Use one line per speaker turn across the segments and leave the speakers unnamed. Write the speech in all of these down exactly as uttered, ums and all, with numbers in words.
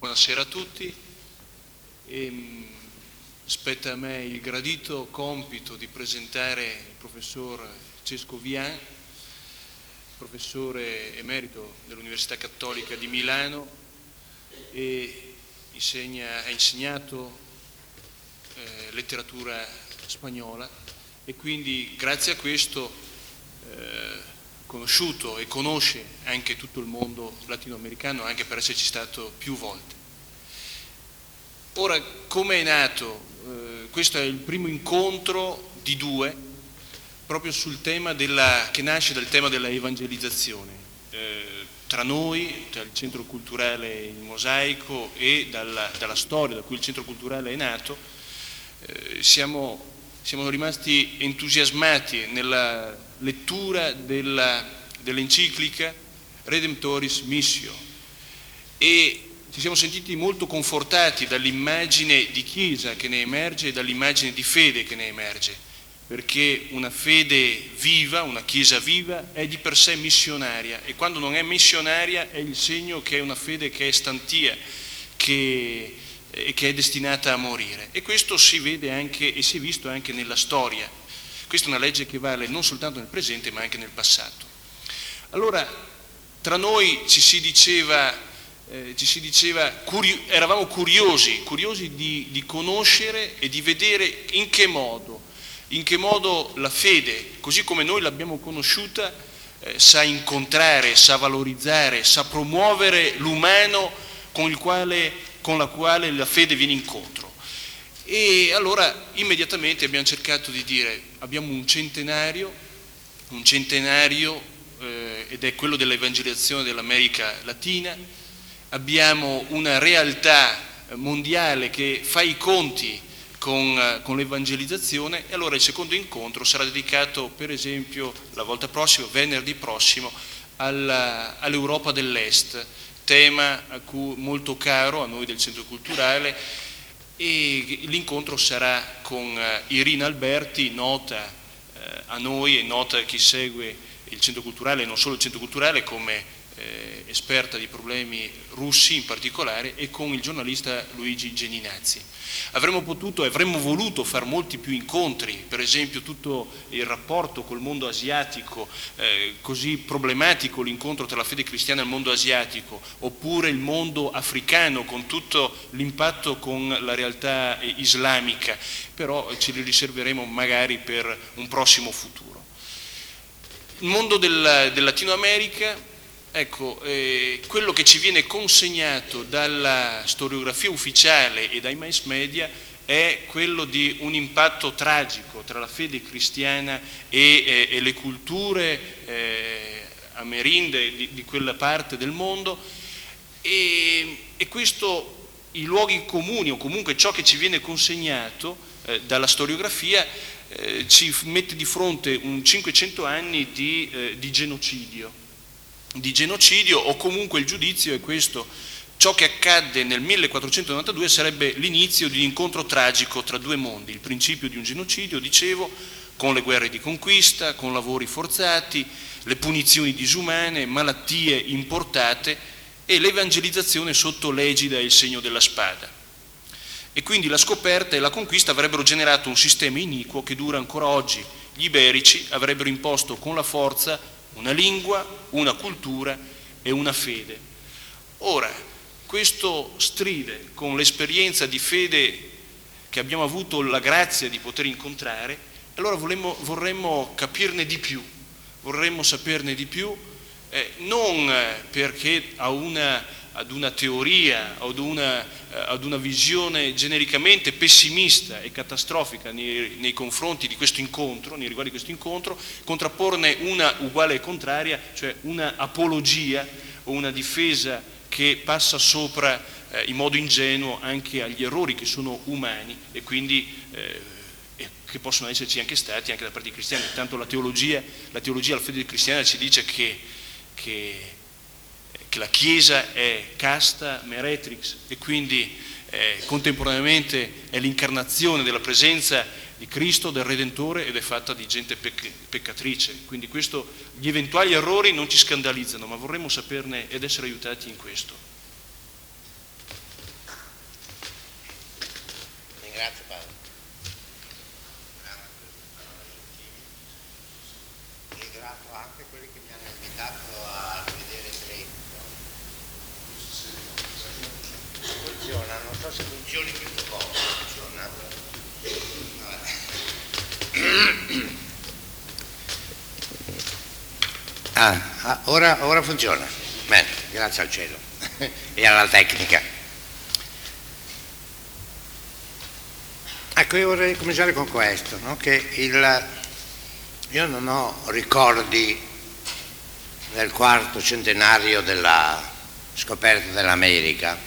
Buonasera a tutti. E, spetta a me il gradito compito di presentare il professor Cesco Vian, professore emerito dell'Università Cattolica di Milano e insegna, ha insegnato eh, letteratura spagnola e quindi grazie a questo eh, conosciuto e conosce anche tutto il mondo latinoamericano, anche per esserci stato più volte. Ora, come è nato? Eh, questo è il primo incontro di due proprio sul tema della, che nasce dal tema della evangelizzazione eh, tra noi, tra il Centro Culturale Il Mosaico e dalla, dalla storia da cui il Centro Culturale è nato. Eh, siamo, siamo rimasti entusiasmati nella lettura della, dell'enciclica Redemptoris Missio e ci siamo sentiti molto confortati dall'immagine di Chiesa che ne emerge e dall'immagine di fede che ne emerge, perché una fede viva, una Chiesa viva è di per sé missionaria e quando non è missionaria è il segno che è una fede che è stantia, che, eh, che è destinata a morire, e questo si vede anche e si è visto anche nella storia. Questa è una legge che vale non soltanto nel presente ma anche nel passato. Allora, tra noi ci si diceva, eh, ci si diceva curi- eravamo curiosi, curiosi di, di conoscere e di vedere in che modo, in che modo la fede, così come noi l'abbiamo conosciuta, eh, sa incontrare, sa valorizzare, sa promuovere l'umano con il quale, con la quale la fede viene incontro. E allora immediatamente abbiamo cercato di dire, abbiamo un centenario, un centenario eh, ed è quello dell'evangelizzazione dell'America Latina, abbiamo una realtà mondiale che fa i conti con, con l'evangelizzazione, e allora il secondo incontro sarà dedicato per esempio la volta prossima, venerdì prossimo, alla, all'Europa dell'Est, tema a cui, molto caro a noi del Centro Culturale. E l'incontro sarà con uh, Irina Alberti, nota uh, a noi e nota a chi segue il Centro Culturale, e non solo il Centro Culturale, come eh, esperta di problemi russi in particolare, e con il giornalista Luigi Geninazzi. Avremmo potuto e avremmo voluto fare molti più incontri, per esempio tutto il rapporto col mondo asiatico, eh, così problematico l'incontro tra la fede cristiana e il mondo asiatico, oppure il mondo africano con tutto l'impatto con la realtà eh, islamica, però ce li riserveremo magari per un prossimo futuro. Il mondo del, del Latino America. Ecco, eh, quello che ci viene consegnato dalla storiografia ufficiale e dai mass media è quello di un impatto tragico tra la fede cristiana e, eh, e le culture eh, amerinde di, di quella parte del mondo, e, e questo, i luoghi comuni o comunque ciò che ci viene consegnato eh, dalla storiografia eh, ci mette di fronte un cinquecento anni di, eh, di genocidio. di genocidio o comunque il giudizio è questo: ciò che accadde nel millequattrocentonovantadue sarebbe l'inizio di un incontro tragico tra due mondi, il principio di un genocidio, dicevo, con le guerre di conquista, con lavori forzati, le punizioni disumane, malattie importate e l'evangelizzazione sotto l'egida e il segno della spada. E quindi la scoperta e la conquista avrebbero generato un sistema iniquo che dura ancora oggi. Gli iberici avrebbero imposto con la forza una lingua, una cultura e una fede. Ora, questo stride con l'esperienza di fede che abbiamo avuto la grazia di poter incontrare, allora vorremmo, vorremmo capirne di più, vorremmo saperne di più, eh, non perché a una, ad una teoria o ad una, ad una visione genericamente pessimista e catastrofica nei, nei confronti di questo incontro, nei riguardi di questo incontro, contrapporne una uguale e contraria, cioè una apologia o una difesa che passa sopra eh, in modo ingenuo anche agli errori che sono umani e quindi eh, e che possono esserci anche stati anche da parte di cristiani. Tanto la teologia, la teologia, la fede cristiana ci dice che, che che la Chiesa è casta, meretrix, e quindi eh, contemporaneamente è l'incarnazione della presenza di Cristo, del Redentore, ed è fatta di gente pec- peccatrice. Quindi questo, gli eventuali errori non ci scandalizzano, ma vorremmo saperne ed essere aiutati in questo.
anche quelli che mi hanno invitato a vedere Trento. Funziona, non so se funzioni questo coso, funziona? Ah, ah, ora, ora funziona. Bene, grazie al cielo e alla tecnica. Ecco, io vorrei cominciare con questo, no? Che il, io non ho ricordi del quarto centenario della scoperta dell'America,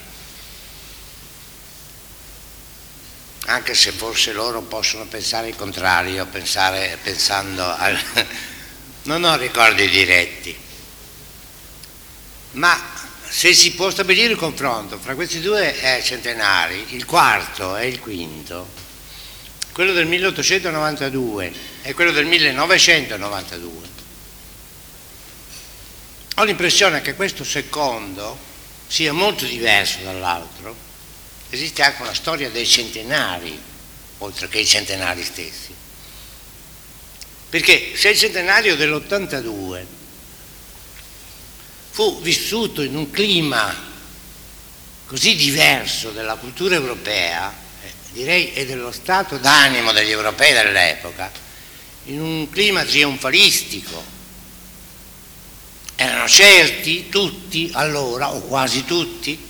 anche se forse loro possono pensare il contrario, pensare, pensando al... non ho ricordi diretti, ma se si può stabilire il confronto fra questi due eh, centenari, il quarto e il quinto, quello del milleottocentonovantadue e quello del millenovecentonovantadue, ho l'impressione che questo secondo sia molto diverso dall'altro. Esiste anche una storia dei centenari, oltre che i centenari stessi. Perché se il centenario dell'ottantadue fu vissuto in un clima così diverso della cultura europea, eh, direi, e dello stato d'animo degli europei dell'epoca, in un clima trionfalistico, erano certi tutti allora, o quasi tutti,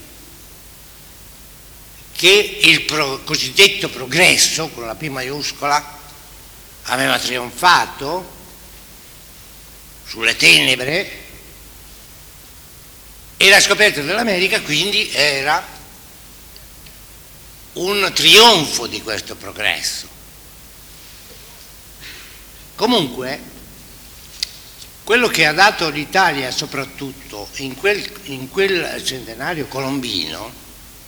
che il pro, cosiddetto progresso, con la P maiuscola, aveva trionfato sulle tenebre e la scoperta dell'America quindi era un trionfo di questo progresso. Comunque, quello che ha dato l'Italia soprattutto in quel, in quel centenario colombino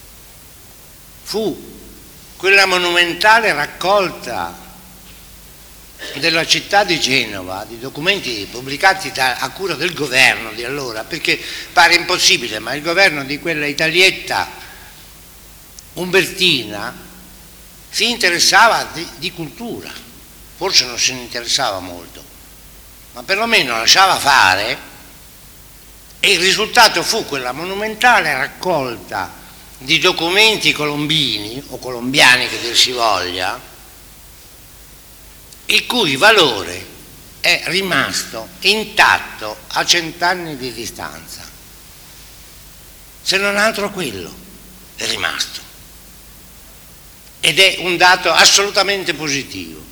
fu quella monumentale raccolta della città di Genova di documenti pubblicati da, a cura del governo di allora, perché pare impossibile, ma il governo di quella Italietta umbertina si interessava di, di cultura, forse non se ne interessava molto, ma perlomeno lasciava fare, e il risultato fu quella monumentale raccolta di documenti colombini o colombiani che dir si voglia, il cui valore è rimasto intatto a cent'anni di distanza, se non altro quello è rimasto, ed è un dato assolutamente positivo.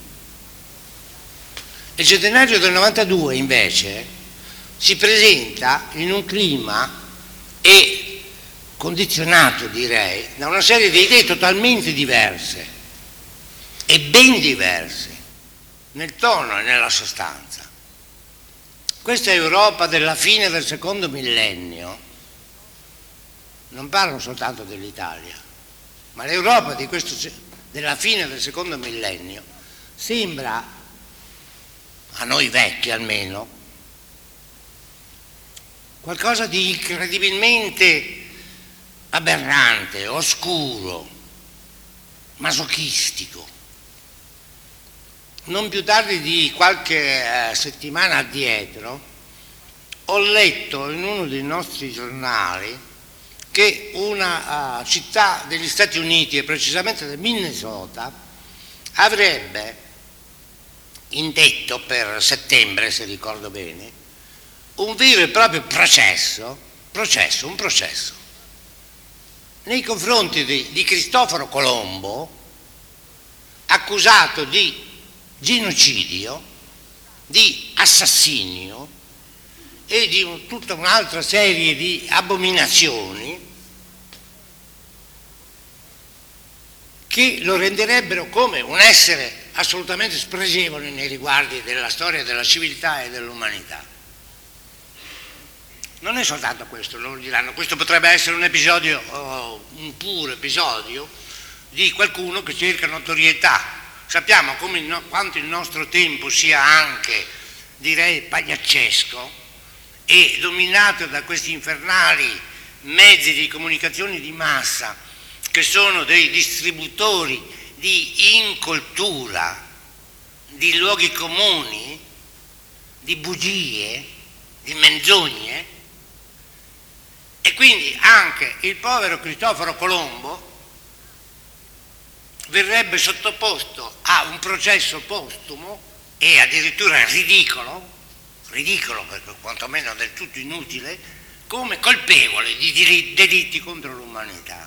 Il centenario del novantadue invece si presenta in un clima e condizionato, direi, da una serie di idee totalmente diverse e ben diverse nel tono e nella sostanza. Questa Europa della fine del secondo millennio, non parlo soltanto dell'Italia, ma l'Europa di questo, della fine del secondo millennio sembra, a noi vecchi almeno, qualcosa di incredibilmente aberrante, oscuro, masochistico. Non più tardi di qualche eh, settimana addietro ho letto in uno dei nostri giornali che una uh, città degli Stati Uniti, e precisamente del Minnesota, avrebbe indetto per settembre, se ricordo bene, un vero e proprio processo, processo, un processo nei confronti di, di Cristoforo Colombo, accusato di genocidio, di assassinio e di un, tutta un'altra serie di abominazioni che lo renderebbero come un essere assolutamente spregevole nei riguardi della storia della civiltà e dell'umanità. Non è soltanto questo, loro diranno, questo potrebbe essere un episodio, oh, un puro episodio di qualcuno che cerca notorietà. Sappiamo come il no, quanto il nostro tempo sia anche, direi, pagliaccesco e dominato da questi infernali mezzi di comunicazione di massa che sono dei distributori di incoltura, di luoghi comuni, di bugie, di menzogne, e quindi anche il povero Cristoforo Colombo verrebbe sottoposto a un processo postumo e addirittura ridicolo, ridicolo perché quantomeno del tutto inutile, come colpevole di delitti contro l'umanità.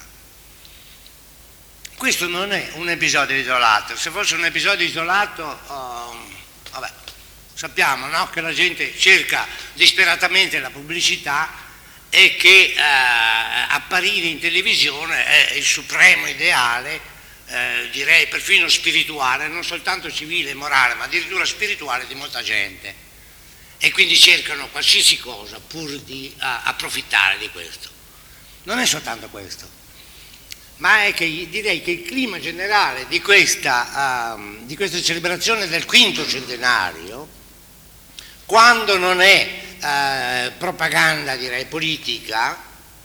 Questo non è un episodio isolato. Se fosse un episodio isolato, oh, vabbè, sappiamo, no? Che la gente cerca disperatamente la pubblicità e che eh, apparire in televisione è il supremo ideale, eh, direi perfino spirituale, non soltanto civile e morale, ma addirittura spirituale di molta gente. E quindi cercano qualsiasi cosa pur di uh, approfittare di questo. Non è soltanto questo, ma è che direi che il clima generale di questa, uh, di questa celebrazione del quinto centenario, quando non è uh, propaganda, direi, politica,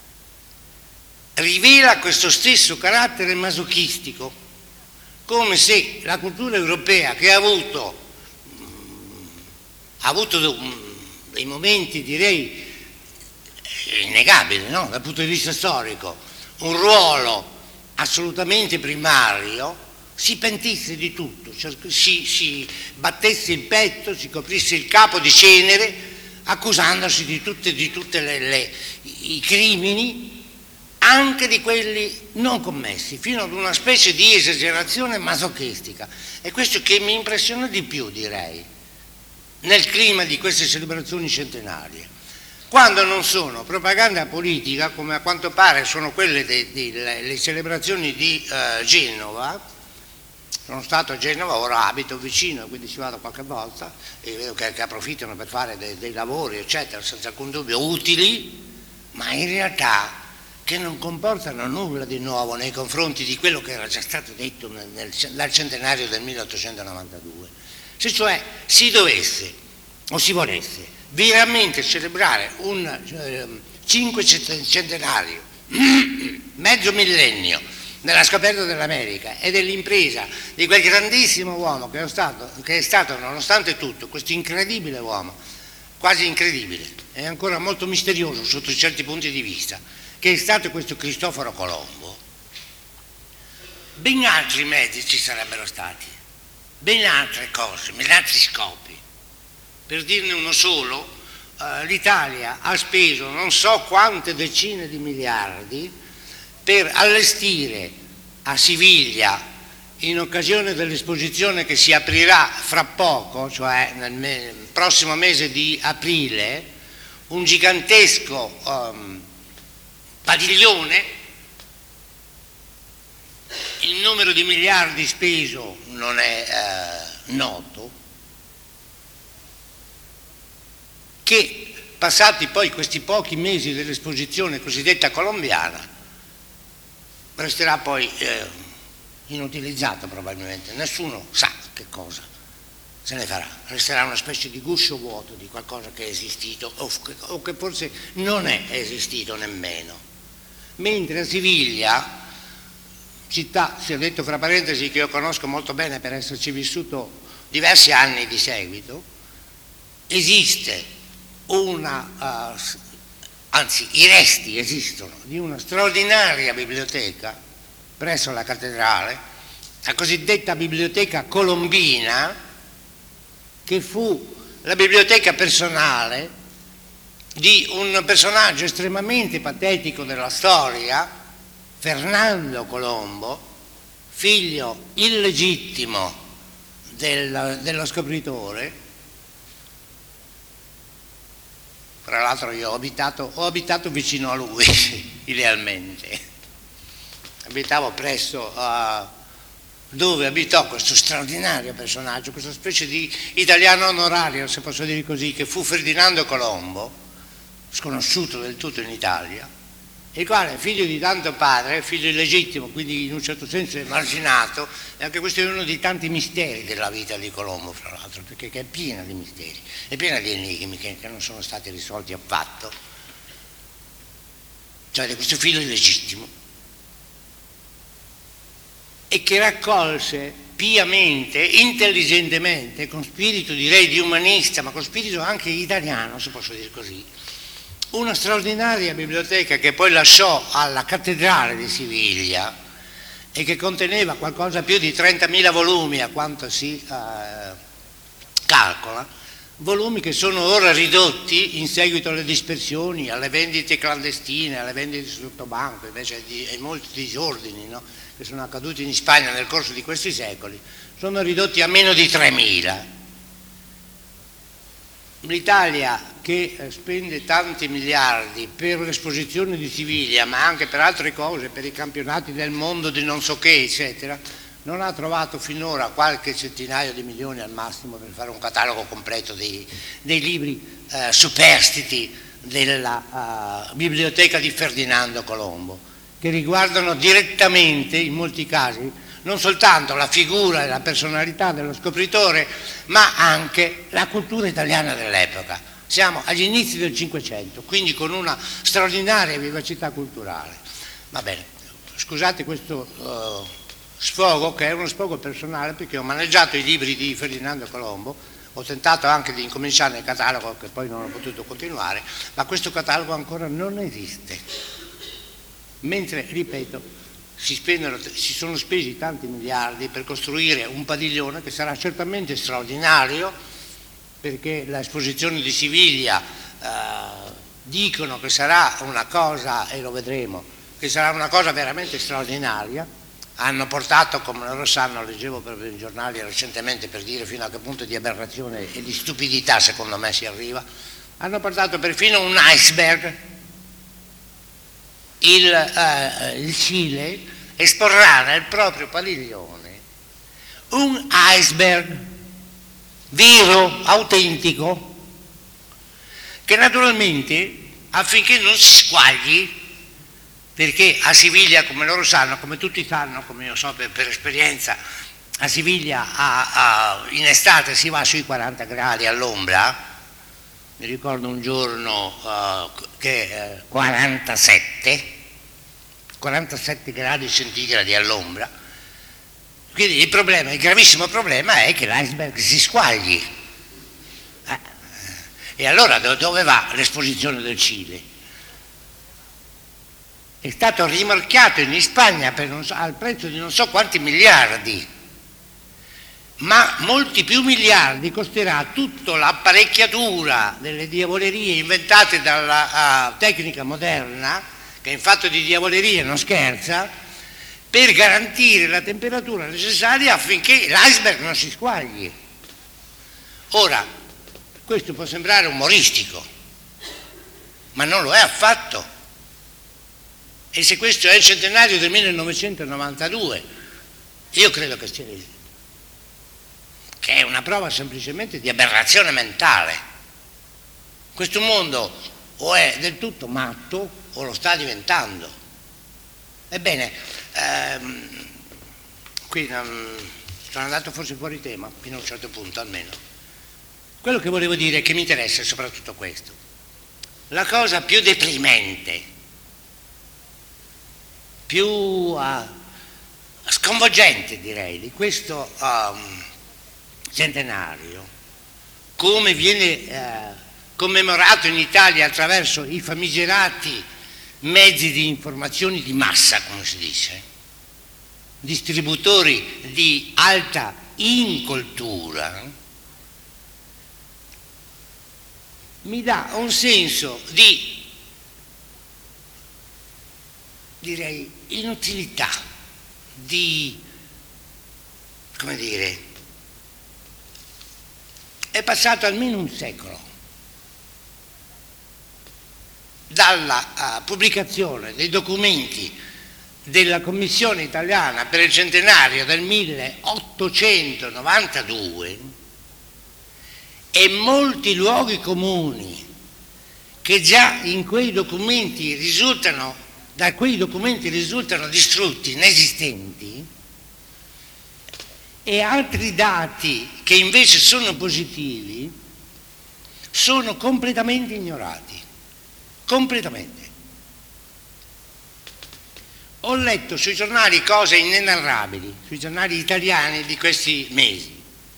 rivela questo stesso carattere masochistico, come se la cultura europea, che ha avuto ha avuto dei momenti, direi, innegabili, no? Dal punto di vista storico, un ruolo assolutamente primario, si pentisse di tutto, si, si battesse il petto, si coprisse il capo di cenere, accusandosi di tutti di tutte le, le, i crimini, anche di quelli non commessi, fino ad una specie di esagerazione masochistica. E questo che mi impressiona di più, direi, nel clima di queste celebrazioni centenarie, quando non sono propaganda politica, come a quanto pare sono quelle delle celebrazioni di uh, Genova. Sono stato a Genova, ora abito vicino, quindi ci vado qualche volta e vedo che, che approfittano per fare dei, dei lavori, eccetera, senza alcun dubbio utili, ma in realtà che non comportano nulla di nuovo nei confronti di quello che era già stato detto nel, nel, dal centenario del milleottocentonovantadue. Se cioè si dovesse o si volesse veramente celebrare un eh, cinquecentenario, mezzo millennio della scoperta dell'America e dell'impresa di quel grandissimo uomo che è stato, che è stato nonostante tutto, questo incredibile uomo, quasi incredibile, e ancora molto misterioso sotto certi punti di vista, che è stato questo Cristoforo Colombo, ben altri mezzi ci sarebbero stati. Ben altre cose, ben altri scopi. Per dirne uno solo, eh, l'Italia ha speso non so quante decine di miliardi per allestire a Siviglia, in occasione dell'esposizione che si aprirà fra poco, cioè nel me- prossimo mese di aprile, un gigantesco um, padiglione. Il numero di miliardi speso non è eh, noto, che passati poi questi pochi mesi dell'esposizione cosiddetta colombiana resterà poi eh, inutilizzato probabilmente, nessuno sa che cosa se ne farà, resterà una specie di guscio vuoto di qualcosa che è esistito o che, o che forse non è esistito nemmeno. Mentre a Siviglia, città, sia detto fra parentesi, che io conosco molto bene per esserci vissuto diversi anni di seguito, esiste una, uh, anzi i resti esistono, di una straordinaria biblioteca presso la cattedrale, la cosiddetta biblioteca colombina, che fu la biblioteca personale di un personaggio estremamente patetico della storia, Fernando Colombo, figlio illegittimo del, dello scopritore. Tra l'altro io ho abitato, ho abitato vicino a lui, idealmente. Abitavo presso uh, dove abitò questo straordinario personaggio, questa specie di italiano onorario, se posso dire così, che fu Ferdinando Colombo, sconosciuto del tutto in Italia, il quale, figlio di tanto padre, figlio illegittimo, quindi in un certo senso emarginato, e anche questo è uno dei tanti misteri della vita di Colombo, fra l'altro, perché è piena di misteri, è piena di enigmi che, che non sono stati risolti affatto, cioè di questo figlio illegittimo. e che raccolse piamente, intelligentemente, con spirito direi di umanista, ma con spirito anche italiano, se posso dire così, una straordinaria biblioteca che poi lasciò alla cattedrale di Siviglia e che conteneva qualcosa più di trentamila volumi, a quanto si eh, calcola, volumi che sono ora ridotti in seguito alle dispersioni, alle vendite clandestine, alle vendite sotto banco, invece di e molti disordini, no? Che sono accaduti in Spagna nel corso di questi secoli, sono ridotti a meno di tremila. L'Italia, che spende tanti miliardi per l'esposizione di Siviglia, ma anche per altre cose, per i campionati del mondo di non so che, eccetera, non ha trovato finora qualche centinaio di milioni al massimo per fare un catalogo completo dei, dei libri eh, superstiti della uh, biblioteca di Ferdinando Colombo, che riguardano direttamente, in molti casi, non soltanto la figura e la personalità dello scopritore, ma anche la cultura italiana dell'epoca. Siamo agli inizi del Cinquecento, quindi con una straordinaria vivacità culturale. Va bene, scusate questo uh, sfogo, che è uno sfogo personale, perché ho maneggiato i libri di Ferdinando Colombo, ho tentato anche di incominciare il catalogo, che poi non ho potuto continuare, ma questo catalogo ancora non esiste. Mentre, ripeto, Si, spendono, si sono spesi tanti miliardi per costruire un padiglione che sarà certamente straordinario, perché l'esposizione di Siviglia eh, dicono che sarà una cosa, e lo vedremo, che sarà una cosa veramente straordinaria. Hanno portato, come loro sanno, leggevo per i giornali recentemente, per dire fino a che punto di aberrazione e di stupidità secondo me si arriva, hanno portato perfino un iceberg. Il, eh, il Cile esporrà nel proprio padiglione un iceberg vero, autentico, che naturalmente, affinché non si squagli, perché a Siviglia, come loro sanno, come tutti sanno, come io so per, per esperienza, a Siviglia a, a, in estate si va sui quaranta gradi all'ombra. Mi ricordo un giorno uh, che uh, quarantasette, quarantasette gradi centigradi all'ombra. Quindi il problema, il gravissimo problema è che l'iceberg si squagli. Eh. E allora dove va l'esposizione del Cile? È stato rimorchiato in Spagna per non so, al prezzo di non so quanti miliardi. Ma molti più miliardi costerà tutta l'apparecchiatura delle diavolerie inventate dalla uh, tecnica moderna, che in fatto di diavolerie non scherza, per garantire la temperatura necessaria affinché l'iceberg non si squagli. Ora, questo può sembrare umoristico, ma non lo è affatto. E se questo è il centenario del millenovecentonovantadue, io credo che sia che è una prova semplicemente di aberrazione mentale. Questo mondo o è del tutto matto o lo sta diventando. Ebbene, ehm, qui um, sono andato forse fuori tema, fino a un certo punto almeno. Quello che volevo dire è che mi interessa soprattutto questo. La cosa più deprimente, più uh, sconvolgente direi, di questo um, centenario, come viene eh, commemorato in Italia attraverso i famigerati mezzi di informazione di massa, come si dice, distributori di alta incoltura, mi dà un senso di, direi, inutilità, di, come dire, è passato almeno un secolo dalla uh, pubblicazione dei documenti della Commissione italiana per il centenario del milleottocentonovantadue e molti luoghi comuni che già in quei documenti risultano, da quei documenti risultano distrutti, inesistenti, e altri dati che invece sono positivi sono completamente ignorati, completamente. Ho letto sui giornali cose inenarrabili, sui giornali italiani di questi mesi.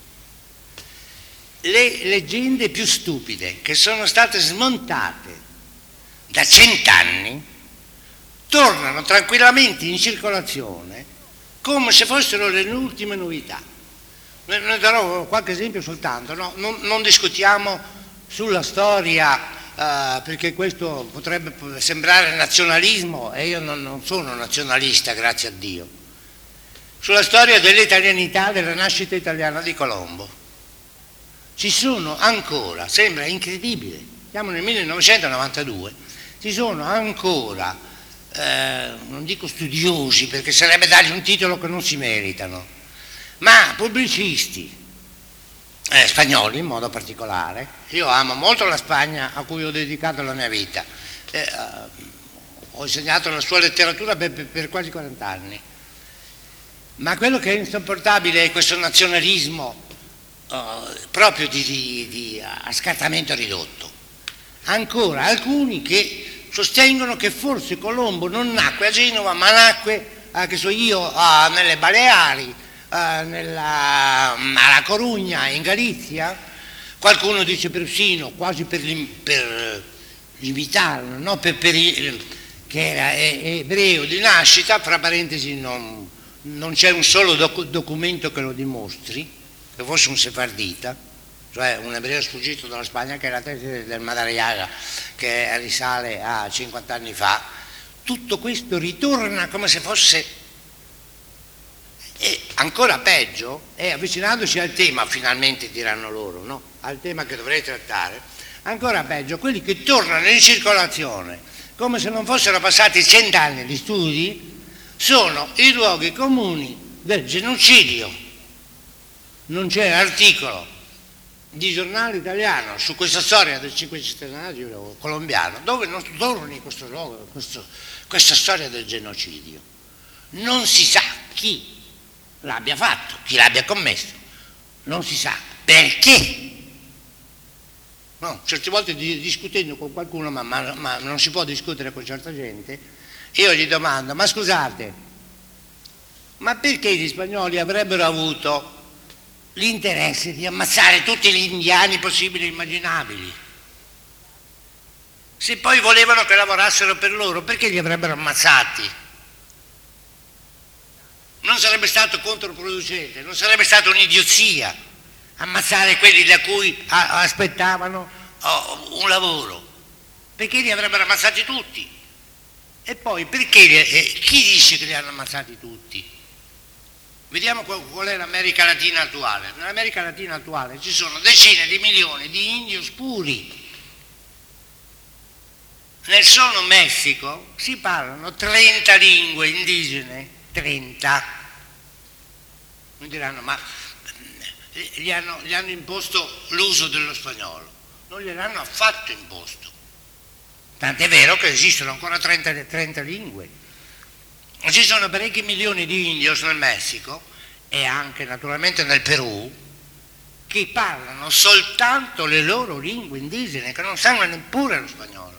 Le leggende più stupide che sono state smontate da cent'anni tornano tranquillamente in circolazione come se fossero le ultime novità. Ne darò qualche esempio soltanto, no? non, non discutiamo sulla storia, eh, perché questo potrebbe sembrare nazionalismo e io non, non sono nazionalista, grazie a Dio. Sulla storia dell'italianità, della nascita italiana di Colombo. Ci sono ancora, sembra incredibile, siamo nel millenovecentonovantadue, ci sono ancora, eh, non dico studiosi perché sarebbe dargli un titolo che non si meritano, ma pubblicisti, eh, spagnoli in modo particolare. Io amo molto la Spagna a cui ho dedicato la mia vita, eh, eh, ho insegnato la sua letteratura per, per, per quasi quaranta anni, ma quello che è insopportabile è questo nazionalismo Uh, proprio di, di, di a scartamento ridotto. Ancora alcuni che sostengono che forse Colombo non nacque a Genova, ma nacque, uh, che so io, uh, nelle Baleari, uh, nella, alla Corugna, in Galizia. Qualcuno dice persino, quasi per, per limitarlo, no? per, per, che era ebreo di nascita, fra parentesi non, non c'è un solo doc- documento che lo dimostri, che fosse un sefardita, cioè un ebreo sfuggito dalla Spagna, che è la tesi del Madariaga, che risale a cinquanta anni fa. Tutto questo ritorna come se fosse, e ancora peggio, e avvicinandoci al tema, finalmente diranno loro, no? Al tema che dovrei trattare, ancora peggio, quelli che tornano in circolazione come se non fossero passati cent'anni di studi, sono i luoghi comuni del genocidio. Non c'è articolo di giornale italiano su questa storia del cinquecentenario colombiano dove non torni questo luogo, questo, questa storia del genocidio. Non si sa chi l'abbia fatto, chi l'abbia commesso, non si sa perché. No, certe volte discutendo con qualcuno, ma, ma, ma non si può discutere con certa gente, io gli domando, ma scusate, ma perché gli spagnoli avrebbero avuto l'interesse di ammazzare tutti gli indiani possibili e immaginabili? Se poi volevano che lavorassero per loro, perché li avrebbero ammazzati? Non sarebbe stato controproducente, non sarebbe stata un'idiozia ammazzare quelli da cui a- aspettavano oh, un lavoro? Perché li avrebbero ammazzati tutti? E poi perché li, eh, chi dice che li hanno ammazzati tutti? Vediamo qual è l'America Latina attuale. Nell'America Latina attuale ci sono decine di milioni di indi oscuri. Nel solo Messico si parlano trenta lingue indigene, trenta. Mi diranno, ma gli hanno, gli hanno imposto l'uso dello spagnolo. Non gliel'hanno affatto imposto. Tant'è vero che esistono ancora trenta, trenta lingue. Ci sono parecchi milioni di indios nel Messico e anche naturalmente nel Perù che parlano soltanto le loro lingue indigene, che non sanno neppure lo spagnolo.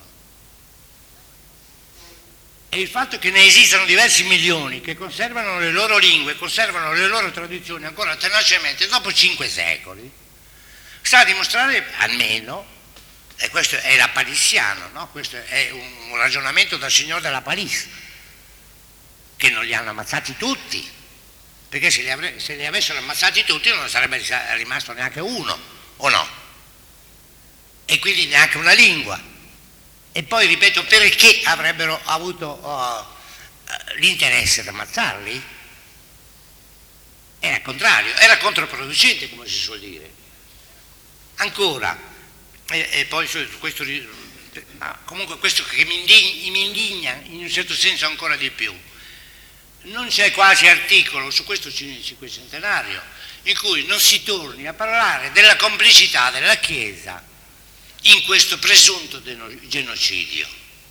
E il fatto che ne esistano diversi milioni che conservano le loro lingue, conservano le loro tradizioni ancora tenacemente dopo cinque secoli, sta a dimostrare almeno, e questo è la palissiano, no? Questo è un ragionamento dal signor della Palice, che non li hanno ammazzati tutti, perché se li, avre- se li avessero ammazzati tutti non sarebbe rimasto neanche uno, o no? E quindi neanche una lingua. E poi ripeto, perché avrebbero avuto uh, l'interesse ad ammazzarli? Era il contrario, era controproducente, come si suol dire. Ancora, e, e poi su questo, ma comunque questo che mi indigna, mi indigna in un certo senso ancora di più. Non c'è quasi articolo su questo cinquecentenario in cui non si torni a parlare della complicità della Chiesa in questo presunto genocidio.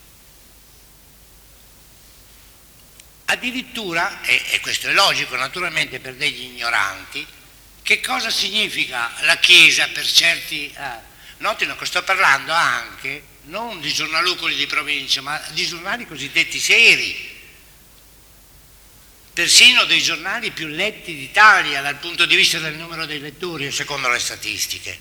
Addirittura, e, e questo è logico naturalmente per degli ignoranti, che cosa significa la Chiesa per certi... Eh, notino che sto parlando anche non di giornalucoli di provincia, ma di giornali cosiddetti seri, persino dei giornali più letti d'Italia dal punto di vista del numero dei lettori, secondo le statistiche.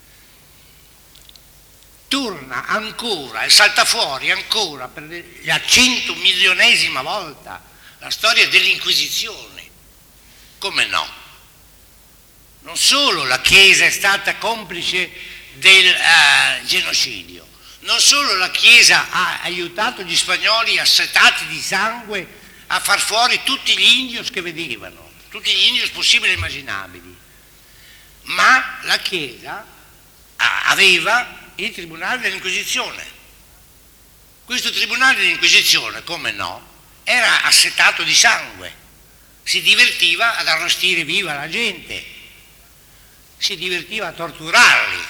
Torna ancora e salta fuori ancora per la centomilionesima volta la storia dell'Inquisizione. Come no? Non solo la Chiesa è stata complice del uh, genocidio, non solo la Chiesa ha aiutato gli spagnoli assetati di sangue a far fuori tutti gli indios che vedevano, tutti gli indios possibili e immaginabili, ma la Chiesa aveva il Tribunale dell'Inquisizione. Questo Tribunale dell'Inquisizione, come no, era assetato di sangue, si divertiva ad arrostire viva la gente, si divertiva a torturarli.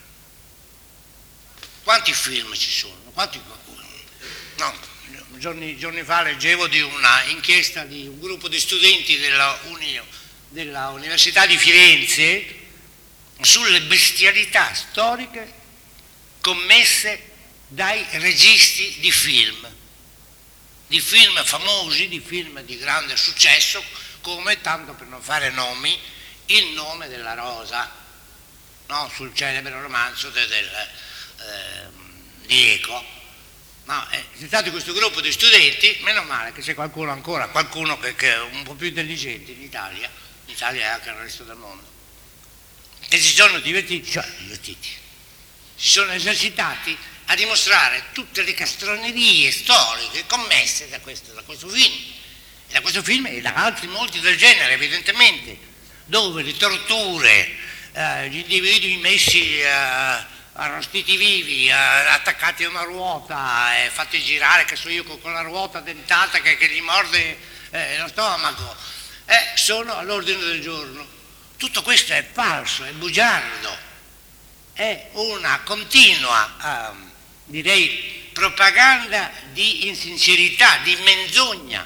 Quanti film ci sono? Quanti... No. Giorni, giorni fa leggevo di una inchiesta di un gruppo di studenti della, Uni, della Università di Firenze sulle bestialità storiche commesse dai registi di film, di film famosi, di film di grande successo, come, tanto per non fare nomi, Il nome della rosa, no? Sul celebre romanzo de, del, eh, di Eco. No, eh, c'è stato questo gruppo di studenti, meno male che c'è qualcuno ancora, qualcuno che, che è un po' più intelligente in Italia, in Italia e anche nel resto del mondo, che si sono divertiti, cioè divertiti, si sono esercitati a dimostrare tutte le castronerie storiche commesse da questo, da questo film, e da questo film e da altri molti del genere, evidentemente, dove le torture, eh, gli individui messi... Eh, arrostiti vivi, eh, attaccati a una ruota e fatti girare, che so io, con, con la ruota dentata che, che gli morde eh, lo stomaco, eh, sono all'ordine del giorno. Tutto questo è falso, è bugiardo, è una continua, eh, direi, propaganda di insincerità, di menzogna.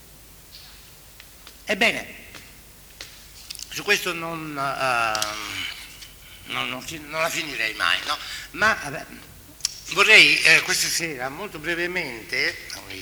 Ebbene, su questo non... Eh, Non, non, non la finirei mai, no? Ma vabbè, vorrei eh, questa sera molto brevemente,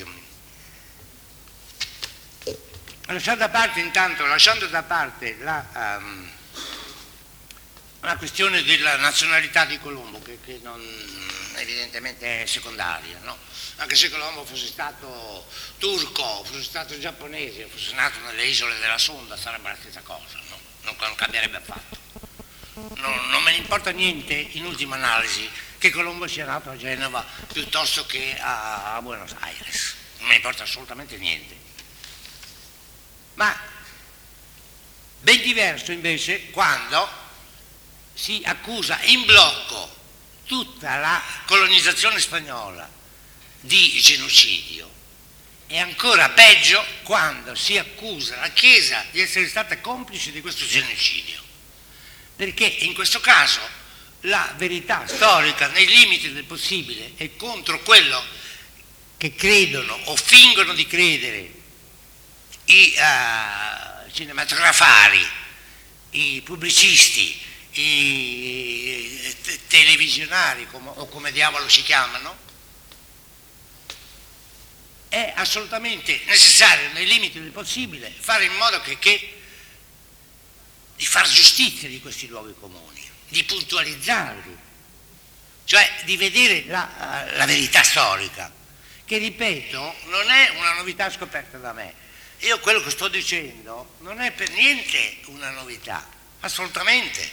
lasciando da parte intanto, lasciando da parte la, um, la questione della nazionalità di Colombo, che, che non, evidentemente è secondaria, no? Anche se Colombo fosse stato turco, fosse stato giapponese, fosse nato nelle isole della Sonda, sarebbe la stessa cosa, no? Non, non cambierebbe affatto. Non, non me ne importa niente, in ultima analisi, che Colombo sia nato a Genova piuttosto che a, a Buenos Aires, non me ne importa assolutamente niente. Ma ben diverso invece quando si accusa in blocco tutta la colonizzazione spagnola di genocidio, e ancora peggio quando si accusa la Chiesa di essere stata complice di questo genocidio. Perché in questo caso la verità storica, nei limiti del possibile, è contro quello che credono o fingono di credere i uh, cinematografari, i pubblicisti, i te- televisionari come, o come diavolo si chiamano. È assolutamente necessario, nei limiti del possibile, fare in modo che, che di far giustizia di questi luoghi comuni, di puntualizzarli, cioè di vedere la, la verità storica, che ripeto non è una novità scoperta da me. Io quello che sto dicendo non è per niente una novità, assolutamente,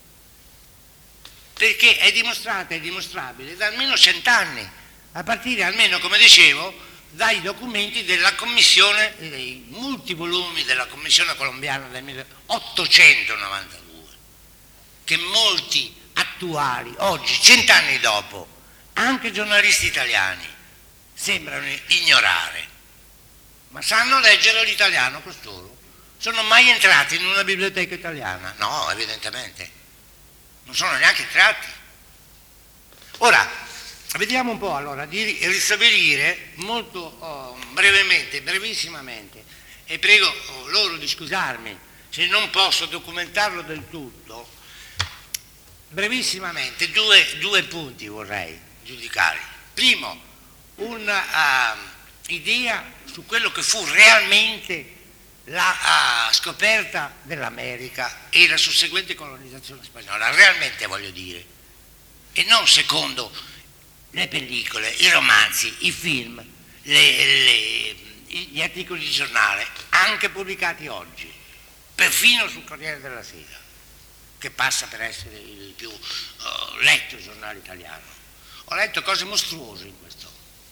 perché è dimostrata e dimostrabile da almeno cent'anni, a partire almeno, come dicevo, dai documenti della commissione, dei multivolumi della commissione colombiana del milleottocentonovantadue, che molti attuali, oggi, cent'anni dopo, anche giornalisti italiani, sembrano ignorare. Ma sanno leggere l'italiano costoro? Sono mai entrati in una biblioteca italiana? No, evidentemente. Non sono neanche entrati. Ora, vediamo un po' allora di ristabilire molto oh, brevemente, brevissimamente, e prego oh, loro di scusarmi se non posso documentarlo del tutto, brevissimamente due, due punti vorrei giudicare. Primo, un'idea uh, su quello che fu realmente la uh, scoperta dell'America e la susseguente colonizzazione spagnola, realmente voglio dire, e non secondo le pellicole, i romanzi, i film, le, le, gli articoli di giornale, anche pubblicati oggi, perfino sul Corriere della Sera, che passa per essere il più uh, letto giornale italiano. Ho letto cose mostruose in questo,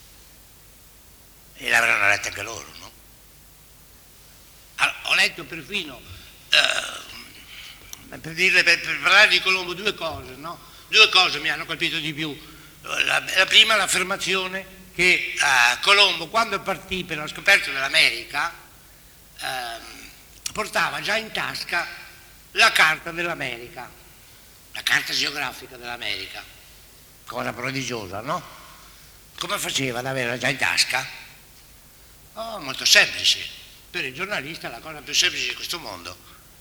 e l'avranno lette anche loro, no? Allora, ho letto perfino, uh, per, dirle, per, per parlare di Colombo, due cose, no? Due cose mi hanno colpito di più. La, la prima, l'affermazione che uh, Colombo, quando partì per la scoperta dell'America, uh, portava già in tasca la carta dell'America, la carta geografica dell'America, cosa prodigiosa, no? Come faceva ad averla già in tasca? Oh, molto semplice, per il giornalista la cosa più semplice di questo mondo.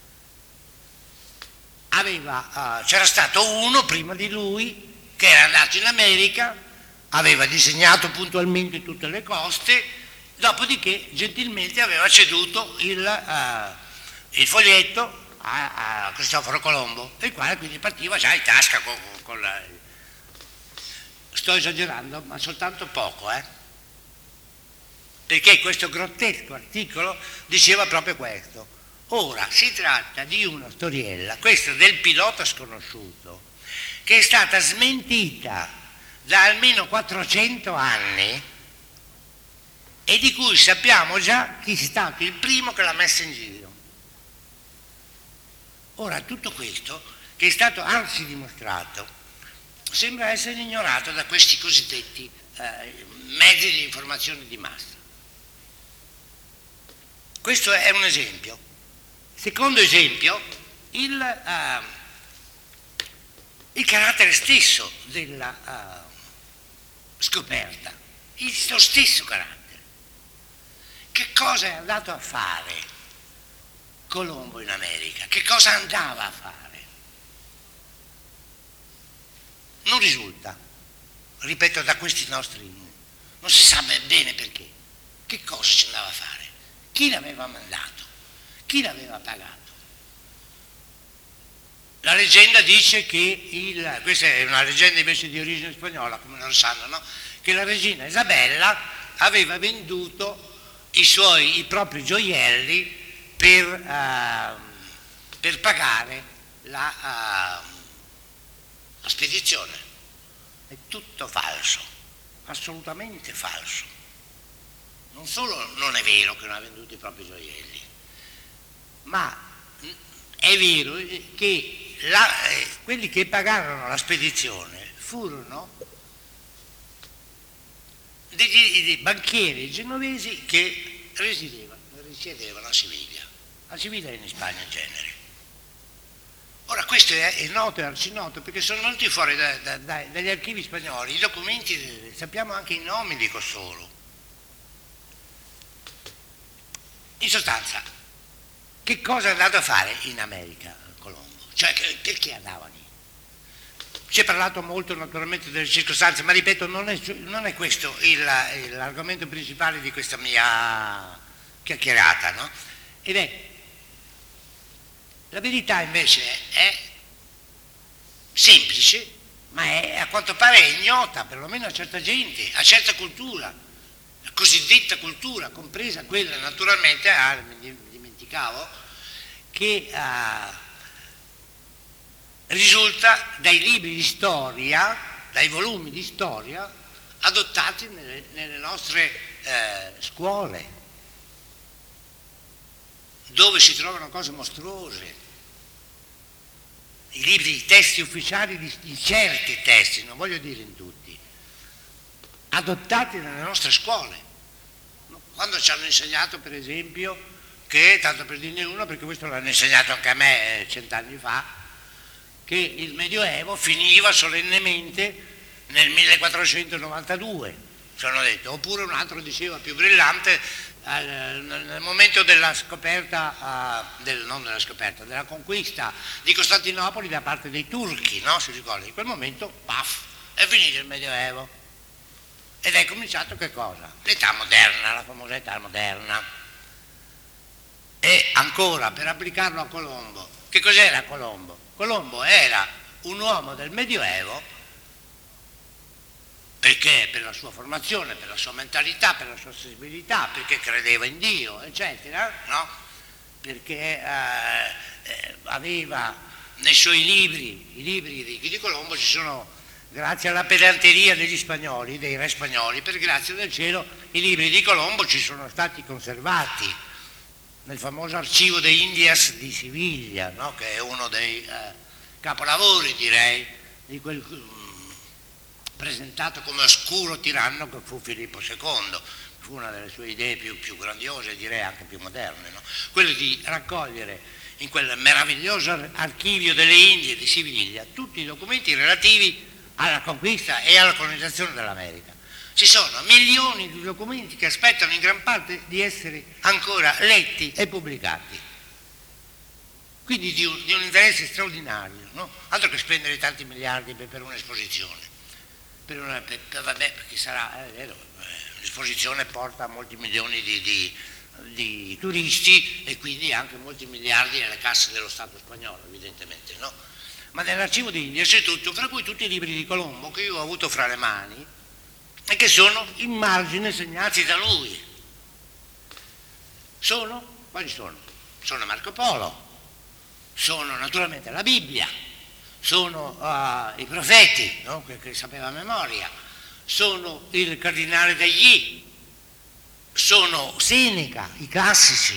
Aveva, uh, c'era stato uno prima di lui che era andato in America, aveva disegnato puntualmente tutte le coste, dopodiché gentilmente aveva ceduto il, uh, il foglietto a, a Cristoforo Colombo, il quale quindi partiva già in tasca con, con la... Sto esagerando, ma soltanto poco, eh? Perché questo grottesco articolo diceva proprio questo. Ora si tratta di una storiella, questa del pilota sconosciuto, che è stata smentita da almeno quattrocento anni e di cui sappiamo già chi è stato il primo che l'ha messa in giro. Ora, tutto questo, che è stato anzi dimostrato, sembra essere ignorato da questi cosiddetti eh, mezzi di informazione di massa. Questo è un esempio. Secondo esempio, il, uh, il carattere stesso della uh, scoperta, il suo stesso carattere. Che cosa è andato a fare Colombo in America? Che cosa andava a fare? Non risulta, ripeto, da questi nostri, non si sa bene perché. Che cosa ci andava a fare? Chi l'aveva mandato? Chi l'aveva pagato? La leggenda dice che, il, questa è una leggenda invece di origine spagnola, come non lo sanno, no? Che la regina Isabella aveva venduto i suoi, i propri gioielli per, uh, per pagare la, uh, la spedizione. È tutto falso, assolutamente falso. Non solo non è vero che non ha venduto i propri gioielli, ma è vero che la, eh, quelli che pagarono la spedizione furono degli, dei banchieri genovesi che risiedevano, risiedevano a Siviglia, a Siviglia e in Spagna in genere. Ora questo è, è noto, è arcinoto, perché sono venuti fuori da, da, da, dagli archivi spagnoli i documenti, sappiamo anche i nomi di costoro. In sostanza, che cosa è andato a fare in America Colombo? Cioè, perché andava lì? Si è parlato molto naturalmente delle circostanze, ma ripeto, non è, non è questo il, l'argomento principale di questa mia chiacchierata, no? Ed è, la verità invece è semplice, ma è a quanto pare ignota, perlomeno a certa gente, a certa cultura. La cosiddetta cultura, compresa quella naturalmente, ah, mi dimenticavo, che uh, risulta dai libri di storia, dai volumi di storia adottati nelle, nelle nostre eh, scuole, dove si trovano cose mostruose. I libri, i testi ufficiali di, di certi testi, non voglio dire in tutti, adottati nelle nostre scuole. Quando ci hanno insegnato, per esempio, che, tanto per dirne uno, perché questo l'hanno insegnato anche a me eh, cent'anni fa, che il Medioevo finiva solennemente nel millequattrocentonovantadue, ci hanno detto, oppure un altro diceva più brillante, eh, nel momento della scoperta, eh, del, non della scoperta, della conquista di Costantinopoli da parte dei turchi, no? Si ricorda? In quel momento, paf, è finito il Medioevo. Ed è cominciato che cosa? L'età moderna, la famosa età moderna. E ancora per applicarlo a Colombo, che cos'era Colombo? Colombo era un uomo del Medioevo, perché per la sua formazione, per la sua mentalità, per la sua sensibilità, perché credeva in Dio, eccetera, no? Perché eh, eh, aveva nei suoi libri, i libri di, di Colombo ci sono, grazie alla pedanteria degli spagnoli, dei re spagnoli, per grazia del cielo, i libri di Colombo ci sono stati conservati nel famoso archivo de Indias di Siviglia, no? Che è uno dei eh, capolavori, direi, di quel mh, presentato come oscuro tiranno che fu Filippo secondo. Fu una delle sue idee più, più grandiose, direi anche più moderne, no? Quello di raccogliere in quel meraviglioso archivio delle Indie di Siviglia tutti i documenti relativi alla conquista e alla colonizzazione dell'America. Ci sono milioni di documenti che aspettano in gran parte di essere ancora letti e pubblicati. Quindi di un, di un interesse straordinario, no? Altro che spendere tanti miliardi per, per un'esposizione. Per una, per, per, vabbè, perché sarà, è vero, l'esposizione porta molti milioni di, di, di turisti e quindi anche molti miliardi nelle casse dello Stato spagnolo, evidentemente, no? Ma nell'archivo di India c'è tutto, fra cui tutti i libri di Colombo che io ho avuto fra le mani e che sono in margine segnati da lui. Sono? Quali sono? Sono Marco Polo, sono naturalmente la Bibbia, sono uh, i profeti, no? che, che sapeva a memoria, sono il cardinale degli, sono Seneca, i classici.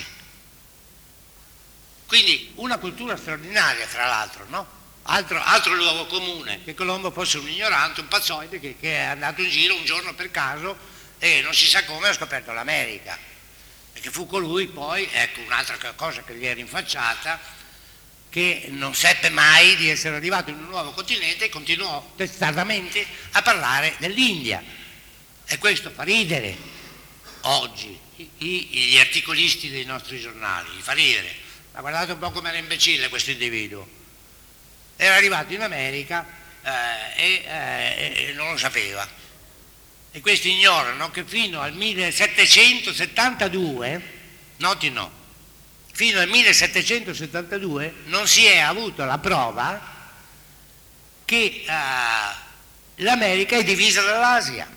Quindi una cultura straordinaria, tra l'altro, no? Altro, altro luogo comune, che Colombo fosse un ignorante, un pazzoide che, che è andato in giro un giorno per caso e non si sa come ha scoperto l'America. E che fu colui poi, ecco un'altra cosa che gli è rinfacciata, che non seppe mai di essere arrivato in un nuovo continente e continuò testardamente a parlare dell'India. E questo fa ridere oggi i, i, gli articolisti dei nostri giornali, fa ridere. Ma guardate un po' come era imbecille questo individuo. Era arrivato in America eh, e, eh, e non lo sapeva. E questi ignorano che fino al millesettecentosettantadue, noti no, fino al millesettecentosettantadue non si è avuto la prova che eh, l'America è divisa dall'Asia.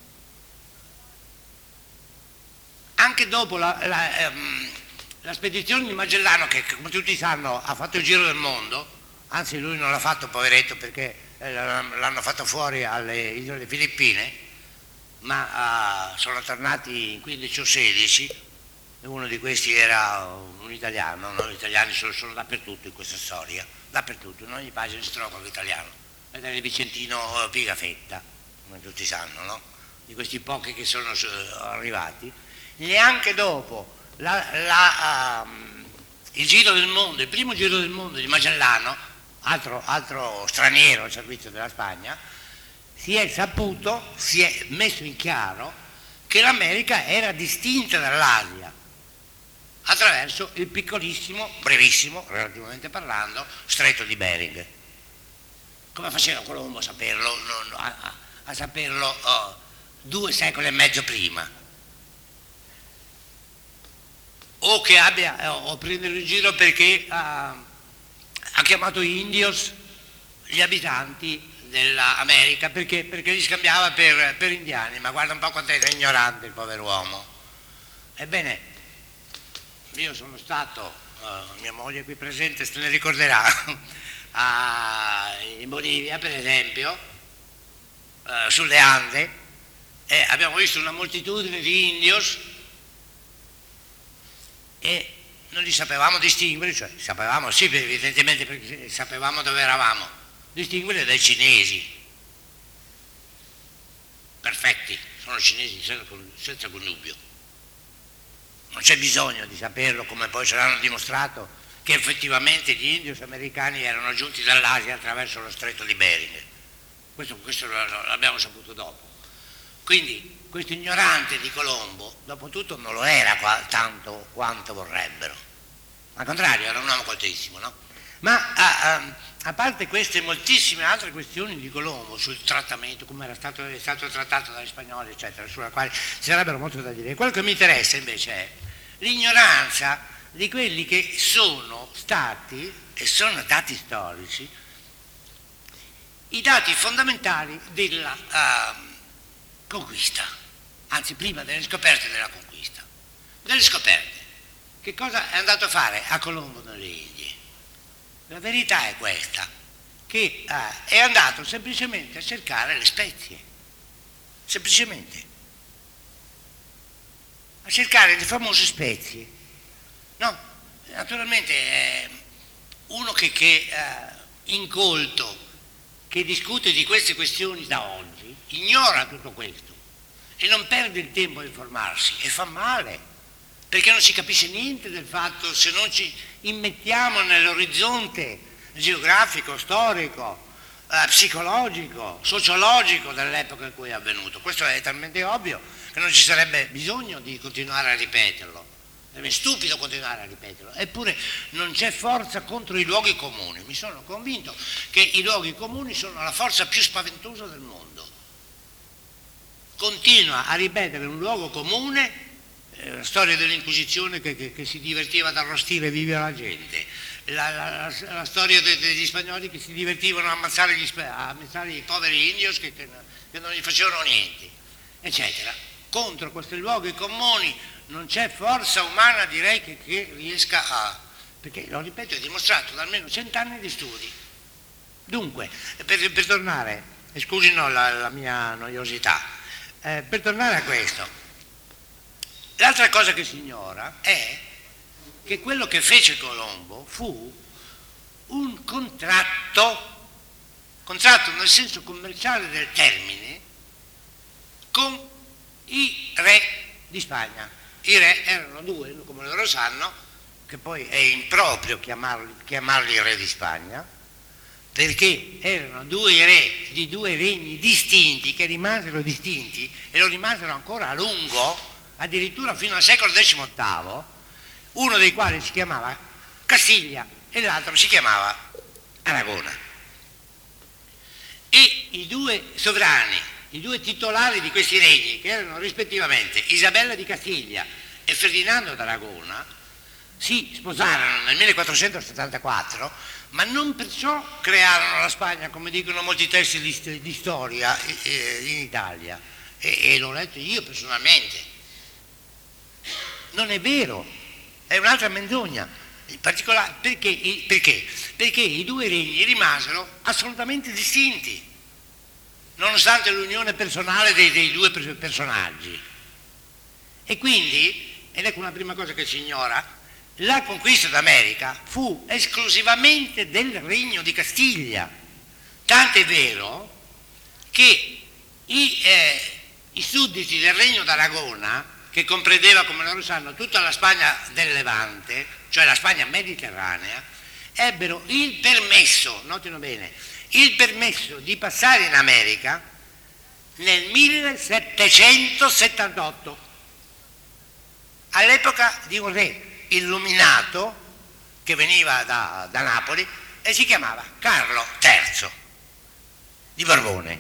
Anche dopo la, la, ehm, la spedizione di Magellano, che come tutti sanno ha fatto il giro del mondo, anzi lui non l'ha fatto poveretto perché l'hanno fatto fuori alle isole Filippine, ma uh, sono tornati in quindici o sedici e uno di questi era un italiano, no? Gli italiani sono, sono dappertutto in questa storia, dappertutto, in ogni pagina si trova l'italiano, ed è il Vicentino Pigafetta, come tutti sanno, no? Di questi pochi che sono uh, arrivati, neanche dopo la, la, uh, il giro del mondo, il primo giro del mondo di Magellano, Altro, altro straniero al servizio della Spagna, si è saputo, si è messo in chiaro che l'America era distinta dall'Asia attraverso il piccolissimo, brevissimo, relativamente parlando, stretto di Bering. Come faceva Colombo a saperlo, no, a, a saperlo oh, due secoli e mezzo prima? O che abbia, o prendere in giro perché... Uh, ha chiamato indios gli abitanti dell'America perché, perché li scambiava per, per indiani, ma guarda un po' quanto è ignorante il povero uomo. Ebbene, io sono stato, uh, mia moglie qui presente se ne ricorderà, a, in Bolivia per esempio, uh, sulle Ande, e abbiamo visto una moltitudine di indios e non li sapevamo distinguere, cioè sapevamo sì evidentemente perché sapevamo dove eravamo, distinguere dai cinesi, perfetti, sono cinesi senza, senza connubio, non c'è bisogno di saperlo come poi ce l'hanno dimostrato che effettivamente gli indios americani erano giunti dall'Asia attraverso lo stretto di Bering, questo, questo l'abbiamo saputo dopo. Quindi questo ignorante di Colombo, dopo tutto, non lo era qua, tanto quanto vorrebbero. Al contrario, era un uomo coltissimo, no? Ma a, a, a parte queste moltissime altre questioni di Colombo, sul trattamento, come era stato, è stato trattato dagli spagnoli, eccetera, sulla quale ci sarebbero molto da dire, quello che mi interessa invece è l'ignoranza di quelli che sono stati, e sono dati storici, i dati fondamentali della uh, conquista, anzi prima delle scoperte della conquista. Delle scoperte, che cosa è andato a fare a Colombo nelle Indie? La verità è questa, che uh, è andato semplicemente a cercare le spezie, semplicemente, a cercare le famose spezie. No, naturalmente eh, uno che, che eh, incolto, che discute di queste questioni da oggi, ignora tutto questo e non perde il tempo a informarsi e fa male, perché non si capisce niente del fatto se non ci immettiamo nell'orizzonte geografico, storico, eh, psicologico, sociologico dell'epoca in cui è avvenuto. Questo è talmente ovvio che non ci sarebbe bisogno di continuare a ripeterlo. È stupido continuare a ripeterlo, eppure non c'è forza contro i luoghi comuni. Mi sono convinto che i luoghi comuni sono la forza più spaventosa del mondo. Continua a ripetere un luogo comune, eh, la storia dell'Inquisizione che, che, che si divertiva ad arrostire viva la gente, la, la, la, la storia de, degli spagnoli che si divertivano a ammazzare, gli, a ammazzare i poveri indios che, che, che non gli facevano niente, eccetera. Contro questi luoghi comuni non c'è forza umana, direi, che, che riesca a... perché, lo ripeto, è dimostrato da almeno cent'anni di studi. Dunque, per, per tornare, scusino la, la mia noiosità, eh, per tornare a questo, l'altra cosa che si ignora è che quello che fece Colombo fu un contratto, contratto nel senso commerciale del termine, con i re di Spagna. I re erano due, come loro sanno, che poi è improprio chiamarli, chiamarli re di Spagna, perché erano due re di due regni distinti che rimasero distinti e lo rimasero ancora a lungo, addirittura fino al secolo diciottavo, uno dei quali si chiamava Castiglia e l'altro si chiamava Aragona. E i due sovrani, i due titolari di questi regni, che erano rispettivamente Isabella di Castiglia e Ferdinando d'Aragona, si sposarono nel millequattrocentosettantaquattro, ma non perciò crearono la Spagna, come dicono molti testi di, di storia eh, in Italia, e, e l'ho letto io personalmente. Non è vero, è un'altra menzogna, in particolare perché, perché? Perché i due regni rimasero assolutamente distinti, nonostante l'unione personale dei, dei due personaggi. E quindi, ed ecco una prima cosa che si ignora, la conquista d'America fu esclusivamente del Regno di Castiglia, tant'è vero che i, eh, i sudditi del Regno d'Aragona, che comprendeva, come loro sanno, tutta la Spagna del Levante, cioè la Spagna mediterranea, ebbero il permesso, notino bene, il permesso di passare in America nel millesettecentosettantotto, all'epoca di un re illuminato che veniva da, da Napoli e si chiamava Carlo terzo di Borbone,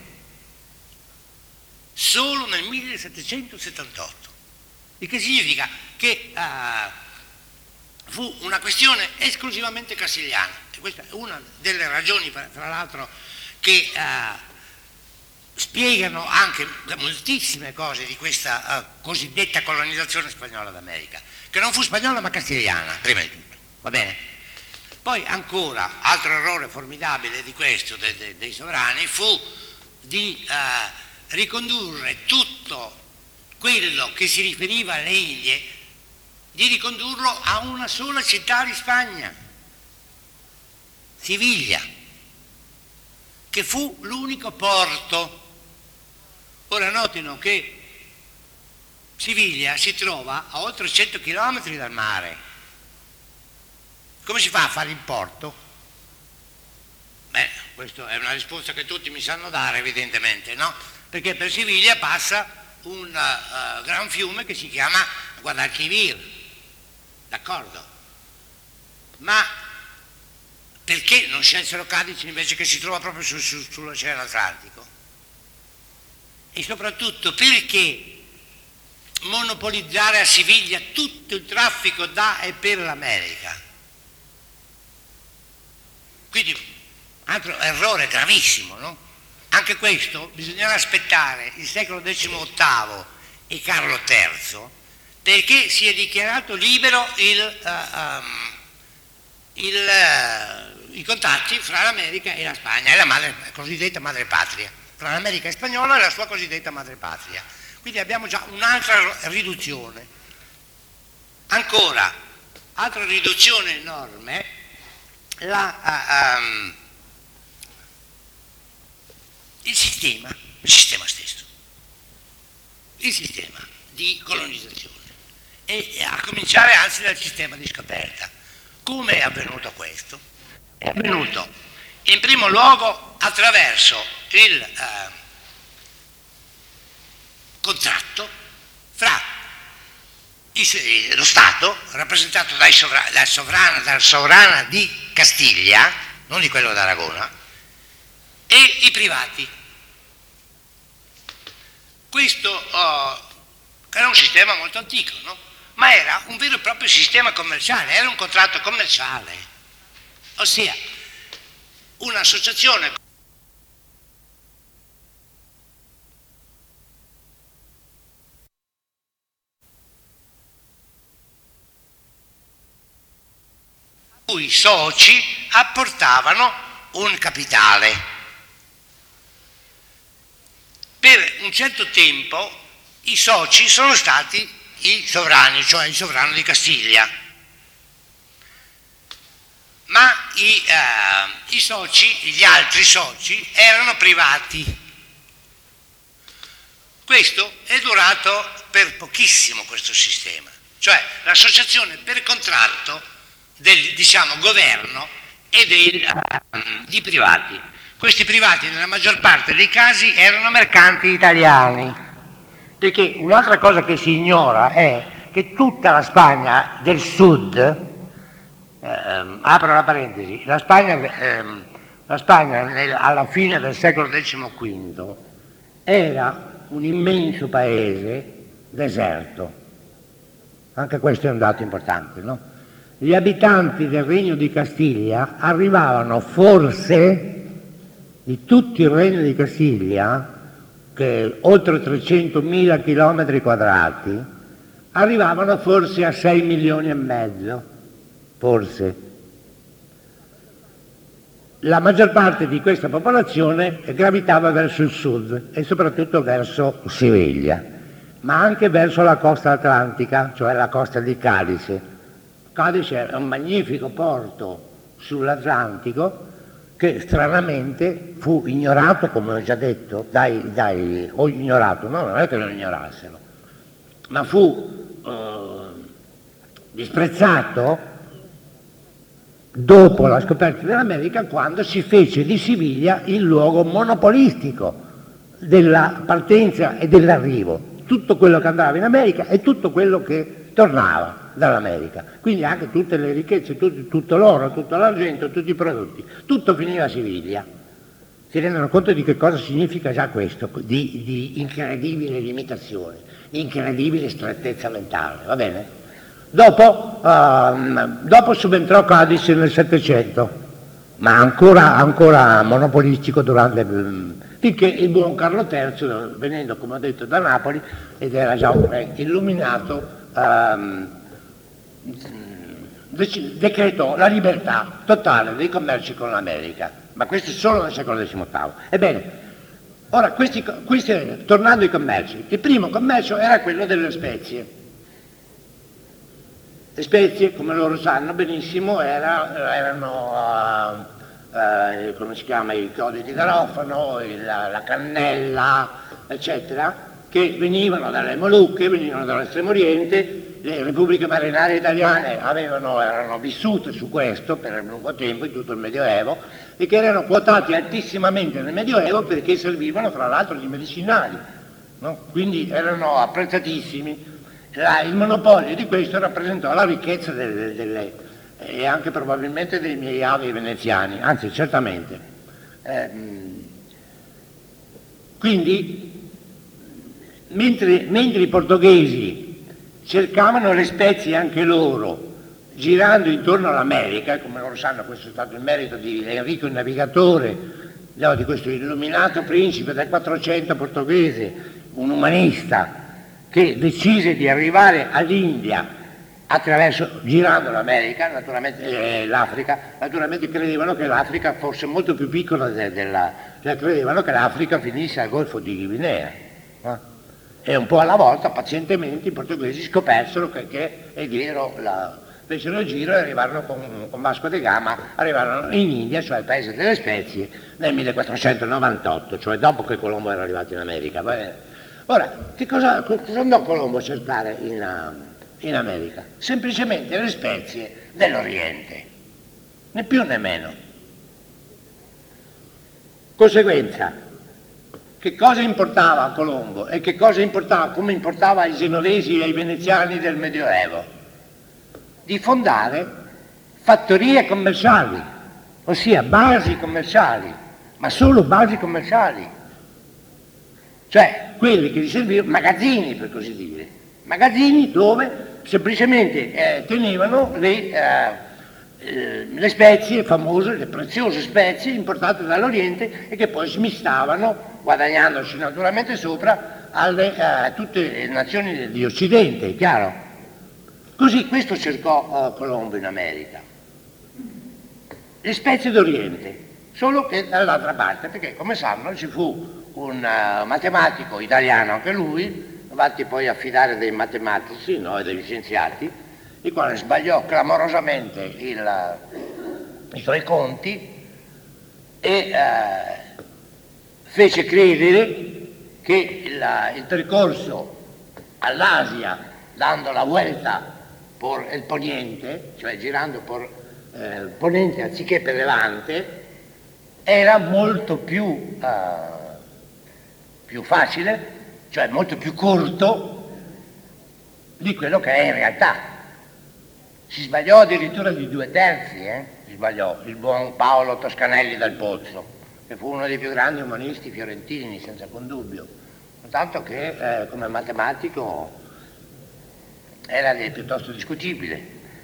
solo nel millesettecentosettantotto, il che significa che uh, fu una questione esclusivamente castigliana. E questa è una delle ragioni, tra l'altro, che uh, spiegano anche moltissime cose di questa uh, cosiddetta colonizzazione spagnola d'America, che non fu spagnola ma castigliana, prima di tutto, va bene? Poi ancora, altro errore formidabile di questo, de, de, dei sovrani, fu di uh, ricondurre tutto quello che si riferiva alle Indie, di ricondurlo a una sola città di Spagna, Siviglia, che fu l'unico porto. Ora notino che Siviglia si trova a oltre cento chilometri dal mare. Come si fa a fare il porto? Beh, questa è una risposta che tutti mi sanno dare, evidentemente, no? Perché per Siviglia passa un uh, gran fiume che si chiama Guadalquivir, d'accordo? Ma perché non scelsero Cadice invece, che si trova proprio su, su, sull'Oceano Atlantico? E soprattutto perché monopolizzare a Siviglia tutto il traffico da e per l'America. Quindi, altro errore gravissimo, no? Anche questo bisognerà aspettare il secolo diciottavo e Carlo terzo, perché si è dichiarato libero il, uh, um, il, uh, i contatti fra l'America e la Spagna, e la madre, cosiddetta madrepatria, fra l'America spagnola e la sua cosiddetta madrepatria. Quindi abbiamo già un'altra riduzione. Ancora, altra riduzione enorme, la, uh, um, il sistema, il sistema stesso, il sistema di colonizzazione, e a cominciare anzi dal sistema di scoperta. Come è avvenuto questo? È avvenuto in primo luogo attraverso il eh, contratto fra i, lo Stato, rappresentato dai sovra, dal, sovrano, dal sovrano di Castiglia, non di quello d'Aragona, e i privati. Questo oh, era un sistema molto antico, no? Ma era un vero e proprio sistema commerciale, era un contratto commerciale, ossia un'associazione cui i soci apportavano un capitale. Per un certo tempo i soci sono stati i sovrani, cioè il sovrano di Castiglia, ma i, eh, i soci, gli altri soci, erano privati. Questo è durato per pochissimo, questo sistema, cioè l'associazione per contratto del, diciamo, governo e del, eh, di privati. Questi privati nella maggior parte dei casi erano mercanti italiani, perché un'altra cosa che si ignora è che tutta la Spagna del sud, ehm, apro la parentesi, la Spagna, ehm, la Spagna nel, alla fine del secolo quindici era un immenso paese deserto, anche questo è un dato importante, no? Gli abitanti del Regno di Castiglia arrivavano forse di tutto il Regno di Castiglia, che oltre trecentomila chilometri quadrati, arrivavano forse a sei milioni e mezzo, forse. La maggior parte di questa popolazione gravitava verso il sud e soprattutto verso Siviglia, ma anche verso la costa atlantica, cioè la costa di Cadice. Cadice è un magnifico porto sull'Atlantico che stranamente fu ignorato, come ho già detto, dai, dai o ignorato, no, non è che lo ignorassero, ma fu eh, disprezzato dopo la scoperta dell'America, quando si fece di Siviglia il luogo monopolistico della partenza e dell'arrivo. Tutto quello che andava in America e tutto quello che tornava dall'America, quindi anche tutte le ricchezze, tutto, tutto l'oro, tutto l'argento, tutti i prodotti, tutto finiva a Siviglia. Si rendono conto di che cosa significa già questo, di, di incredibile limitazione, incredibile strettezza mentale, va bene? Dopo, uh, dopo subentrò Cadice nel Settecento, ma ancora, ancora monopolistico durante, finché il buon Carlo terzo, venendo come ho detto da Napoli, ed era già un re illuminato, um, decretò la libertà totale dei commerci con l'America, ma questo è solo nel secolo diciottavo. Ebbene, ora, questi, questi, tornando ai commerci, il primo commercio era quello delle spezie. Le spezie, come loro sanno benissimo, era, erano, uh, uh, come si chiama, i chiodi di garofano, il, la cannella, eccetera, che venivano dalle Molucche, venivano dall'Estremo Oriente. Le repubbliche marinarie italiane avevano, erano vissute su questo per lungo tempo, in tutto il Medioevo, e che erano quotati altissimamente nel Medioevo perché servivano fra l'altro di medicinali, no? Quindi erano apprezzatissimi. La, il monopolio di questo rappresentò la ricchezza delle, delle, e anche probabilmente dei miei avi veneziani, anzi certamente. Eh, quindi mentre, mentre i portoghesi cercavano le spezie anche loro, girando intorno all'America, come loro sanno questo è stato il merito di Enrico il Navigatore, no, di questo illuminato principe del quattrocento portoghese, un umanista che decise di arrivare all'India attraverso, girando l'America, naturalmente eh, l'Africa, naturalmente credevano che l'Africa fosse molto più piccola de, della, cioè credevano che l'Africa finisse al Golfo di Guinea. No? E un po' alla volta, pazientemente, i portoghesi scopersero che, che è vero, la, fecero il giro e arrivarono con, con Vasco da Gama, arrivarono in India, cioè il paese delle spezie, nel millequattrocentonovantotto, cioè dopo che Colombo era arrivato in America. Ora, che cosa, cosa andò Colombo a cercare in, in America? Semplicemente le spezie dell'Oriente, né più né meno. Conseguenza, che cosa importava a Colombo e che cosa importava, come importava ai genovesi e ai veneziani del Medioevo? Di fondare fattorie commerciali, ossia basi commerciali, ma solo basi commerciali, cioè quelli che gli servivano, magazzini per così dire, magazzini dove semplicemente eh, tenevano le, eh, eh, le spezie famose, le preziose spezie importate dall'Oriente e che poi smistavano, guadagnandoci naturalmente sopra, alle, eh, tutte le nazioni di Occidente, è chiaro? Così questo cercò uh, Colombo in America. Le spezie d'Oriente, solo che dall'altra parte, perché come sanno ci fu un uh, matematico italiano, anche lui, infatti poi a fidare dei matematici, no, e degli scienziati, il quale sbagliò clamorosamente il, uh, i suoi conti e uh, fece credere che il, il percorso all'Asia, dando la vuelta por il poniente, cioè girando per eh, il ponente anziché per levante, era molto più, eh, più facile, cioè molto più corto di quello che è in realtà. Si sbagliò addirittura di due terzi, eh? si sbagliò il buon Paolo Toscanelli dal Pozzo, che fu uno dei più grandi umanisti fiorentini, senza alcun dubbio, soltanto che eh, come matematico era piuttosto discutibile.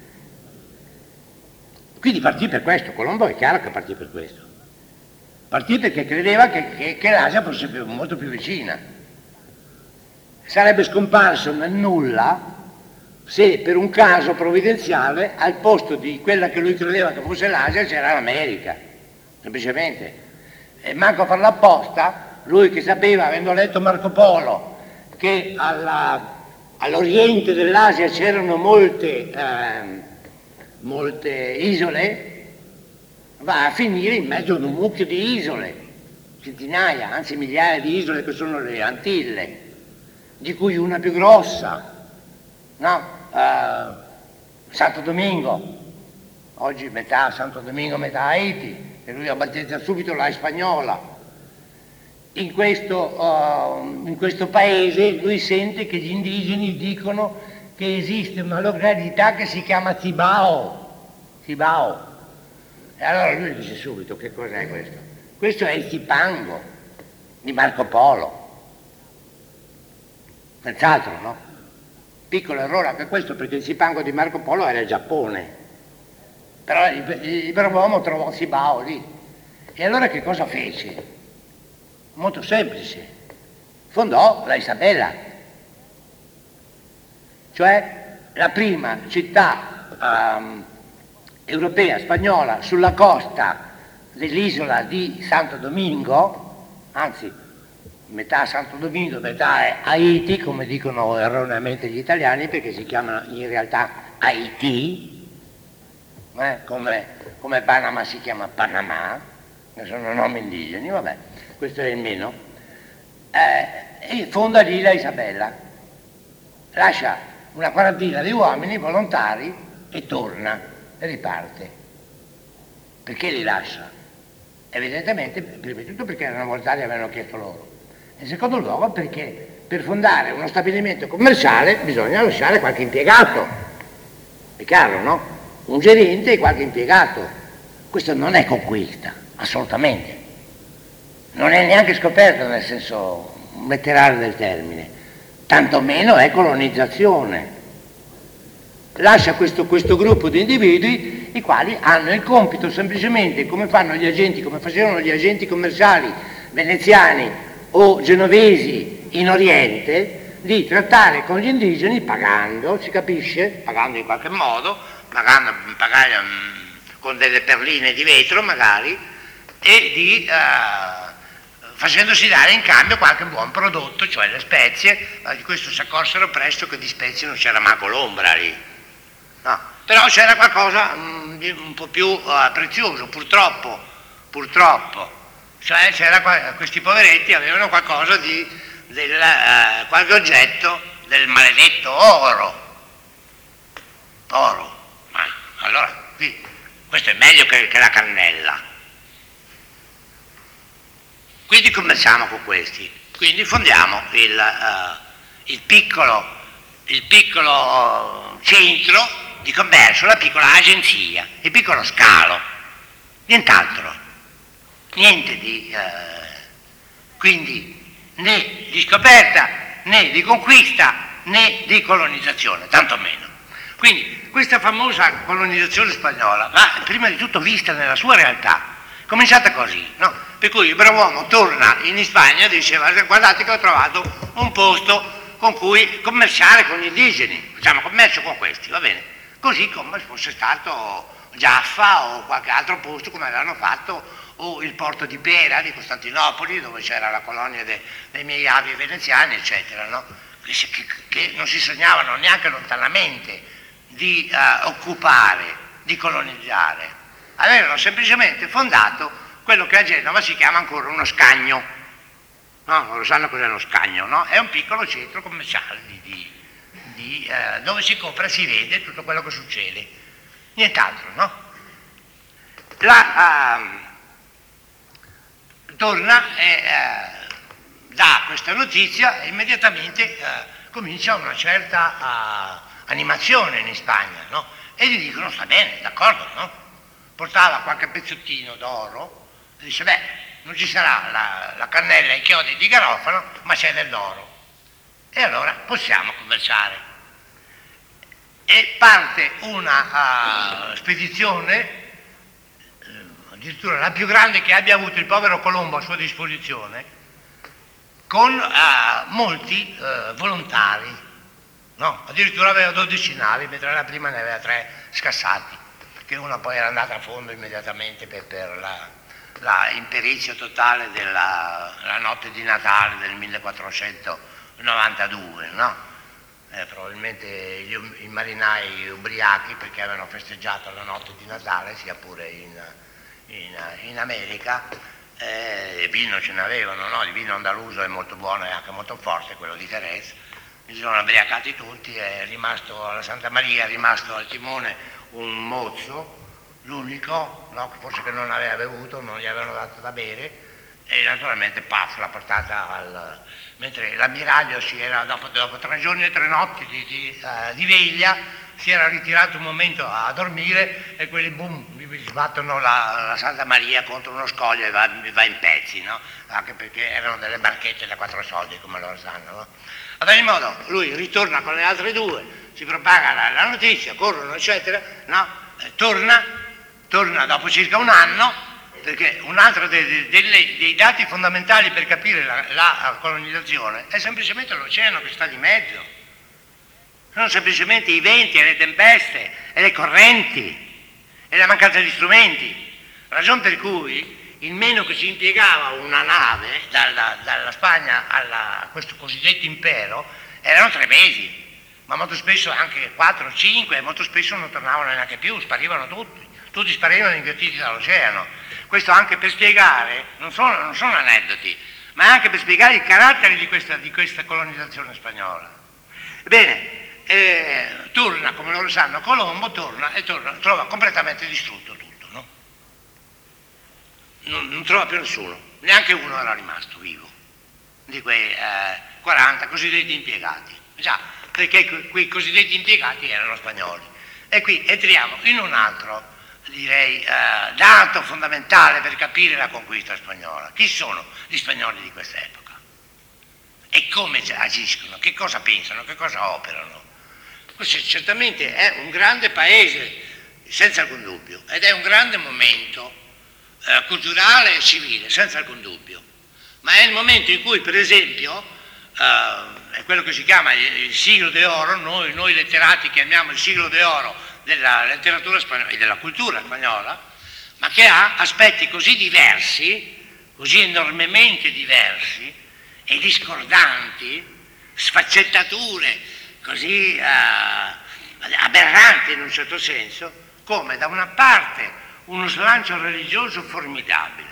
Quindi partì per questo, Colombo è chiaro che partì per questo. Partì perché credeva che, che, che l'Asia fosse più, molto più vicina. Sarebbe scomparso nel nulla se per un caso provvidenziale al posto di quella che lui credeva che fosse l'Asia c'era l'America, semplicemente. E manco a farlo apposta, lui che sapeva, avendo letto Marco Polo, che alla all'oriente dell'Asia c'erano molte, eh, molte isole, va a finire in mezzo ad un mucchio di isole, centinaia, anzi migliaia di isole che sono le Antille, di cui una più grossa, no? eh, Santo Domingo, oggi metà Santo Domingo, metà Haiti, e lui abbattezza subito la spagnola. In questo, uh, in questo paese lui sente che gli indigeni dicono che esiste una località che si chiama Cibao, Cibao. E allora lui dice subito che cos'è questo? Questo è il Cipango di Marco Polo. Senz'altro, no? Piccolo errore anche questo, perché il Cipango di Marco Polo era il Giappone. Però il, il brav'uomo trovò Cibao lì. E allora che cosa fece? Molto semplice, fondò la Isabella, cioè la prima città um, europea, spagnola, sulla costa dell'isola di Santo Domingo, anzi metà Santo Domingo, metà è Haiti, come dicono erroneamente gli italiani, perché si chiamano in realtà Haiti, eh, come, come Panama si chiama Panama, che sono nomi indigeni, vabbè. Questo è il meno, eh, e fonda lì la Isabella, lascia una quarantina di uomini volontari e torna e riparte. Perché li lascia? Evidentemente, prima di tutto perché erano volontari e avevano chiesto loro, in secondo luogo perché per fondare uno stabilimento commerciale bisogna lasciare qualche impiegato, è chiaro, no? Un gerente e qualche impiegato. Questo non è conquista, assolutamente. Non è neanche scoperto nel senso letterale del termine. tantomeno è colonizzazione. Lascia questo, questo gruppo di individui i quali hanno il compito semplicemente, come fanno gli agenti, come facevano gli agenti commerciali veneziani o genovesi in Oriente, di trattare con gli indigeni pagando, si capisce? Pagando in qualche modo, pagando, pagando con delle perline di vetro magari, e di eh, facendosi dare in cambio qualche buon prodotto, cioè le spezie. Ma di questo si accorsero presto che di spezie non c'era manco l'ombra lì. No, però c'era qualcosa um, di un po' più uh, prezioso, purtroppo, purtroppo, cioè c'era qua, questi poveretti avevano qualcosa di, del, uh, qualche oggetto del maledetto oro, oro, ma allora qui, questo è meglio che, che la cannella, quindi cominciamo con questi, quindi fondiamo il, uh, il piccolo, il piccolo centro di commercio, la piccola agenzia, il piccolo scalo, nient'altro, niente di, eh, quindi né di scoperta, né di conquista, né di colonizzazione, tantomeno. Quindi questa famosa colonizzazione spagnola va prima di tutto vista nella sua realtà, cominciata così, no? Per cui il brav'uomo torna in Spagna e dice: guardate che ho trovato un posto con cui commerciare con gli indigeni, facciamo commercio con questi, va bene? Così come fosse stato Giaffa o qualche altro posto come avevano fatto, o il porto di Pera di Costantinopoli dove c'era la colonia de, dei miei avi veneziani, eccetera, no? che, che, che non si sognavano neanche lontanamente di uh, occupare, di colonizzare, avevano semplicemente fondato quello che a Genova si chiama ancora uno scagno, no? Non lo sanno cos'è uno scagno, no? È un piccolo centro commerciale di, di Di, eh, dove si compra e si vende tutto quello che succede, nient'altro, no? La, uh, torna e uh, dà questa notizia e immediatamente uh, comincia una certa uh, animazione in Spagna, no? E gli dicono: sta bene, d'accordo, no? Portava qualche pezzettino d'oro e dice: beh, non ci sarà la, la cannella e i chiodi di garofano, ma c'è dell'oro. E allora possiamo commerciare. E parte una uh, spedizione, uh, addirittura la più grande che abbia avuto il povero Colombo a sua disposizione, con uh, molti uh, volontari, no? Addirittura aveva dodici navi, mentre la prima ne aveva tre scassati, che una poi era andata a fondo immediatamente per, per la, la imperizia totale della la notte di Natale del millequattrocentonovantadue, no? Eh, probabilmente gli, i marinai ubriachi, perché avevano festeggiato la notte di Natale sia pure in, in, in America, eh, vino ce n'avevano, no? Il vino andaluso è molto buono e anche molto forte, quello di Jerez. Si sono ubriacati tutti, è rimasto alla Santa Maria, è rimasto al timone un mozzo, l'unico, no? Forse che non aveva bevuto, non gli avevano dato da bere, e naturalmente paf, l'ha portata al... mentre l'ammiraglio si era, dopo, dopo tre giorni e tre notti di, di, uh, di veglia, si era ritirato un momento a dormire e quelli boom, sbattono la, la Santa Maria contro uno scoglio e va, va in pezzi, no? Anche perché erano delle barchette da quattro soldi, come loro sanno, no? Ad ogni modo lui ritorna con le altre due, si propaga la, la notizia, corrono eccetera, no? Eh, torna, torna dopo circa un anno, perché un altro dei, dei, dei dati fondamentali per capire la, la colonizzazione è semplicemente l'oceano che sta di mezzo, sono semplicemente i venti e le tempeste e le correnti e la mancanza di strumenti, ragion per cui il meno che si impiegava una nave dalla, dalla Spagna alla, a questo cosiddetto impero erano tre mesi, ma molto spesso anche quattro, cinque, e molto spesso non tornavano neanche più, sparivano tutti, tutti sparivano inghiottiti dall'oceano. Questo anche per spiegare, non sono, non sono aneddoti, ma anche per spiegare i caratteri di questa, di questa colonizzazione spagnola. Ebbene, eh, torna, come loro sanno, Colombo torna e torna, trova completamente distrutto tutto, no? Non, non trova più nessuno, neanche uno era rimasto vivo, di quei eh, quaranta cosiddetti impiegati. Già, perché quei cosiddetti impiegati erano spagnoli. E qui entriamo in un altro, direi, eh, dato fondamentale per capire la conquista spagnola. Chi sono gli spagnoli di questa epoca? e come agiscono, che cosa pensano, che cosa operano. Questo certamente è un grande paese, senza alcun dubbio, ed è un grande momento eh, culturale e civile, senza alcun dubbio, ma è il momento in cui, per esempio, eh, è quello che si chiama il, il siglo d'oro, noi, noi letterati chiamiamo il siglo d'oro della letteratura spagnola e della cultura spagnola, ma che ha aspetti così diversi, così enormemente diversi e discordanti, sfaccettature così eh, aberranti in un certo senso, come da una parte uno slancio religioso formidabile.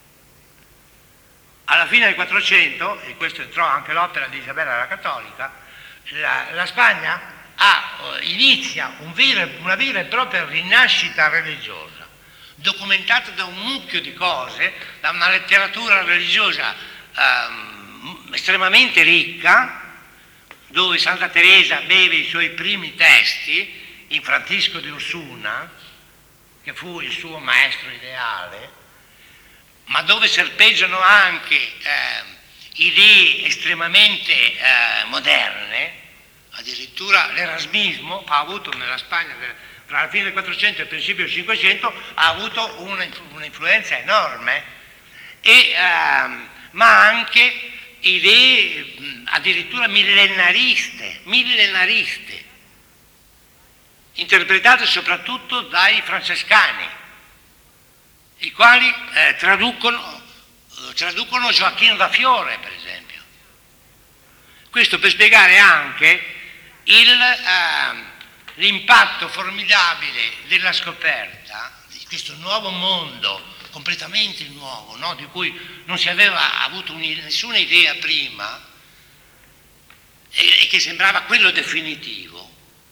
Alla fine del Quattrocento, e questo entrò anche l'opera di Isabella la Cattolica, la, la Spagna ha, inizia un vero, una vera e propria rinascita religiosa, documentata da un mucchio di cose, da una letteratura religiosa ehm, estremamente ricca, dove Santa Teresa beve i suoi primi testi in Francisco de Osuna, che fu il suo maestro ideale, ma dove serpeggiano anche eh, idee estremamente eh, moderne. Addirittura l'erasmismo ha avuto nella Spagna, tra la fine del Quattrocento e il principio del Cinquecento, ha avuto un'influenza enorme, e, ehm, ma anche idee addirittura millenariste, millenariste, interpretate soprattutto dai francescani, i quali eh, traducono, eh, traducono Gioacchino da Fiore, per esempio. Questo per spiegare anche il, eh, l'impatto formidabile della scoperta di questo nuovo mondo, completamente nuovo, no? Di cui non si aveva avuto un, nessuna idea prima, e, e che sembrava quello definitivo,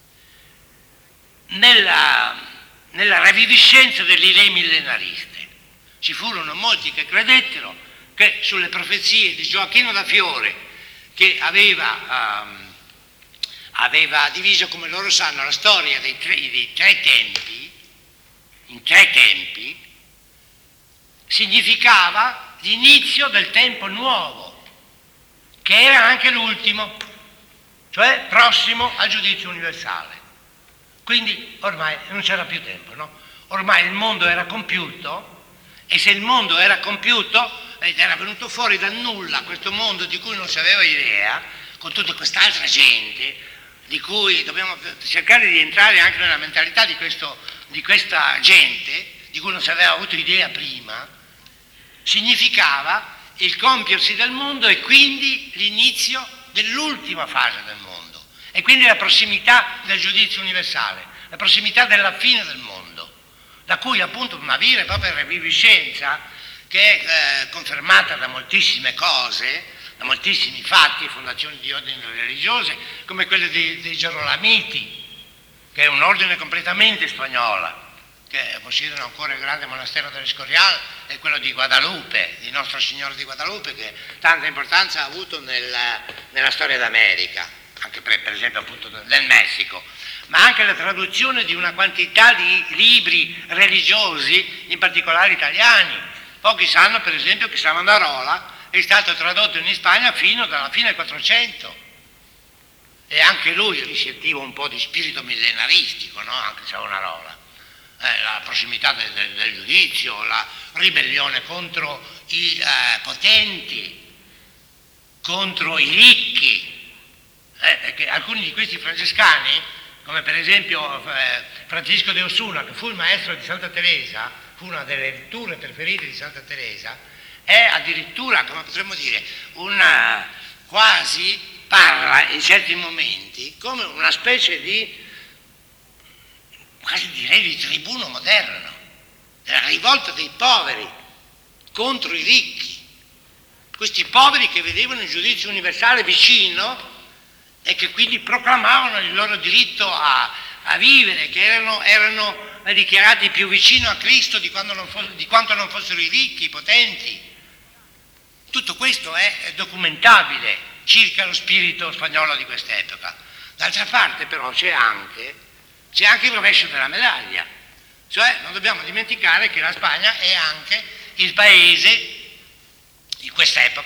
nella, nella reviviscenza delle idee millenariste. Ci furono molti che credettero che sulle profezie di Gioacchino da Fiore, che aveva, um, aveva diviso, come loro sanno, la storia dei tre, dei tre tempi, in tre tempi, significava l'inizio del tempo nuovo, che era anche l'ultimo, cioè prossimo al giudizio universale. Quindi ormai non c'era più tempo, no? Ormai il mondo era compiuto, e se il mondo era compiuto ed era venuto fuori dal nulla questo mondo di cui non si aveva idea, con tutta quest'altra gente, di cui dobbiamo cercare di entrare anche nella mentalità di, questo, di questa gente, di cui non si aveva avuto idea prima, significava il compiersi del mondo e quindi l'inizio dell'ultima fase del mondo, e quindi la prossimità del giudizio universale, la prossimità della fine del mondo, da cui appunto una vera e propria reviviscenza che è eh, confermata da moltissime cose, da moltissimi fatti e fondazioni di ordini religiose, come quelle dei, dei Gerolamiti, che è un ordine completamente spagnola, che possiedono ancora il grande monastero dell'Escorial, e quello di Guadalupe, di Nostro Signore di Guadalupe, che tanta importanza ha avuto nella, nella storia d'America, anche per, per esempio appunto nel Messico, ma anche la traduzione di una quantità di libri religiosi, in particolare italiani. Pochi sanno per esempio che Savonarola è stato tradotto in Spagna fino alla fine del Quattrocento, e anche lui risentiva un po' di spirito millenaristico, no? Anche Savonarola. Eh, la prossimità del, del, del giudizio, la ribellione contro i eh, potenti, contro i ricchi, eh, perché alcuni di questi francescani, come per esempio eh, Francisco de Osuna, che fu il maestro di Santa Teresa, fu una delle letture preferite di Santa Teresa, è addirittura, come potremmo dire, una, quasi parla in certi momenti come una specie di, quasi direi di tribuno moderno, della rivolta dei poveri contro i ricchi, questi poveri che vedevano il giudizio universale vicino e che quindi proclamavano il loro diritto a, a vivere, che erano, erano dichiarati più vicino a Cristo di, quando non fosse, di quanto non fossero i ricchi, i potenti. Tutto questo è documentabile circa lo spirito spagnolo di quest'epoca. D'altra parte però c'è anche, c'è anche il rovescio della medaglia, cioè non dobbiamo dimenticare che la Spagna è anche il paese in quest'epoca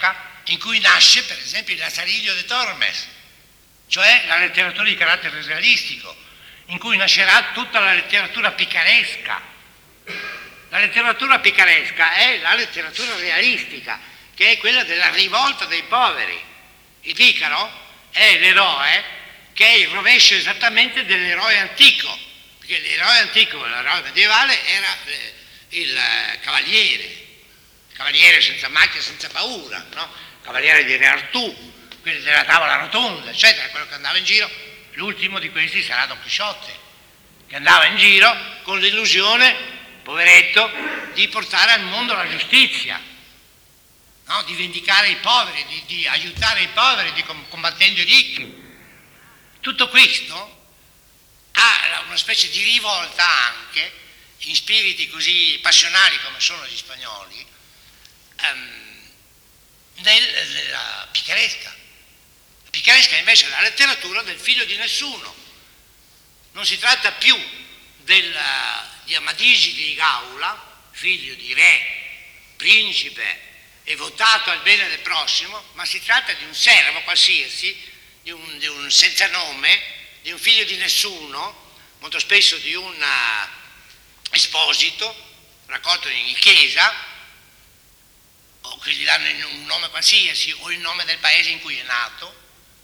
in cui nasce per esempio il Lazarillo de Tormes, cioè la letteratura di carattere realistico, in cui nascerà tutta la letteratura picaresca. La letteratura picaresca è la letteratura realistica, che è quella della rivolta dei poveri. Il picaro è l'eroe che è il rovescio esattamente dell'eroe antico, perché l'eroe antico, l'eroe medievale era eh, il eh, cavaliere, il cavaliere senza macchia, senza paura, no? Il cavaliere di Re Artù, quello della tavola rotonda, eccetera, quello che andava in giro. L'ultimo di questi sarà Don Chisciotte, che andava in giro con l'illusione, poveretto, di portare al mondo la giustizia, no? Di vendicare i poveri, di, di aiutare i poveri, di com- combattendo i ricchi. Tutto questo ha una specie di rivolta anche in spiriti così passionali come sono gli spagnoli, ehm, nel, nella picaresca. La picaresca invece è la letteratura del figlio di nessuno. Non si tratta più della, di Amadigi di Gaula, figlio di re, principe e votato al bene del prossimo, ma si tratta di un servo qualsiasi, di un, di un senza nome, di un figlio di nessuno, molto spesso di un uh, esposito raccolto in chiesa, o che gli danno un nome qualsiasi o il nome del paese in cui è nato,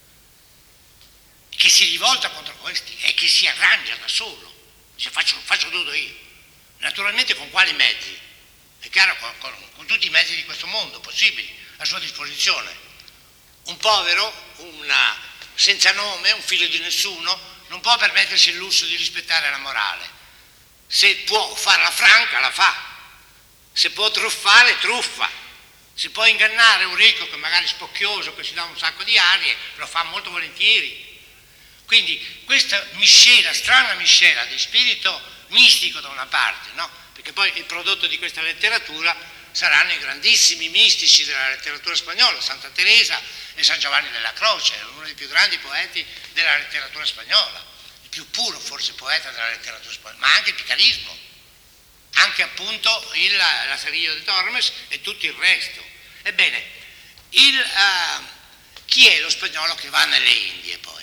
che si rivolta contro questi e che si arrangia da solo, dice faccio, faccio tutto io, naturalmente con quali mezzi? È chiaro, con, con, con tutti i mezzi di questo mondo possibili a sua disposizione. Un povero, una senza nome, un figlio di nessuno, non può permettersi il lusso di rispettare la morale. Se può farla franca, la fa. Se può truffare, truffa. Se può ingannare un ricco che magari è spocchioso, che si dà un sacco di arie, lo fa molto volentieri. Quindi questa miscela, strana miscela di spirito mistico da una parte, no? Perché poi il prodotto di questa letteratura saranno i grandissimi mistici della letteratura spagnola, Santa Teresa e San Giovanni della Croce, uno dei più grandi poeti della letteratura spagnola, il più puro forse poeta della letteratura spagnola, ma anche il picarismo, anche appunto il Lazarillo de Tormes e tutto il resto. Ebbene, il, uh, chi è lo spagnolo che va nelle Indie poi?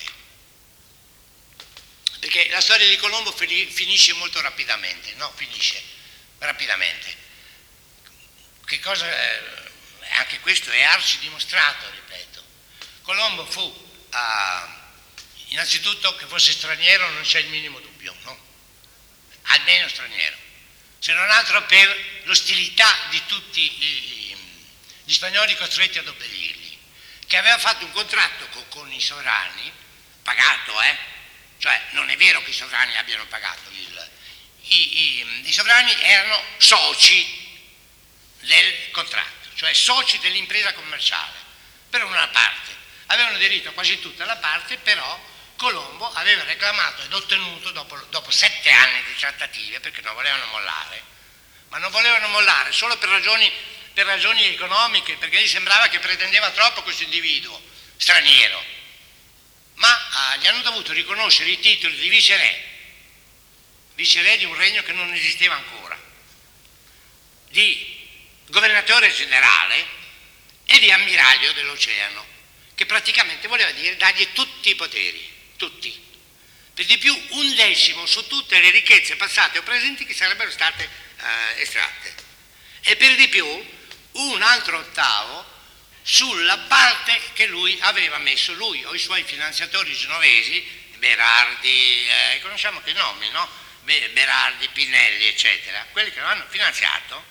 Perché la storia di Colombo finisce molto rapidamente, no? Finisce rapidamente. Che cosa, eh, anche questo è arci dimostrato, ripeto. Colombo fu, uh, innanzitutto che fosse straniero non c'è il minimo dubbio, no? Almeno straniero, se non altro per l'ostilità di tutti i, gli spagnoli costretti ad obbedire, che aveva fatto un contratto con, con i sovrani, pagato, eh? Cioè non è vero che i sovrani abbiano pagato, il, i, i, i sovrani erano soci del contratto, cioè soci dell'impresa commerciale, per una parte. Avevano diritto a quasi tutta la parte, però Colombo aveva reclamato ed ottenuto dopo, dopo sette anni di trattative, perché non volevano mollare, ma non volevano mollare solo per ragioni, per ragioni economiche, perché gli sembrava che pretendeva troppo questo individuo straniero, ma ah, gli hanno dovuto riconoscere i titoli di viceré, viceré di un regno che non esisteva ancora, di governatore generale e di ammiraglio dell'oceano, che praticamente voleva dire dargli tutti i poteri, tutti, per di più un decimo su tutte le ricchezze passate o presenti che sarebbero state eh, estratte, e per di più un altro ottavo sulla parte che lui aveva messo, lui o i suoi finanziatori genovesi, Berardi, eh, conosciamo che nomi, no? Berardi, Pinelli, eccetera, quelli che lo hanno finanziato,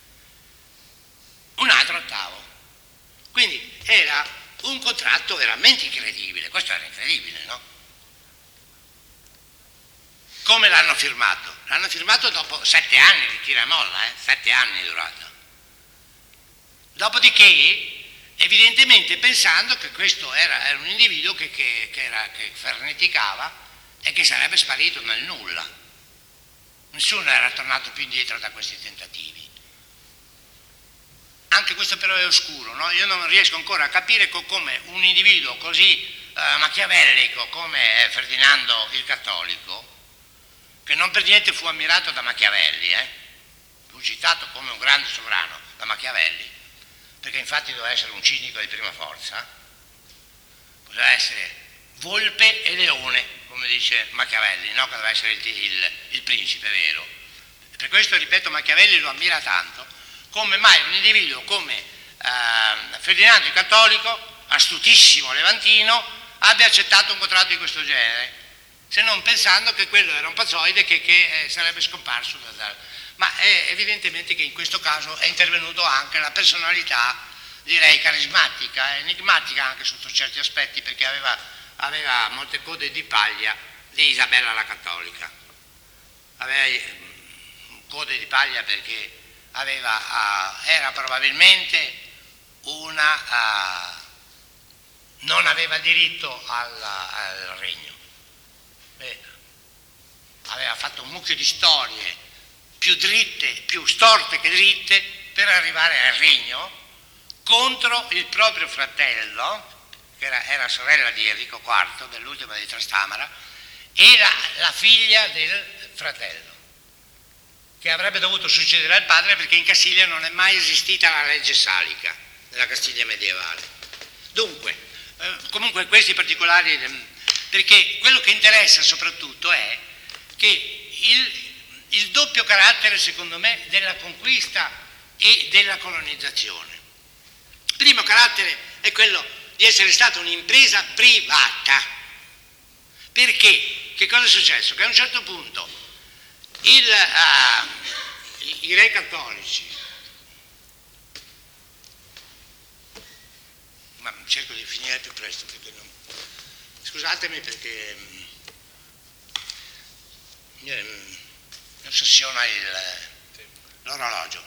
un altro ottavo. Quindi era un contratto veramente incredibile, questo era incredibile, no? Come l'hanno firmato? L'hanno firmato dopo sette anni di tira e molla, eh? Sette anni è durato. Dopodiché, evidentemente pensando che questo era, era un individuo che, che, che, era, che ferneticava e che sarebbe sparito nel nulla. Nessuno era tornato più indietro da questi tentativi. Anche questo però è oscuro, no? Io non riesco ancora a capire co- come un individuo così eh, machiavellico come Ferdinando il Cattolico, che non per niente fu ammirato da Machiavelli, eh? Fu citato come un grande sovrano da Machiavelli, perché infatti doveva essere un cinico di prima forza, poteva essere volpe e leone, come dice Machiavelli, no? Che doveva essere il, il, il principe vero. Per questo, ripeto, Machiavelli lo ammira tanto. Come mai un individuo come eh, Ferdinando il Cattolico, astutissimo levantino, abbia accettato un contratto di questo genere, se non pensando che quello era un pazzoide che, che eh, sarebbe scomparso da, da, ma è evidentemente che in questo caso è intervenuto anche la personalità, direi carismatica, enigmatica anche sotto certi aspetti, perché aveva, aveva molte code di paglia di Isabella la Cattolica. Aveva code di paglia perché aveva, uh, era probabilmente una, uh, non aveva diritto al, al regno. Beh, aveva fatto un mucchio di storie più dritte, più storte che dritte per arrivare al regno contro il proprio fratello, che era, era sorella di Enrico quarto, dell'ultima di Trastamara, e la, la figlia del fratello, che avrebbe dovuto succedere al padre, perché in Castiglia non è mai esistita la legge salica, nella Castiglia medievale. Dunque, eh, comunque questi particolari, perché quello che interessa soprattutto è che il, il doppio carattere, secondo me, della conquista e della colonizzazione. Il primo carattere è quello di essere stata un'impresa privata. Perché? Che cosa è successo? Che a un certo punto il, uh, i, i re cattolici, ma cerco di finire più presto perché non, scusatemi perché mi, mi ossessiona l'orologio.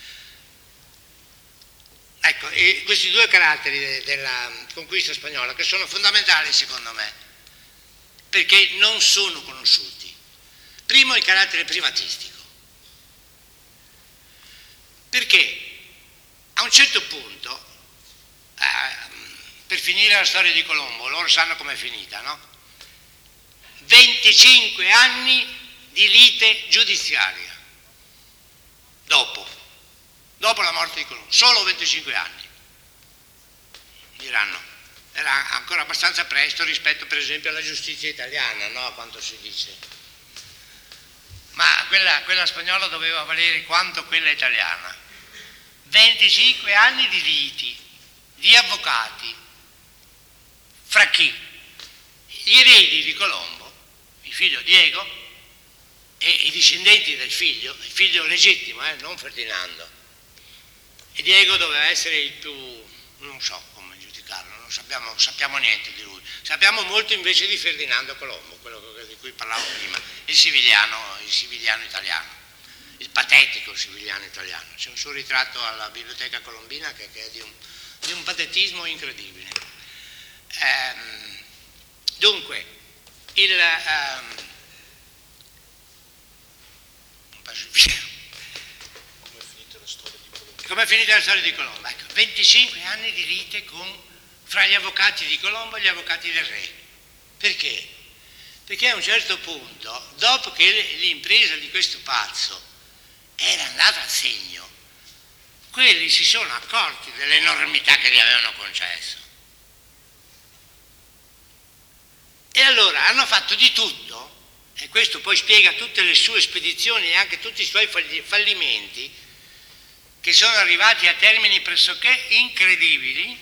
Ecco, e questi due caratteri de, della conquista spagnola che sono fondamentali secondo me, perché non sono conosciuti. Primo, il carattere privatistico, perché a un certo punto, eh, per finire la storia di Colombo, loro sanno com'è finita, no? venticinque anni di lite giudiziaria, dopo, dopo la morte di Colombo, solo venticinque anni. Diranno, era ancora abbastanza presto rispetto per esempio alla giustizia italiana, no? A quanto si dice. Ma quella, quella spagnola doveva valere quanto quella italiana. venticinque anni di liti, di avvocati, fra chi? Gli eredi di Colombo, il figlio Diego, e i discendenti del figlio, il figlio legittimo, eh, non Ferdinando. E Diego doveva essere il più, non so come giudicarlo, non sappiamo, sappiamo niente di lui. Sappiamo molto invece di Ferdinando Colombo, quello di cui parlavo prima, il sivigliano, il sivigliano italiano, il patetico sivigliano italiano. C'è un suo ritratto alla Biblioteca Colombina che, che è di un, di un patetismo incredibile. Ehm, dunque, il... Ehm,
Come è finita la storia di Colombo?
Come è finita la storia di Colombo? Ecco, venticinque anni di lite con, fra gli avvocati di Colombo e gli avvocati del re. Perché? Perché a un certo punto, dopo che l'impresa di questo pazzo era andata a segno, quelli si sono accorti dell'enormità che gli avevano concesso. E allora hanno fatto di tutto, e questo poi spiega tutte le sue spedizioni e anche tutti i suoi fallimenti, che sono arrivati a termini pressoché incredibili,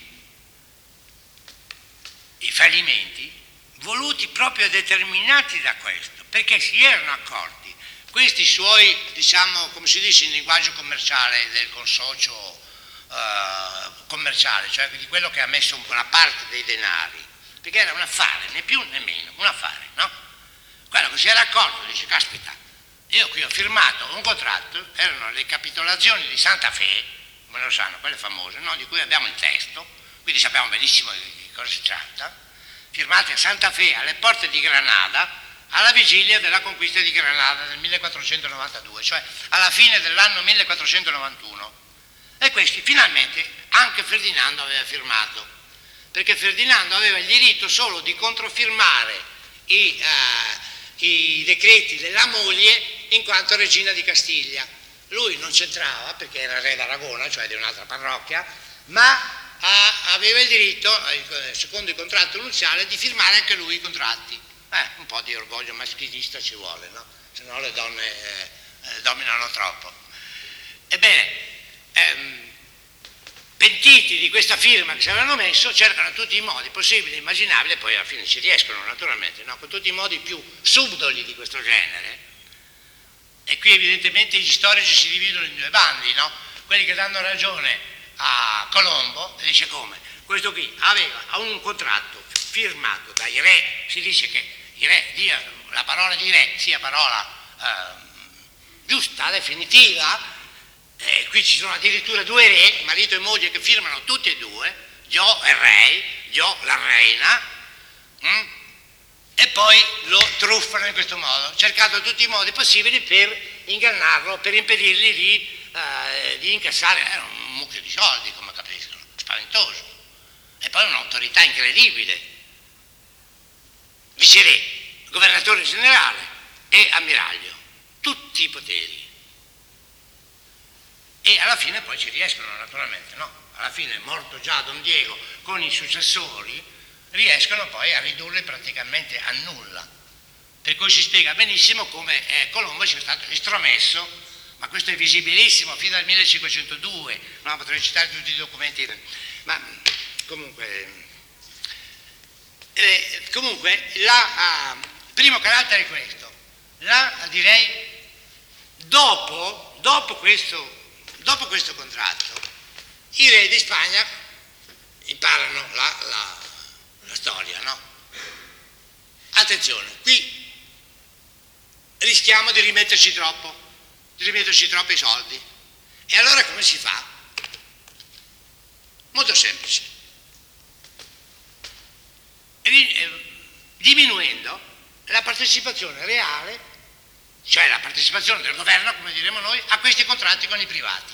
i fallimenti voluti proprio determinati da questo, perché si erano accorti, questi suoi, diciamo, come si dice in linguaggio commerciale, del consocio eh, commerciale, cioè di quello che ha messo una parte dei denari, perché era un affare, né più né meno, un affare, no? Quello che si era accorto, dice, caspita, io qui ho firmato un contratto, erano le capitolazioni di Santa Fe, come lo sanno, quelle famose, no? Di cui abbiamo il testo, quindi sappiamo benissimo di che cosa si tratta, firmate a Santa Fe, alle porte di Granada, alla vigilia della conquista di Granada nel millequattrocentonovantadue, cioè alla fine dell'anno millequattrocentonovantuno. E questi finalmente anche Ferdinando aveva firmato, perché Ferdinando aveva il diritto solo di controfirmare i, uh, i decreti della moglie in quanto regina di Castiglia. Lui non c'entrava perché era re d'Aragona, cioè di un'altra parrocchia, ma a, aveva il diritto, secondo il contratto nuziale, di firmare anche lui i contratti. Eh, un po' di orgoglio maschilista ci vuole, no? Se no le donne eh, eh, dominano troppo. Ebbene, ehm, pentiti di questa firma che si avevano messo, cercano tutti i modi possibili e immaginabili, e poi alla fine ci riescono naturalmente, no? Con tutti i modi più subdoli di questo genere. E qui evidentemente gli storici si dividono in due bandi, no? Quelli che danno ragione a Colombo, e dice come? Questo qui aveva un contratto firmato dai re, si dice che i re, dia, la parola di re sia parola eh, giusta, definitiva. Eh, qui ci sono addirittura due re, marito e moglie, che firmano tutti e due, Gio il re, Gio la reina, hm? E poi lo truffano in questo modo, cercando tutti i modi possibili per ingannarlo, per impedirgli di, eh, di incassare. Era un mucchio di soldi, come capiscono, spaventoso. E poi un'autorità incredibile, viceré, governatore generale e ammiraglio, tutti i poteri. E alla fine poi ci riescono naturalmente, no? Alla fine, morto già Don Diego con i successori, riescono poi a ridurle praticamente a nulla. Per cui si spiega benissimo come eh, Colombo sia stato estromesso, ma questo è visibilissimo fin dal millecinquecentodue, no? Potrei citare tutti i documenti, ma comunque, eh, comunque la, uh, il primo carattere è questo. La, direi, dopo, dopo questo Dopo questo contratto, i re di Spagna imparano la, la, la storia, no? Attenzione, qui rischiamo di rimetterci troppo, di rimetterci troppi soldi. E allora come si fa? Molto semplice. Diminuendo la partecipazione reale, cioè la partecipazione del governo, come diremo noi, a questi contratti con i privati.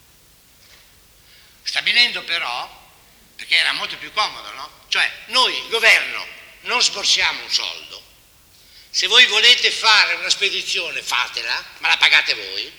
Stabilendo però, perché era molto più comodo, no? Cioè noi, il governo, non sborsiamo un soldo. Se voi volete fare una spedizione, fatela, ma la pagate voi.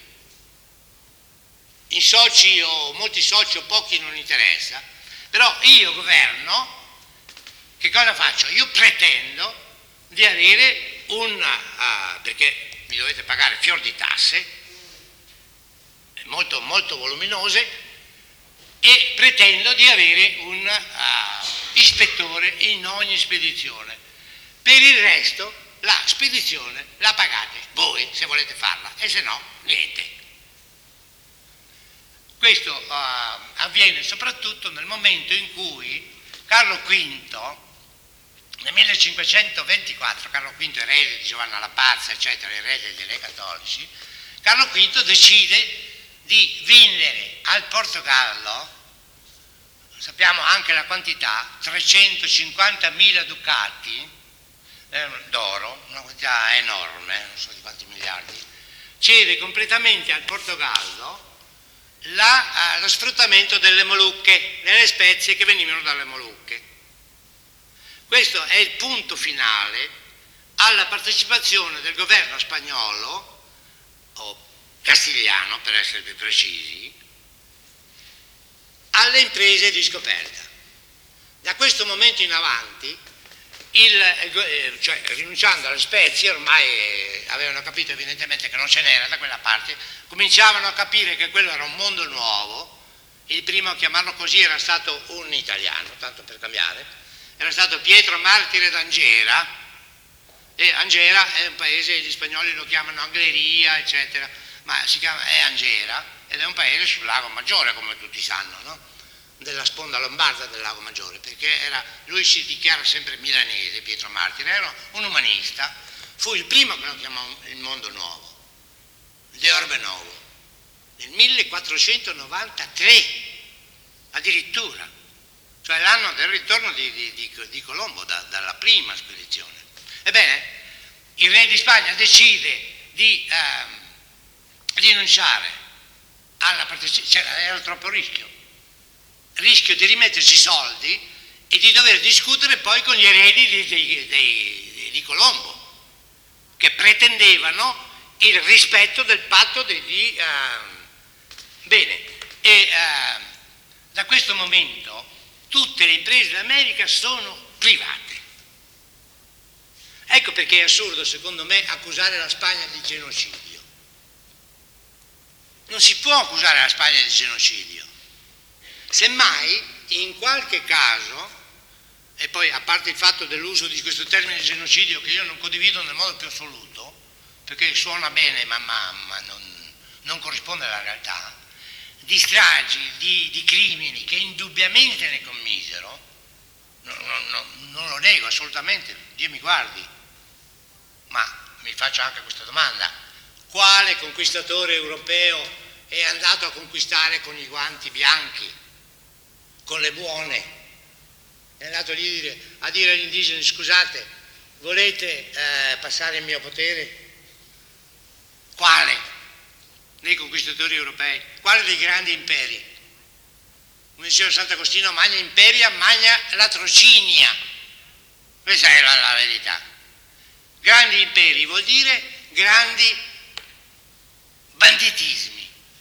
In soci o molti soci o pochi non interessa, però io, governo, che cosa faccio? Io pretendo di avere un... Uh, perché mi dovete pagare fior di tasse, molto, molto voluminose, e pretendo di avere un uh, ispettore in ogni spedizione. Per il resto la spedizione la pagate voi se volete farla, e se no niente. Questo uh, avviene soprattutto nel momento in cui Carlo quinto, nel millecinquecentoventiquattro, Carlo quinto, erede di Giovanna la Pazza, eccetera, erede dei re cattolici, Carlo quinto decide di vendere al Portogallo, sappiamo anche la quantità, trecentocinquantamila ducati eh, d'oro, una quantità enorme, non so di quanti miliardi, cede completamente al Portogallo la, uh, lo sfruttamento delle Molucche, delle spezie che venivano dalle Molucche. Questo è il punto finale alla partecipazione del governo spagnolo, o castigliano per essere più precisi, alle imprese di scoperta. Da questo momento in avanti, il, cioè, rinunciando alle spezie, ormai avevano capito evidentemente che non ce n'era da quella parte, cominciavano a capire che quello era un mondo nuovo. Il primo a chiamarlo così era stato un italiano, tanto per cambiare, era stato Pietro Martire d'Angera, e Angera è un paese, gli spagnoli lo chiamano Angleria, eccetera, ma si chiama, è Angera, ed è un paese sul Lago Maggiore, come tutti sanno, no? Della sponda lombarda del Lago Maggiore, perché era, lui si dichiara sempre milanese, Pietro Martire, era un umanista, fu il primo che lo chiamò il mondo nuovo, De Orbe Novo, nel millequattrocentonovantatré, addirittura, cioè l'anno del ritorno di, di, di, di Colombo da, dalla prima spedizione. Ebbene, il re di Spagna decide di eh, rinunciare alla partecipazione, cioè, era troppo rischio, rischio di rimetterci soldi e di dover discutere poi con gli eredi di, di, di, di Colombo, che pretendevano il rispetto del patto di... di eh, bene, e... Eh, da questo momento tutte le imprese d'America sono private. Ecco perché è assurdo, secondo me, accusare la Spagna di genocidio. Non si può accusare la Spagna di genocidio. Semmai, in qualche caso, e poi a parte il fatto dell'uso di questo termine genocidio che io non condivido nel modo più assoluto, perché suona bene ma, ma, ma non, non corrisponde alla realtà, di stragi, di, di crimini che indubbiamente ne commisero, no, no, no, non lo nego assolutamente, Dio mi guardi, ma mi faccio anche questa domanda: quale conquistatore europeo è andato a conquistare con i guanti bianchi, con le buone? È andato lì a dire, a dire agli indigeni: scusate, volete eh, passare il mio potere? Quale dei conquistatori europei? Quale dei grandi imperi? Come diceva Sant'Agostino, magna imperia, magna latrocinia. Questa è la, la verità. Grandi imperi vuol dire grandi banditismi.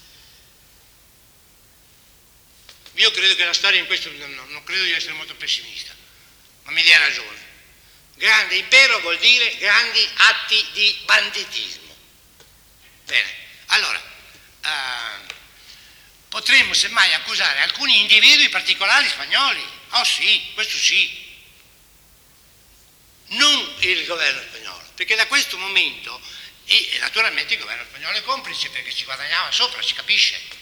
Io credo che la storia in questo, non, non credo di essere molto pessimista, ma mi dia ragione. Grande impero vuol dire grandi atti di banditismo. Bene, allora, eh, potremmo semmai accusare alcuni individui particolari spagnoli. Oh sì, questo sì. Non il governo spagnolo, perché da questo momento, e naturalmente il governo spagnolo è complice perché ci guadagnava sopra, si capisce.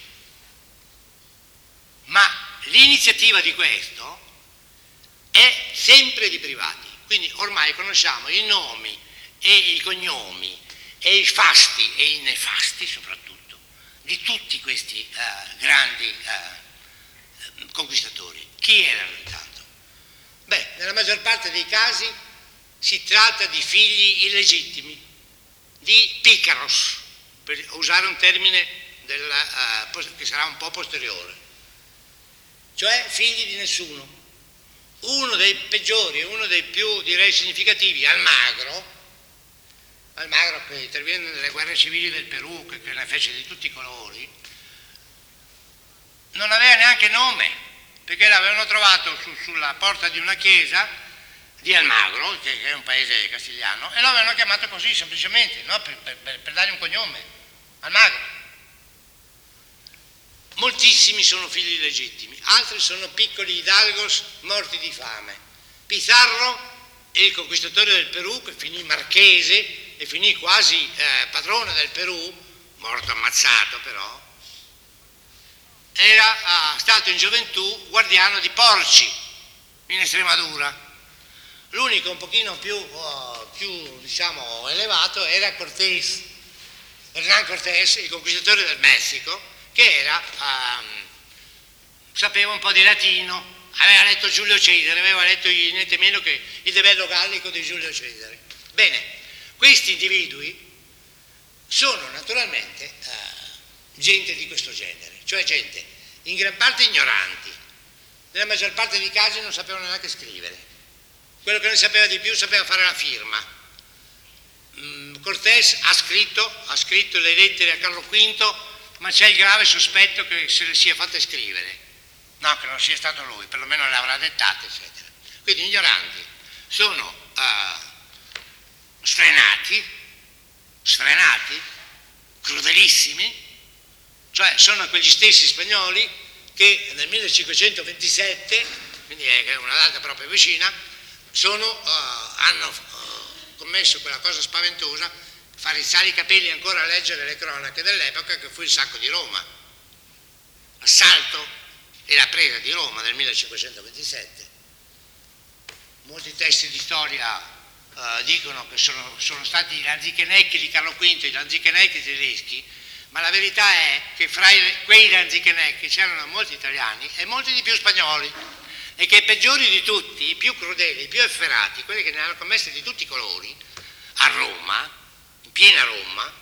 Ma l'iniziativa di questo è sempre di privati, quindi ormai conosciamo i nomi e i cognomi e i fasti e i nefasti soprattutto di tutti questi eh, grandi eh, conquistatori. Chi erano intanto? Beh, nella maggior parte dei casi si tratta di figli illegittimi, di pícaros, per usare un termine della, uh, che sarà un po' posteriore. Cioè figli di nessuno. Uno dei peggiori, uno dei più, direi, significativi, Almagro, Almagro che interviene nelle guerre civili del Perù, che, che ne fece di tutti i colori, non aveva neanche nome, perché l'avevano trovato su, sulla porta di una chiesa di Almagro, che, che è un paese castigliano, e lo avevano chiamato così semplicemente, no? per, per, per dargli un cognome, Almagro. Moltissimi sono figli illegittimi, altri sono piccoli hidalgos morti di fame. Pizarro, il conquistatore del Perù, che finì marchese e finì quasi eh, padrone del Perù, morto ammazzato però, era eh, stato in gioventù guardiano di porci in Estremadura. L'unico un pochino più, uh, più diciamo, elevato era Cortés, Hernán Cortés, il conquistatore del Messico, che era, um, sapeva un po' di latino, aveva letto Giulio Cesare, aveva letto niente meno che il De Bello Gallico di Giulio Cesare. Bene, questi individui sono naturalmente uh, gente di questo genere, cioè gente in gran parte ignoranti, nella maggior parte dei casi non sapevano neanche scrivere. Quello che ne sapeva di più sapeva fare la firma. Mm, Cortés ha scritto, ha scritto le lettere a Carlo quinto, ma c'è il grave sospetto che se le sia fatte scrivere, no, che non sia stato lui, perlomeno le avrà dettate, eccetera. Quindi ignoranti, sono uh, sfrenati, sfrenati, crudelissimi, cioè sono quegli stessi spagnoli che nel millecinquecentoventisette, quindi è una data proprio vicina, sono, uh, hanno uh, commesso quella cosa spaventosa, far rizzare i capelli ancora a leggere le cronache dell'epoca, che fu il sacco di Roma, assalto e la presa di Roma nel millecinquecentoventisette. Molti testi di storia uh, dicono che sono, sono stati i Lanzichenecchi di Carlo quinto, i Lanzichenecchi tedeschi, ma la verità è che fra i, quei Lanzichenecchi c'erano molti italiani e molti di più spagnoli, e che i peggiori di tutti, i più crudeli, i più efferati, quelli che ne hanno commesse di tutti i colori, a Roma, in piena Roma,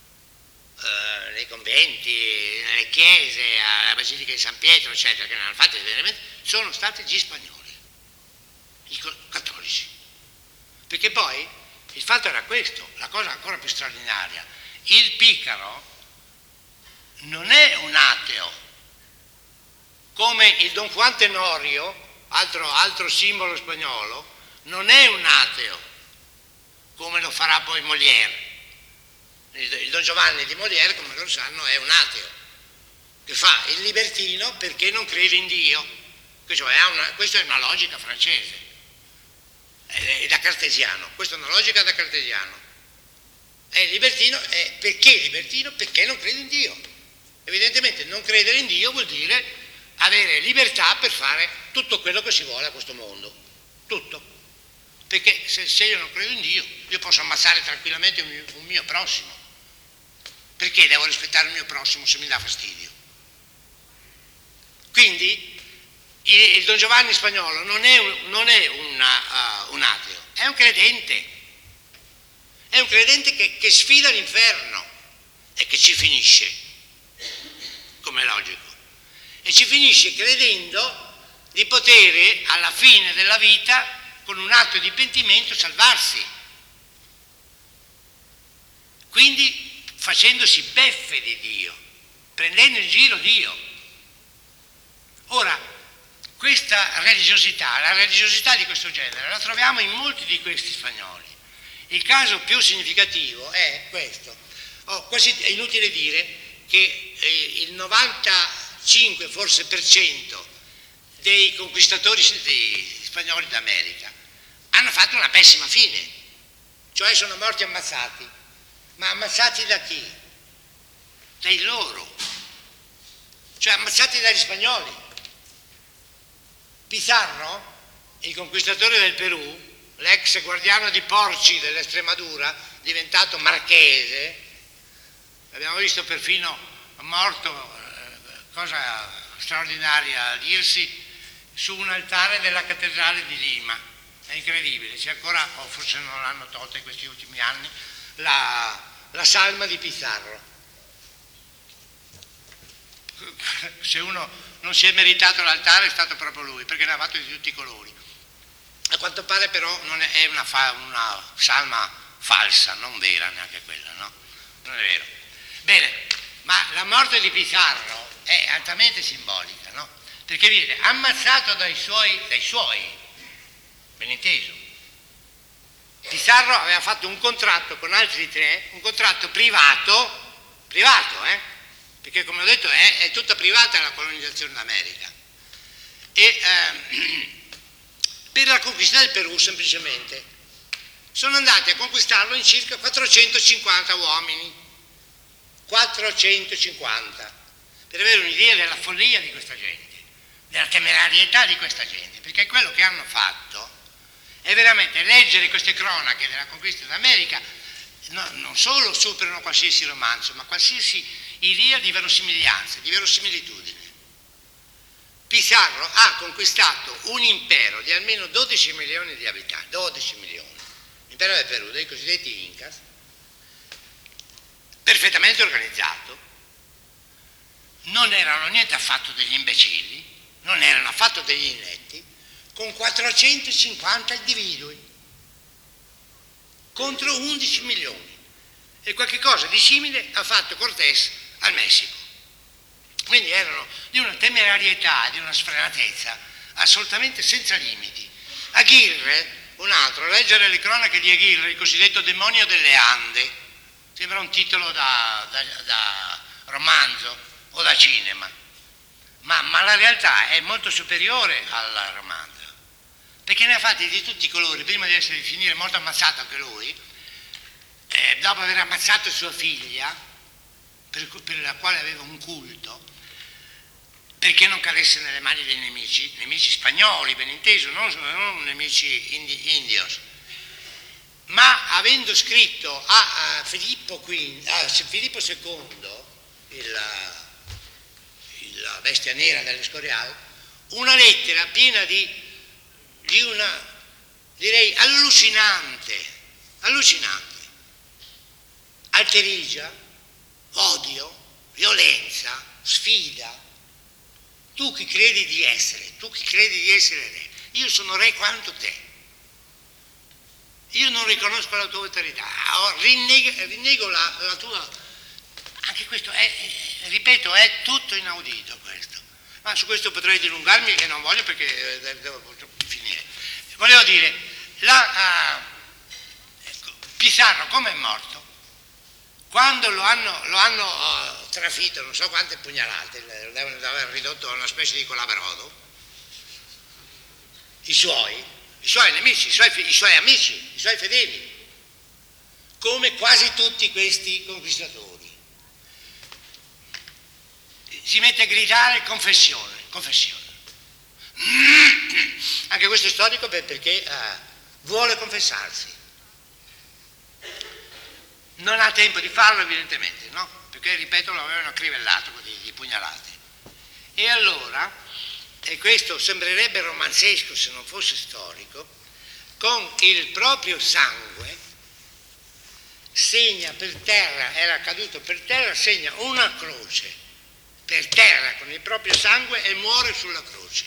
eh, nei conventi, nelle chiese, alla Basilica di San Pietro, eccetera, che ne hanno fatte veramente, sono stati gli spagnoli, i cattolici. Perché poi il fatto era questo, la cosa ancora più straordinaria: il picaro non è un ateo, come il Don Juan Tenorio, altro, altro simbolo spagnolo, non è un ateo, come lo farà poi Molière. Il, il Don Giovanni di Molière, come loro sanno, è un ateo, che fa il libertino perché non crede in Dio. Cioè è una, questa è una logica francese, è, è da cartesiano, questa è una logica da cartesiano. È libertino, è perché libertino? Perché non crede in Dio. Evidentemente non credere in Dio vuol dire avere libertà per fare tutto quello che si vuole a questo mondo, tutto. Perché se, se io non credo in Dio, io posso ammazzare tranquillamente un mio, un mio prossimo. Perché devo rispettare il mio prossimo se mi dà fastidio? Quindi il, il Don Giovanni spagnolo non è un, non è una, uh, un ateo, è un credente. È un credente che, che sfida l'inferno e che ci finisce, come è logico. E ci finisce credendo di poter alla fine della vita, con un atto di pentimento, salvarsi. Quindi facendosi beffe di Dio, prendendo in giro Dio. Ora, questa religiosità, la religiosità di questo genere, la troviamo in molti di questi spagnoli. Il caso più significativo è questo. Oh, quasi è inutile dire che eh, il novantacinque forse per cento dei conquistatori dei spagnoli d'America hanno fatto una pessima fine, cioè sono morti ammazzati. Ma ammazzati da chi? Dai loro, cioè ammazzati dagli spagnoli. Pizarro, il conquistatore del Perù, l'ex guardiano di porci dell'Estremadura, diventato marchese, abbiamo visto perfino morto, eh, cosa straordinaria, a dirsi su un altare della cattedrale di Lima. È incredibile, c'è ancora, o forse non l'hanno tolta in questi ultimi anni, la, la salma di Pizarro. Se uno non si è meritato l'altare è stato proprio lui, perché ne ha fatto di tutti i colori. A quanto pare però non è, è una, fa, una salma falsa, non vera neanche quella, no? Non è vero. Bene, ma la morte di Pizarro è altamente simbolica, no? Perché viene ammazzato dai suoi, dai suoi, ben inteso. Pizarro aveva fatto un contratto con altri tre, un contratto privato, privato, eh? Perché come ho detto è, è tutta privata la colonizzazione d'America. E eh, per la conquista del Perù semplicemente sono andati a conquistarlo in circa quattrocentocinquanta uomini, quattrocentocinquanta, per avere un'idea della follia di questa gente, della temerarietà di questa gente, perché quello che hanno fatto è veramente leggere queste cronache della conquista d'America, no, non solo superano qualsiasi romanzo, ma qualsiasi idea di verosimiglianza, di verosimilitudine. Pizarro ha conquistato un impero di almeno dodici milioni di abitanti, dodici milioni, l'impero del Perù, dei cosiddetti Incas, perfettamente organizzato, non erano niente affatto degli imbecilli, non erano affatto degli inetti, con quattrocentocinquanta individui contro undici milioni. E qualche cosa di simile ha fatto Cortés al Messico. Quindi erano di una temerarietà, di una sfrenatezza assolutamente senza limiti. Aguirre, un altro, leggere le cronache di Aguirre, il cosiddetto demonio delle Ande, sembra un titolo da, da, da romanzo o da cinema, ma, ma la realtà è molto superiore al romanzo, perché ne ha fatti di tutti i colori. Prima di essere di finire molto ammazzato anche lui, eh, dopo aver ammazzato sua figlia, per, per la quale aveva un culto, perché non cadesse nelle mani dei nemici, nemici spagnoli, ben inteso, non, non nemici indi, indios, ma avendo scritto a, a, Filippo, quinto, a Filippo secondo, il, il, la bestia nera dell'Escorial, una lettera piena di, di una, direi, allucinante, allucinante, alterigia, odio, violenza, sfida. Tu chi credi di essere, tu chi credi di essere re, io sono re quanto te, io non riconosco la tua autorità, rinnego, rinnego la, la tua, anche questo è, è, ripeto, è tutto inaudito questo, Ma su questo potrei dilungarmi e non voglio perché eh, devo finire. Volevo dire, la, uh, Pizarro come è morto? Quando lo hanno, lo hanno uh, trafitto, non so quante pugnalate, lo devono aver ridotto a una specie di colabrodo, i suoi, i suoi nemici, i suoi, i suoi amici, i suoi fedeli, come quasi tutti questi conquistatori. Si mette a gridare confessione, confessione. Anche questo è storico perché uh, vuole confessarsi. Non ha tempo di farlo evidentemente, no? Perché, ripeto, lo avevano crivellato di, di pugnalate. E allora, e questo sembrerebbe romanzesco se non fosse storico, con il proprio sangue segna per terra, era caduto per terra, segna una croce per terra con il proprio sangue e muore sulla croce.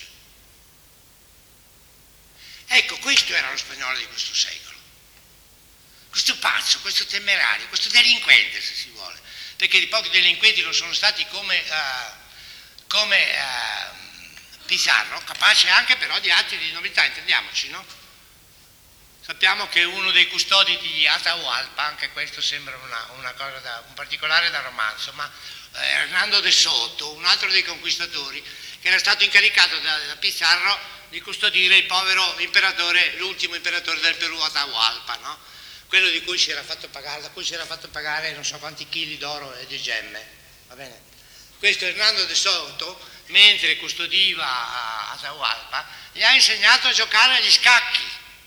Ecco, questo era lo spagnolo di questo secolo. Questo pazzo, questo temerario, questo delinquente se si vuole, perché di pochi delinquenti lo sono stati come, uh, come uh, Pizarro, capace anche però di atti di nobiltà, intendiamoci, no? Sappiamo che uno dei custodi di Atahualpa, anche questo sembra una, una cosa da, un particolare da romanzo, ma eh, Hernando de Soto, un altro dei conquistatori, che era stato incaricato da, da Pizarro di custodire il povero imperatore, l'ultimo imperatore del Perù, Atahualpa, no? Quello di cui si era fatto pagare, da cui si era fatto pagare non so quanti chili d'oro e di gemme, va bene? Questo Hernando de Soto, mentre custodiva Atahualpa, gli ha insegnato a giocare agli scacchi.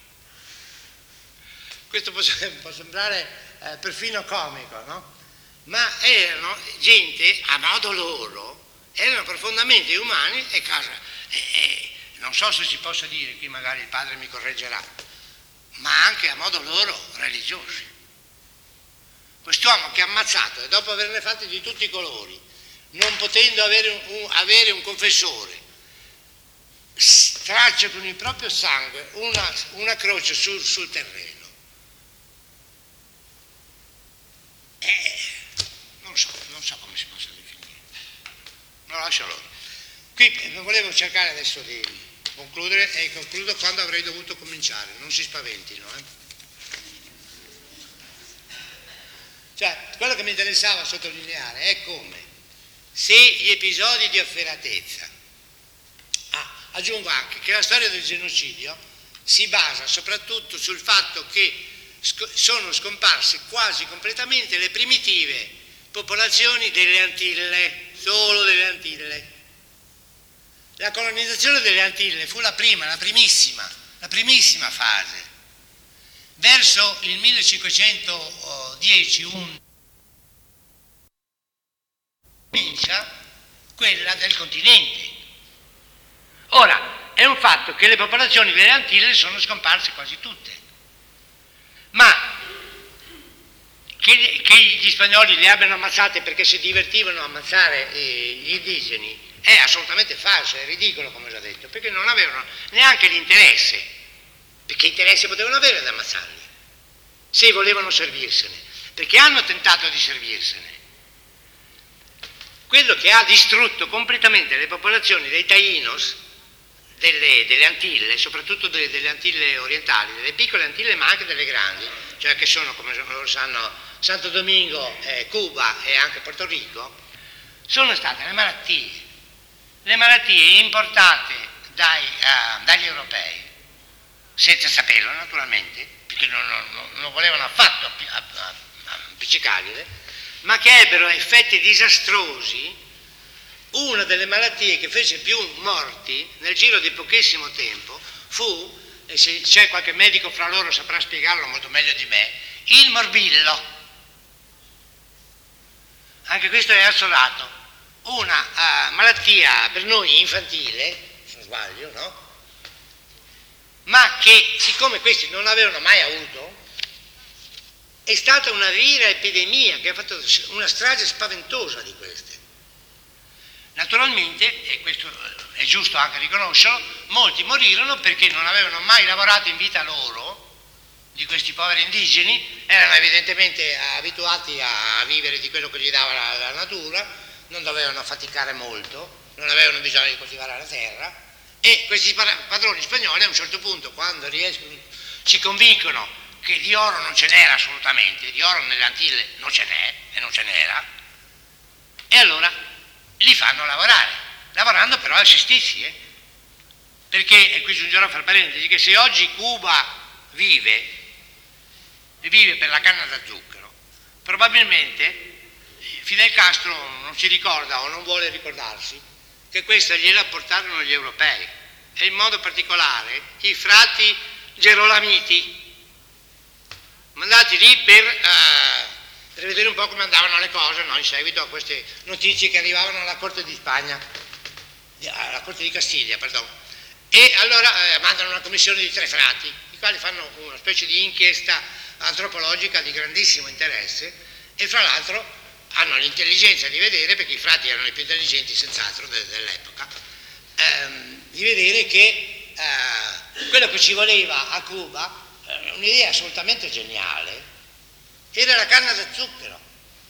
Questo può, può sembrare eh, perfino comico, no? Ma erano gente, a modo loro, erano profondamente umani e, cosa, e, e non so se si possa dire, qui magari il padre mi correggerà, ma anche a modo loro religiosi. Quest'uomo che ha ammazzato e dopo averne fatti di tutti i colori, non potendo avere un, un, avere un confessore, traccia con il proprio sangue una, una croce sul, sul terreno. Eh, non so, non so come si possa definire. Lo lascio loro. Qui volevo cercare adesso di concludere e concludo quando avrei dovuto cominciare, non si spaventino. Eh. Cioè, quello che mi interessava sottolineare è come se gli episodi di efferatezza, ah, aggiungo anche che la storia del genocidio si basa soprattutto sul fatto che sc- sono scomparse quasi completamente le primitive popolazioni delle Antille, solo delle Antille. La colonizzazione delle Antille fu la prima, la primissima, la primissima fase. Verso il millecinquecentodieci comincia quella del continente. Ora, è un fatto che le popolazioni delle Antille sono scomparse quasi tutte, ma che, che gli spagnoli le abbiano ammazzate perché si divertivano a ammazzare eh, gli indigeni è assolutamente falso, è ridicolo come ho già detto, perché non avevano neanche l'interesse, perché interesse potevano avere ad ammazzarli, se volevano servirsene, perché hanno tentato di servirsene. Quello che ha distrutto completamente le popolazioni dei Taínos, delle, delle Antille, soprattutto delle, delle Antille orientali, delle piccole Antille ma anche delle grandi, cioè che sono, come loro sanno, Santo Domingo, eh, Cuba e anche Porto Rico, sono state le malattie. Le malattie importate dai, uh, dagli europei, senza saperlo naturalmente, perché non, non, non volevano affatto appiccicargliele, ma che ebbero effetti disastrosi. Una delle malattie che fece più morti nel giro di pochissimo tempo fu, e se c'è qualche medico fra loro saprà spiegarlo molto meglio di me, il morbillo. Anche questo è assolato. Una uh, malattia per noi infantile, se non sbaglio, no? Ma che, siccome questi non avevano mai avuto, è stata una vera epidemia che ha fatto una strage spaventosa di queste. Naturalmente, e questo è giusto anche riconoscerlo, molti morirono perché non avevano mai lavorato in vita loro, di questi poveri indigeni, erano evidentemente abituati a vivere di quello che gli dava la, la natura, non dovevano faticare molto, non avevano bisogno di coltivare la terra, e questi padroni spagnoli a un certo punto, quando riescono, ci convincono che di oro non ce n'era assolutamente, di oro nelle Antille non ce n'è e non ce n'era, e allora li fanno lavorare, lavorando però assistizi, eh? Perché, e qui giungerò a far parentesi, che se oggi Cuba vive, e vive per la canna da zucchero, probabilmente Fidel Castro non si ricorda o non vuole ricordarsi che questa gliela portarono gli europei, e in modo particolare i frati gerolamiti, mandati lì per, eh, per vedere un po' come andavano le cose, no? In seguito a queste notizie che arrivavano alla Corte di Spagna, alla Corte di Castiglia, perdono. E allora eh, mandano una commissione di tre frati, i quali fanno una specie di inchiesta antropologica di grandissimo interesse, e fra l'altro hanno l'intelligenza di vedere, perché i frati erano i più intelligenti senz'altro de- dell'epoca, ehm, di vedere che eh, quello che ci voleva a Cuba, eh, un'idea assolutamente geniale, era la canna da zucchero,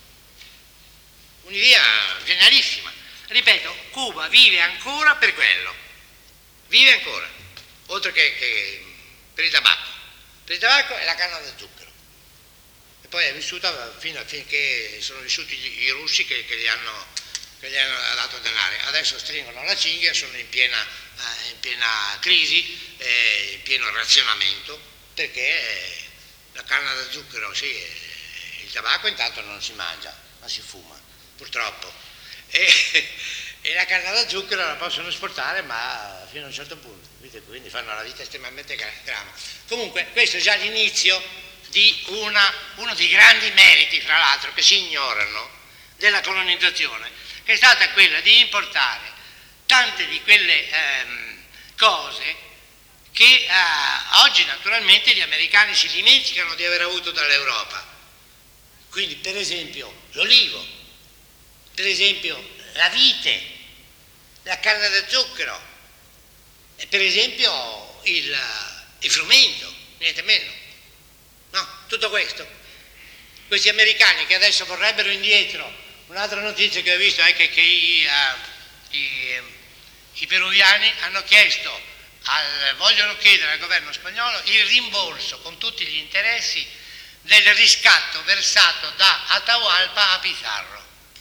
un'idea genialissima. Ripeto, Cuba vive ancora per quello, vive ancora, oltre che, che per il tabacco. Per il tabacco è la canna da zucchero. E poi è vissuta fino a finché sono vissuti gli, i russi che, che, gli hanno, che gli hanno dato denaro. Adesso stringono la cinghia, sono in piena, eh, in piena crisi, eh, in pieno razionamento, perché eh, la canna da zucchero, sì, eh, il tabacco intanto non si mangia, ma si fuma, purtroppo. E, e la canna da zucchero la possono esportare, ma fino a un certo punto, quindi fanno la vita estremamente grama. Comunque questo è già l'inizio di una, uno dei grandi meriti, fra l'altro, che si ignorano della colonizzazione, che è stata quella di importare tante di quelle ehm, cose che eh, oggi naturalmente gli americani si dimenticano di aver avuto dall'Europa. Quindi per esempio l'olivo, per esempio la vite, la canna da zucchero, e per esempio il, il frumento, niente meno. No, tutto questo. Questi americani che adesso vorrebbero indietro, un'altra notizia che ho visto è che, che i, uh, i, i peruviani hanno chiesto, al, vogliono chiedere al governo spagnolo il rimborso con tutti gli interessi del riscatto versato da Atahualpa a Pizarro.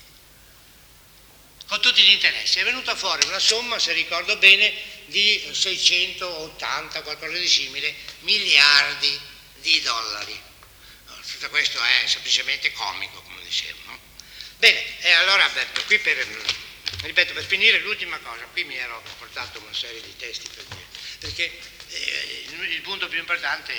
Con tutti gli interessi. È venuta fuori una somma, se ricordo bene, di seicentottanta, qualcosa di simile, miliardi di dollari. Tutto questo è semplicemente comico, come dicevo, no? Bene, e allora, beh, qui per, ripeto, per finire l'ultima cosa, qui mi ero portato una serie di testi per dire, perché eh, il punto più importante,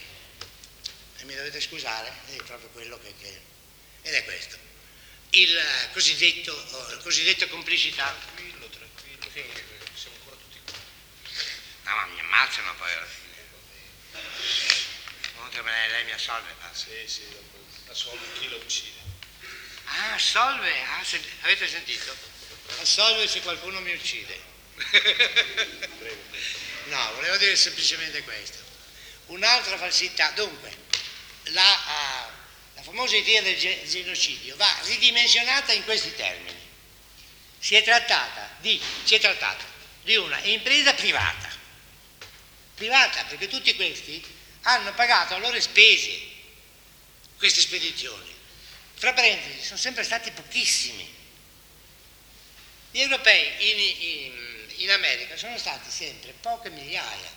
e mi dovete scusare, è proprio quello che, che ed è questo, il cosiddetto, il cosiddetto complicità.
Tranquillo, tranquillo, sì. Siamo ancora tutti qua.
No, ma mi ammazzano poi alla fine. Comunque lei mi assolve. Ah.
Sì, sì, assolve chi lo uccide.
Ah, assolve, ah, se, avete sentito? Assolve se qualcuno mi uccide.
Prego.
No, volevo dire semplicemente questo. Un'altra falsità, dunque, la, uh, la famosa idea del ge- genocidio va ridimensionata in questi termini. Si è trattata di, si è trattata di una impresa privata, privata perché tutti questi hanno pagato a loro spese queste spedizioni. Fra parentesi, sono sempre stati pochissimi. Gli europei in, in, in America sono stati sempre poche migliaia,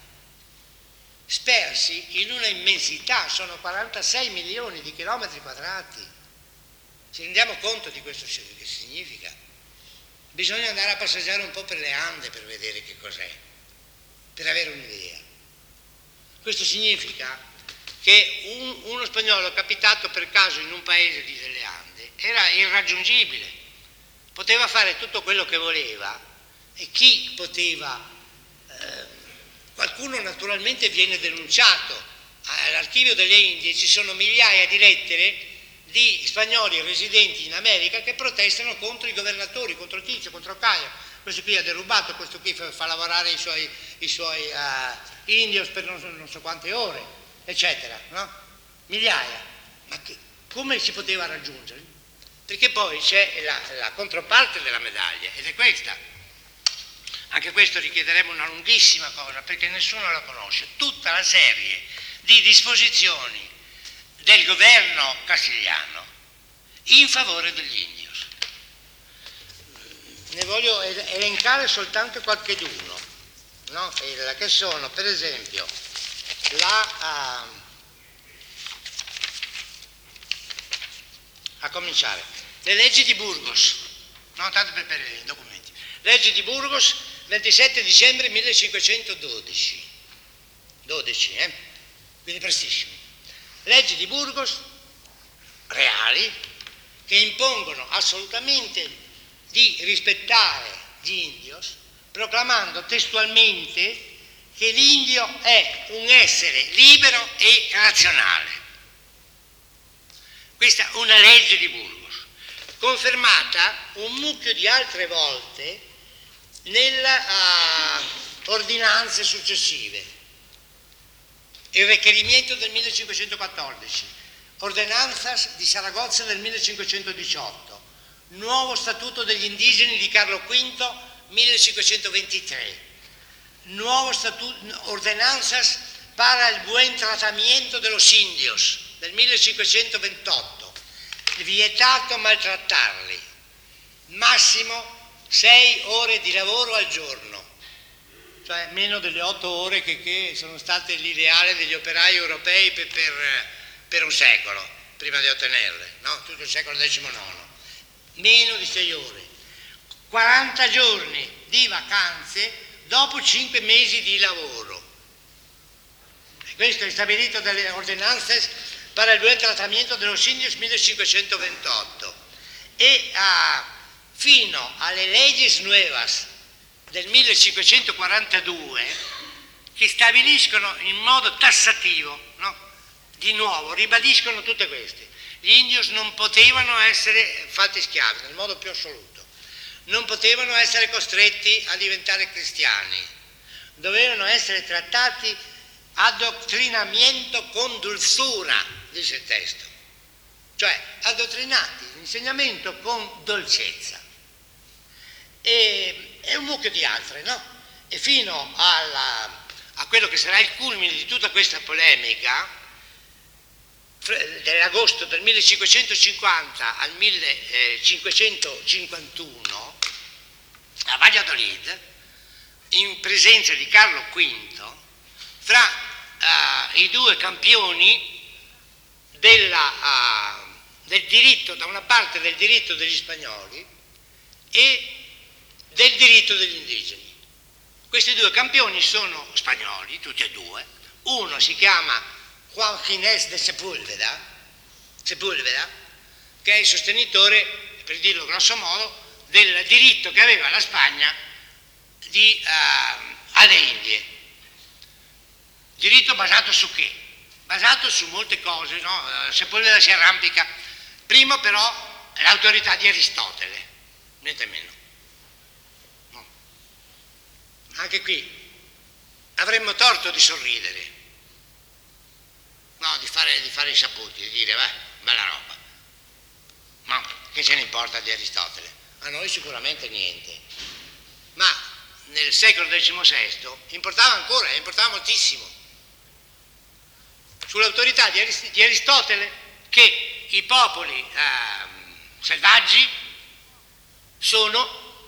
spersi in una immensità, sono quarantasei milioni di chilometri quadrati. Ci rendiamo conto di questo che significa? Bisogna andare a passeggiare un po' per le Ande per vedere che cos'è, per avere un'idea. Questo significa che un, uno spagnolo capitato per caso in un paese di delle Ande era irraggiungibile, poteva fare tutto quello che voleva, e chi poteva, eh, qualcuno naturalmente viene denunciato. All'archivio delle Indie ci sono migliaia di lettere di spagnoli residenti in America che protestano contro i governatori, contro Tizio, contro Caio. Questo qui ha derubato, questo qui fa, fa lavorare i suoi, i suoi uh, indios per non so, non so quante ore, eccetera, no? Migliaia. Ma che, come si poteva raggiungerli? Perché poi c'è la, la controparte della medaglia, ed è questa. anche questo richiederebbe una lunghissima cosa perché nessuno la conosce, tutta la serie di disposizioni del governo castigliano in favore degli indios. Ne voglio elencare soltanto qualcheduno, no? Che sono per esempio la, uh, a cominciare le leggi di Burgos, no? Tanto per, per i documenti, leggi di Burgos ventisette dicembre millecinquecentododici, dodici, eh? Quindi prestissimo. Leggi di Burgos reali che impongono assolutamente di rispettare gli indios, proclamando testualmente che l'indio è un essere libero e razionale. Questa è una legge di Burgos, confermata un mucchio di altre volte nelle uh, ordinanze successive. Il requerimento del millecinquecentoquattordici, Ordenanzas di Saragozza del millecinquecentodiciotto, nuovo statuto degli indigeni di Carlo V millecinquecentoventitré, nuovo statuto, Ordenanzas para el buen tratamiento de los indios del millecinquecentoventotto, vietato maltrattarli, massimo sei ore di lavoro al giorno, cioè meno delle otto ore che, che sono state l'ideale degli operai europei per, per, per un secolo, prima di ottenerle, no? Tutto il secolo diciannove, meno di sei ore, quaranta giorni di vacanze dopo cinque mesi di lavoro. E questo è stabilito dalle Ordenanzas para el buen tratamiento de los indios millecinquecentoventotto e a, fino alle legis nuevas del millecinquecentoquarantadue che stabiliscono in modo tassativo, no? Di nuovo, ribadiscono tutte queste. Gli indios non potevano essere fatti schiavi nel modo più assoluto, non potevano essere costretti a diventare cristiani, dovevano essere trattati adottrinamento con dulzura, dice il testo, cioè addottrinati, l'insegnamento con dolcezza. E, e un mucchio di altre, no? E fino alla, a quello che sarà il culmine di tutta questa polemica, dell'agosto del millecinquecentocinquanta al millecinquecentocinquantuno, a Valladolid, in presenza di Carlo V, fra uh, i due campioni della, uh, del diritto, da una parte del diritto degli spagnoli e del diritto degli indigeni. Questi due campioni sono spagnoli, tutti e due. Uno si chiama Juan Ginés de Sepúlveda, Sepúlveda, che è il sostenitore, per dirlo grosso modo, del diritto che aveva la Spagna di, uh, alle Indie. Diritto basato su che? Basato su molte cose, no? Sepúlveda si arrampica. Primo però l'autorità di Aristotele, niente meno. No. Anche qui avremmo torto di sorridere, no, di fare, di fare i saputi, di dire, beh, bella roba. Ma che ce ne importa di Aristotele? A noi sicuramente niente. Ma nel secolo diciannovesimo importava ancora, importava moltissimo. Sull'autorità di, Arist- di Aristotele che i popoli eh, selvaggi sono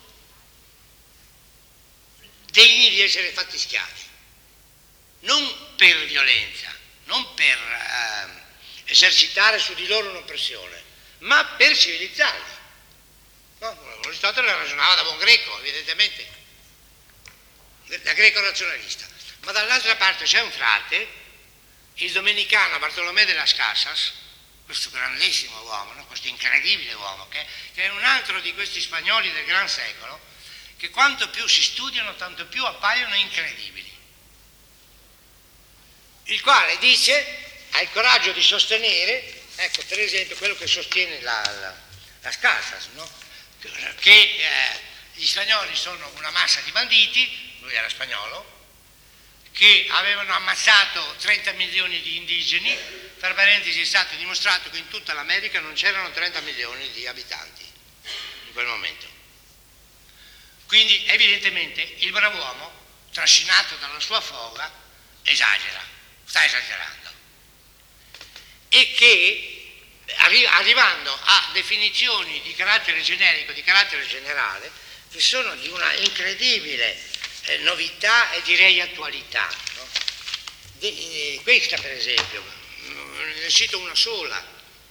degni di essere fatti schiavi, non per violenza, non per eh, esercitare su di loro un'oppressione, ma per civilizzarli. No? Aristotele ragionava da buon greco, evidentemente, da greco razionalista. Ma dall'altra parte c'è un frate, il domenicano Bartolomé de las Casas, questo grandissimo uomo, no? Questo incredibile uomo, che, che è un altro di questi spagnoli del Gran Secolo, che quanto più si studiano, tanto più appaiono incredibili. Il quale dice, ha il coraggio di sostenere, ecco per esempio quello che sostiene la, la, la Casas, no? Che eh, gli spagnoli sono una massa di banditi, lui era spagnolo, che avevano ammazzato trenta milioni di indigeni. Per parentesi è stato dimostrato che in tutta l'America non c'erano trenta milioni di abitanti in quel momento. Quindi evidentemente il brav'uomo, trascinato dalla sua foga, esagera, sta esagerando. E che arri- arrivando a definizioni di carattere generico, di carattere generale, che sono di una incredibile eh, novità e direi attualità. No? De- eh, questa per esempio, ne cito una sola.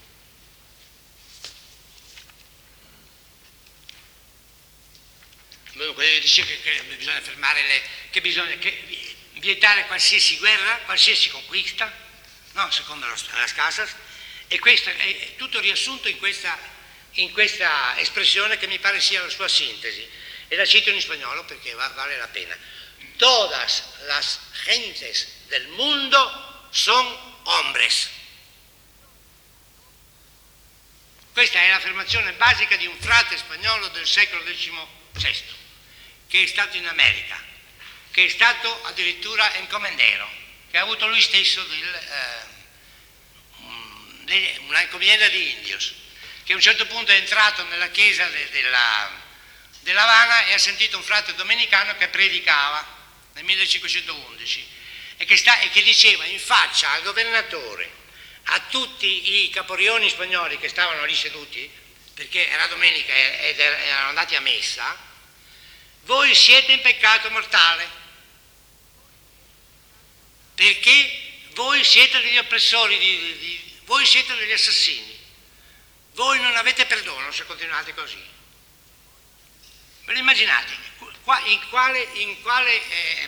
Dunque, dice che, che bisogna fermare le, che bisogna che, vietare qualsiasi guerra, qualsiasi conquista, no? Secondo la, la Casas, e questo è tutto riassunto in questa, in questa espressione che mi pare sia la sua sintesi, e la cito in spagnolo perché va, vale la pena. Todas las gentes del mundo son hombres. Questa è l'affermazione basica di un frate spagnolo del secolo diciannovesimo, che è stato in America, che è stato addirittura encomendero, che ha avuto lui stesso del, eh, una encomienda di indios, che a un certo punto è entrato nella chiesa de, della, della Habana e ha sentito un frate domenicano che predicava nel millecinquecentoundici e che, sta, e che diceva in faccia al governatore, a tutti i caporioni spagnoli che stavano lì seduti, perché era domenica ed erano andati a messa: voi siete in peccato mortale, perché voi siete degli oppressori, di, di, di, voi siete degli assassini, voi non avete perdono se continuate così. Ve lo immaginate? In quale, in quale, eh,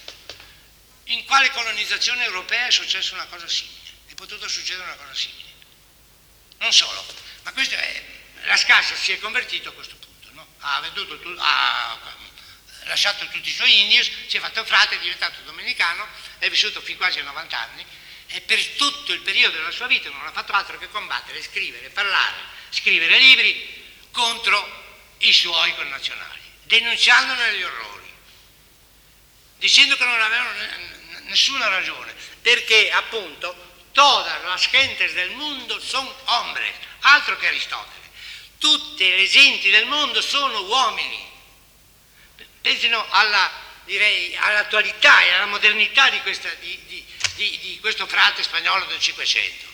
in quale colonizzazione europea è successa una cosa simile? È potuto succedere una cosa simile? Non solo, ma questo è, la Casas si è convertito a questo punto, no? Ha venduto, ha lasciato tutti i suoi indios, si è fatto frate, è diventato domenicano, è vissuto fin quasi a novanta anni e per tutto il periodo della sua vita non ha fatto altro che combattere, scrivere, parlare, scrivere libri contro i suoi connazionali, denunciandone gli orrori, dicendo che non avevano nessuna ragione, perché appunto todas las gentes del mundo son hombres, altro che Aristotele, tutte le genti del mondo sono uomini. Pensino alla, direi, all'attualità e alla modernità di, questa, di, di, di, di questo frate spagnolo del Cinquecento.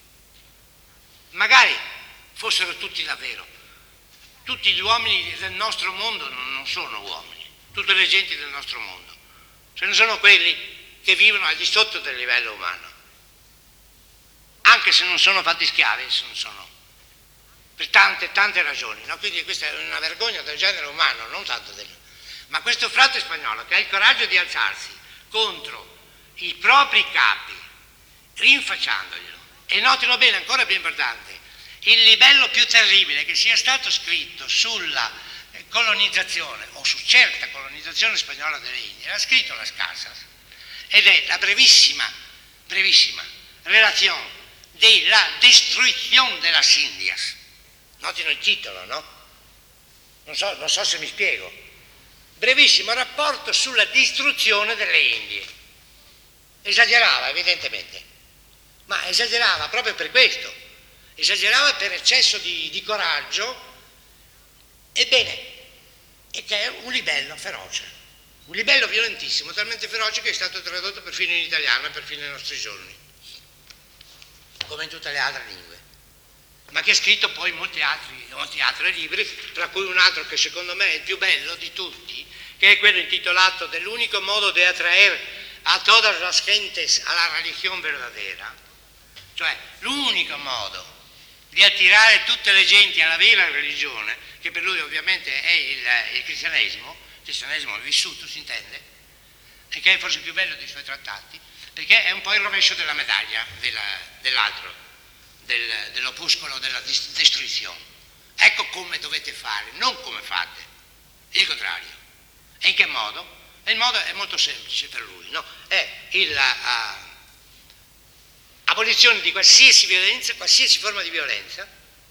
Magari fossero tutti davvero. Tutti gli uomini del nostro mondo non, non sono uomini, tutte le genti del nostro mondo. Ce ne sono quelli che vivono al di sotto del livello umano. Anche se non sono fatti schiavi, non sono, per tante, tante ragioni. No? Quindi questa è una vergogna del genere umano, non tanto del... Ma questo frate spagnolo che ha il coraggio di alzarsi contro i propri capi, rinfacciandoglielo, e notino bene, ancora più importante, il livello più terribile che sia stato scritto sulla colonizzazione o su certa colonizzazione spagnola delle Indie, l'ha scritto Las Casas, ed è la brevissima, brevissima relazione della destruzione de las Indias. Notino il titolo, no? Non so, non so se mi spiego. Brevissimo rapporto sulla distruzione delle Indie. Esagerava evidentemente, ma esagerava proprio per questo, esagerava per eccesso di, di coraggio, ebbene, e che è un livello feroce, un livello violentissimo, talmente feroce che è stato tradotto perfino in italiano e perfino ai nostri giorni, come in tutte le altre lingue, ma che ha scritto poi molti altri, molti altri libri, tra cui un altro che secondo me è il più bello di tutti, che è quello intitolato Dell'unico modo de atraer a todas las gentes a la religión verdadera, cioè l'unico modo di attirare tutte le genti alla vera religione, che per lui ovviamente è il, il cristianesimo, il cristianesimo vissuto si intende, e che è forse più bello dei suoi trattati, perché è un po' il rovescio della medaglia della, dell'altro, del, dell'opuscolo della distruzione. Ecco come dovete fare, non come fate, il contrario. E in che modo? E il modo è molto semplice per lui, no? È l'abolizione uh, di qualsiasi violenza, qualsiasi forma di violenza,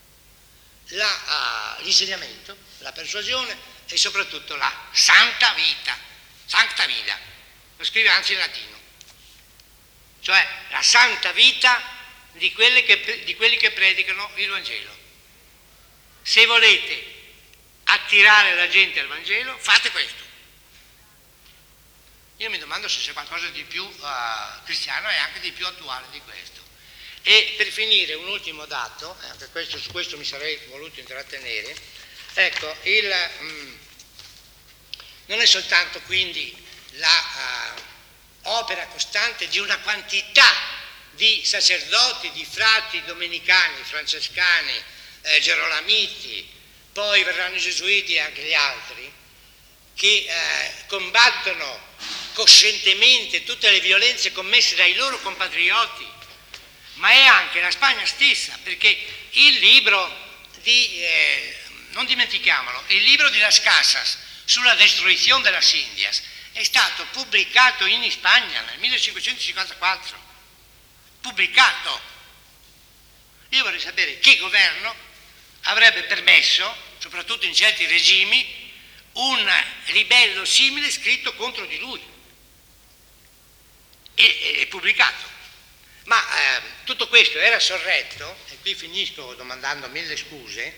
la, uh, l'insegnamento, la persuasione e soprattutto la santa vita, sancta vita, lo scrive anzi in latino, cioè la santa vita di, quelle che, di quelli che predicano il Vangelo. Se volete attirare la gente al Vangelo, fate questo. Io mi domando se c'è qualcosa di più uh, cristiano e anche di più attuale di questo. E per finire un ultimo dato, anche questo, su questo mi sarei voluto intrattenere, ecco, il, mm, non è soltanto quindi la uh, opera costante di una quantità di sacerdoti, di frati domenicani, francescani, eh, gerolamiti, poi verranno i gesuiti e anche gli altri, che eh, combattono coscientemente tutte le violenze commesse dai loro compatrioti, ma è anche la Spagna stessa, perché il libro di, eh, non dimentichiamolo, il libro di Las Casas sulla destruzione delle Indias è stato pubblicato in Spagna nel millecinquecentocinquantaquattro, pubblicato. Io vorrei sapere che governo avrebbe permesso, soprattutto in certi regimi, un libello simile scritto contro di lui e, e pubblicato. Ma eh, tutto questo era sorretto, e qui finisco domandando mille scuse,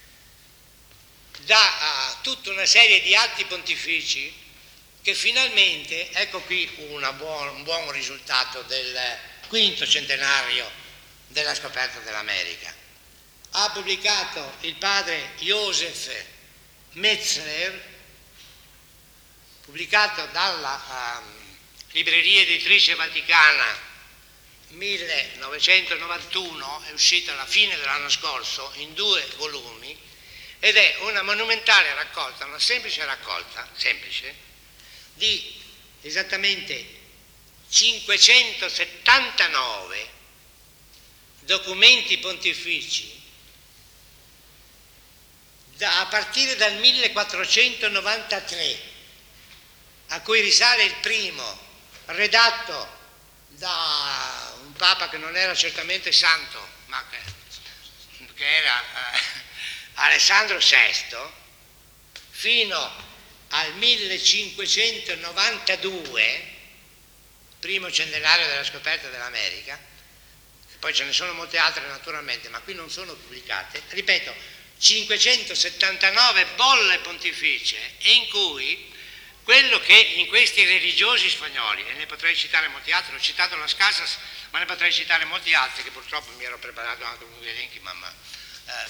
da uh, tutta una serie di atti pontifici che finalmente, ecco qui una buon, un buon risultato del quinto centenario della scoperta dell'America. Ha pubblicato il padre Joseph Metzler, pubblicato dalla um, Libreria Editrice Vaticana millenovecentonovantuno, è uscito alla fine dell'anno scorso in due volumi, ed è una monumentale raccolta, una semplice raccolta, semplice, di esattamente cinquecentosettantanove documenti pontifici da, a partire dal millequattrocentonovantatré, a cui risale il primo, redatto da un papa che non era certamente santo, ma che, che era eh, Alessandro sesto, fino al millecinquecentonovantadue, primo centenario della scoperta dell'America, poi ce ne sono molte altre naturalmente, ma qui non sono pubblicate, ripeto, cinquecentosettantanove bolle pontificie, in cui quello che in questi religiosi spagnoli, e ne potrei citare molti altri, ho citato Las Casas, ma ne potrei citare molti altri, che purtroppo mi ero preparato anche con gli elenchi, ma, ma eh,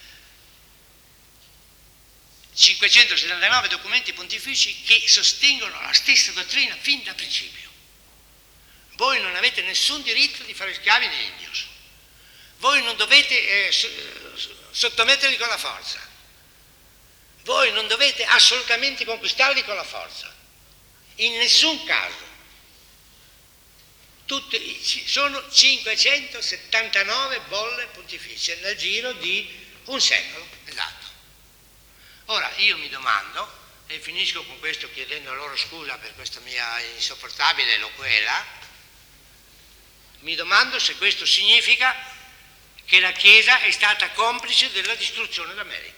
cinquecentosettantanove documenti pontifici che sostengono la stessa dottrina fin da principio. Voi non avete nessun diritto di fare schiavi di indios, voi non dovete eh, sottometterli con la forza, voi non dovete assolutamente conquistarli con la forza, in nessun caso. Tutti, sono cinquecentosettantanove bolle pontificie nel giro di un secolo, esatto. Ora io mi domando, e finisco con questo chiedendo loro scusa per questa mia insopportabile loquela, mi domando se questo significa che la Chiesa è stata complice della distruzione d'America.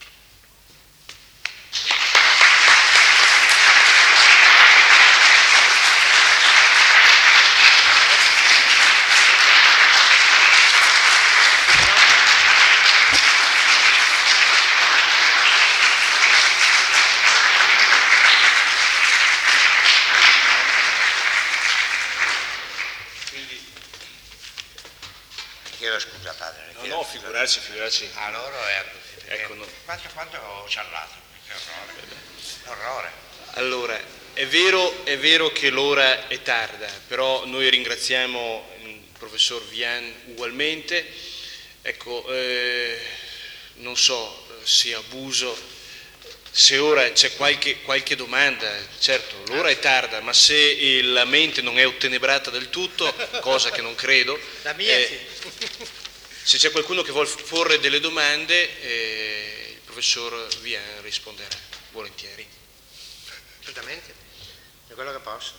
Scusa padre,
no, no, figurarsi, figurarsi.
A loro è così.
Ecco, no.
Quanto, quanto ho ciarlato? Che orrore. Orrore.
Allora, è vero, è vero che l'ora è tarda, però noi ringraziamo il professor Vian ugualmente. Ecco, eh, non so se abuso, se ora c'è qualche, qualche domanda, certo, l'ora è tarda, ma se la mente non è ottenebrata del tutto, cosa che non credo,
la mia
eh,
sì.
Se c'è qualcuno che vuole porre delle domande, eh, il professor Vian risponderà volentieri.
Assolutamente, è quello che posso.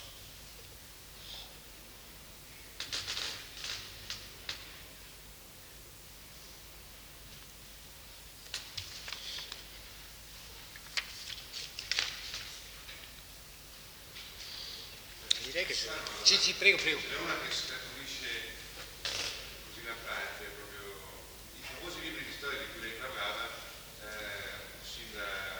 Direi che sì. Sì, sì, prego, prego.
C'è una che scaturisce così la parte, proprio i famosi libri di storia di cui lei parlava, eh, sin da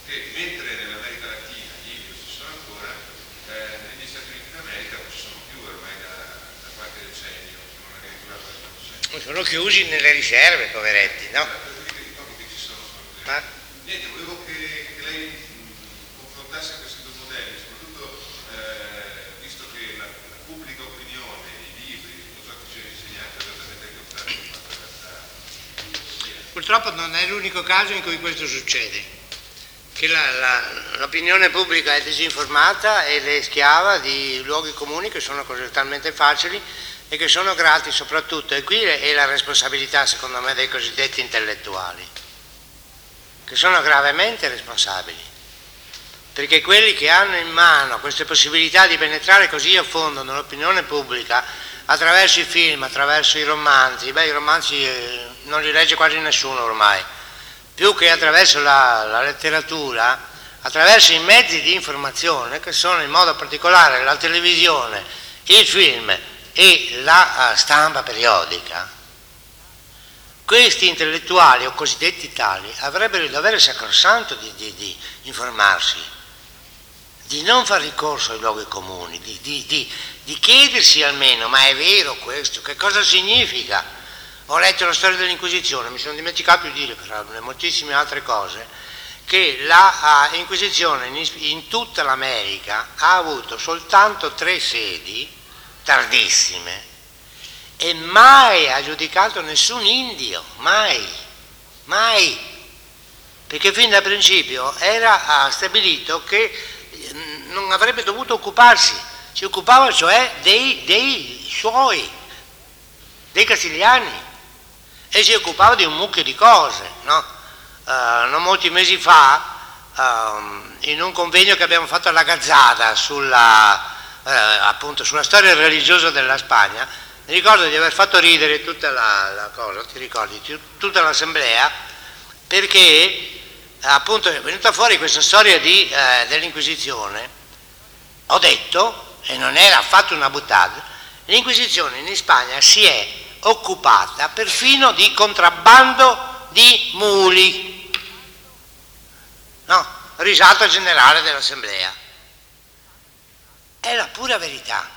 che mentre nell'America Latina gli Indios ci sono ancora, eh, negli Stati Uniti d'America non ci sono più ormai da, da qualche decennio, se non addirittura qualche decennio.
Sono chiusi nelle riserve, poveretti, no?
I pochi che ci sono sono così.
Ma...
Niente, volevo che, che lei mh, confrontasse questi due modelli, soprattutto eh, visto che la, la pubblica opinione, i libri, lo so che ci insegnate esattamente il contrario di quanto in realtà.
Purtroppo non è l'unico caso in cui questo succede, che la, la, l'opinione pubblica è disinformata e le schiava di luoghi comuni che sono così talmente facili e che sono grati soprattutto, e qui è la responsabilità secondo me dei cosiddetti intellettuali, che sono gravemente responsabili, perché quelli che hanno in mano queste possibilità di penetrare così a fondo nell'opinione pubblica attraverso i film, attraverso i romanzi, beh i romanzi eh, non li legge quasi nessuno ormai, più che attraverso la, la letteratura, attraverso i mezzi di informazione che sono in modo particolare la televisione, il film e la uh, stampa periodica. Questi intellettuali o cosiddetti tali avrebbero il dovere sacrosanto di, di, di informarsi, di non fare ricorso ai luoghi comuni, di, di, di, di chiedersi almeno, ma è vero questo? Che cosa significa? Ho letto la storia dell'Inquisizione, mi sono dimenticato di dire per moltissime altre cose, che la uh, Inquisizione in, in tutta l'America ha avuto soltanto tre sedi tardissime e mai ha giudicato nessun indio, mai, mai, perché fin da principio era uh, stabilito che non avrebbe dovuto occuparsi, si occupava cioè dei, dei suoi, dei castigliani, e si occupava di un mucchio di cose, no? Uh, non molti mesi fa, uh, in un convegno che abbiamo fatto alla Gazzada sulla, uh, appunto, sulla storia religiosa della Spagna, mi ricordo di aver fatto ridere tutta la, la cosa, ti ricordi, tutta l'assemblea, perché appunto è venuta fuori questa storia di, eh, dell'Inquisizione. Ho detto, e non era affatto una buttata, l'Inquisizione in Spagna si è occupata perfino di contrabbando di muli, no, risata generale dell'assemblea, è la pura verità.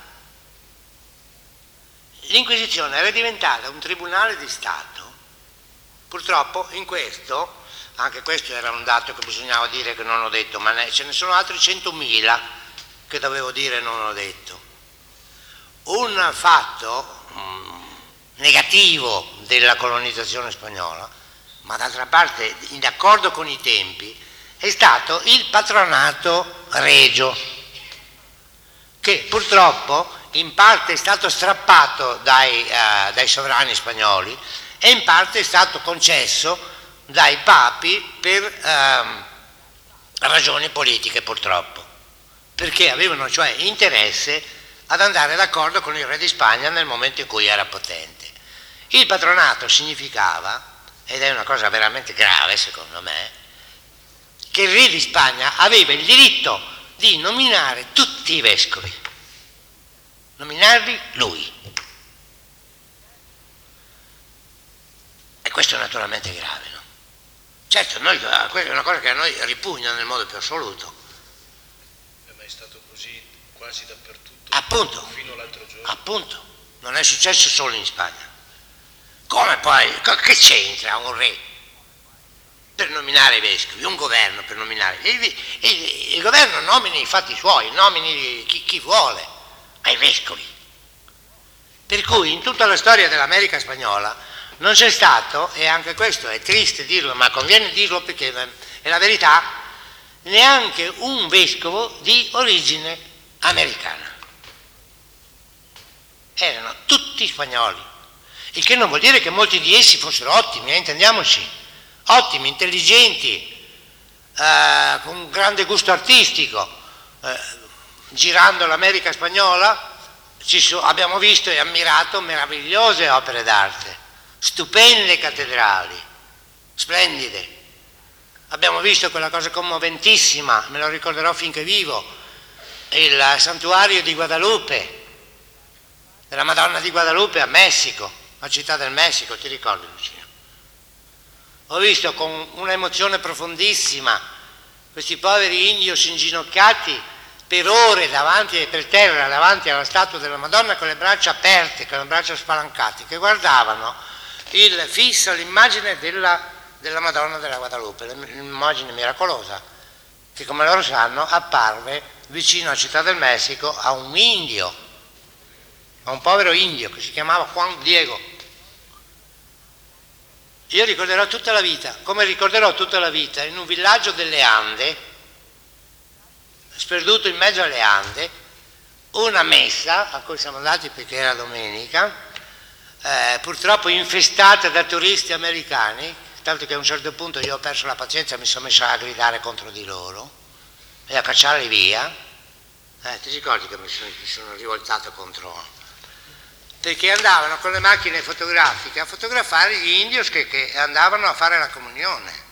L'Inquisizione era diventata un tribunale di Stato, purtroppo in questo, anche questo era un dato che bisognava dire che non ho detto, ma ne, ce ne sono altri centomila che dovevo dire e non ho detto. Un fatto mh, negativo della colonizzazione spagnola, ma d'altra parte in accordo con i tempi, è stato il patronato regio, che purtroppo in parte è stato strappato dai, uh, dai sovrani spagnoli e in parte è stato concesso dai papi per uh, ragioni politiche, purtroppo, perché avevano cioè interesse ad andare d'accordo con il re di Spagna nel momento in cui era potente. Il patronato significava, ed è una cosa veramente grave secondo me, che il re di Spagna aveva il diritto di nominare tutti i vescovi, nominarli lui. E questo è naturalmente grave, no? Certo, noi, questa è una cosa che a noi ripugna nel modo più assoluto.
Ma è stato così quasi dappertutto,
appunto,
fino all'altro giorno.
Appunto, non è successo solo in Spagna. Come poi, che c'entra un re per nominare i vescovi, un governo per nominare? Il, il, il governo nomini i fatti suoi, nomini chi, chi vuole, ai vescovi. Per cui in tutta la storia dell'America spagnola non c'è stato, e anche questo è triste dirlo, ma conviene dirlo perché è la verità, neanche un vescovo di origine americana. Erano tutti spagnoli, il che non vuol dire che molti di essi fossero ottimi, eh, intendiamoci, ottimi, intelligenti, eh, con grande gusto artistico. Eh, girando l'America spagnola ci so, abbiamo visto e ammirato meravigliose opere d'arte, stupende cattedrali, splendide. Abbiamo visto quella cosa commoventissima, me lo ricorderò finché vivo, il santuario di Guadalupe, della Madonna di Guadalupe a Messico, a Città del Messico, ti ricordi, Lucia? Ho visto con un'emozione profondissima questi poveri indios inginocchiati per ore davanti, per terra davanti alla statua della Madonna con le braccia aperte, con le braccia spalancate, che guardavano il fisso l'immagine della, della Madonna della Guadalupe, l'immagine miracolosa, che come loro sanno apparve vicino a Città del Messico a un indio, a un povero indio che si chiamava Juan Diego. Io ricorderò tutta la vita, come ricorderò tutta la vita, in un villaggio delle Ande, sperduto in mezzo alle Ande, una messa a cui siamo andati perché era domenica, eh, purtroppo infestata da turisti americani, tanto che a un certo punto io ho perso la pazienza e mi sono messo a gridare contro di loro e a cacciarli via. Eh, ti ricordi che mi sono, mi sono rivoltato contro? Perché andavano con le macchine fotografiche a fotografare gli indios che, che andavano a fare la comunione.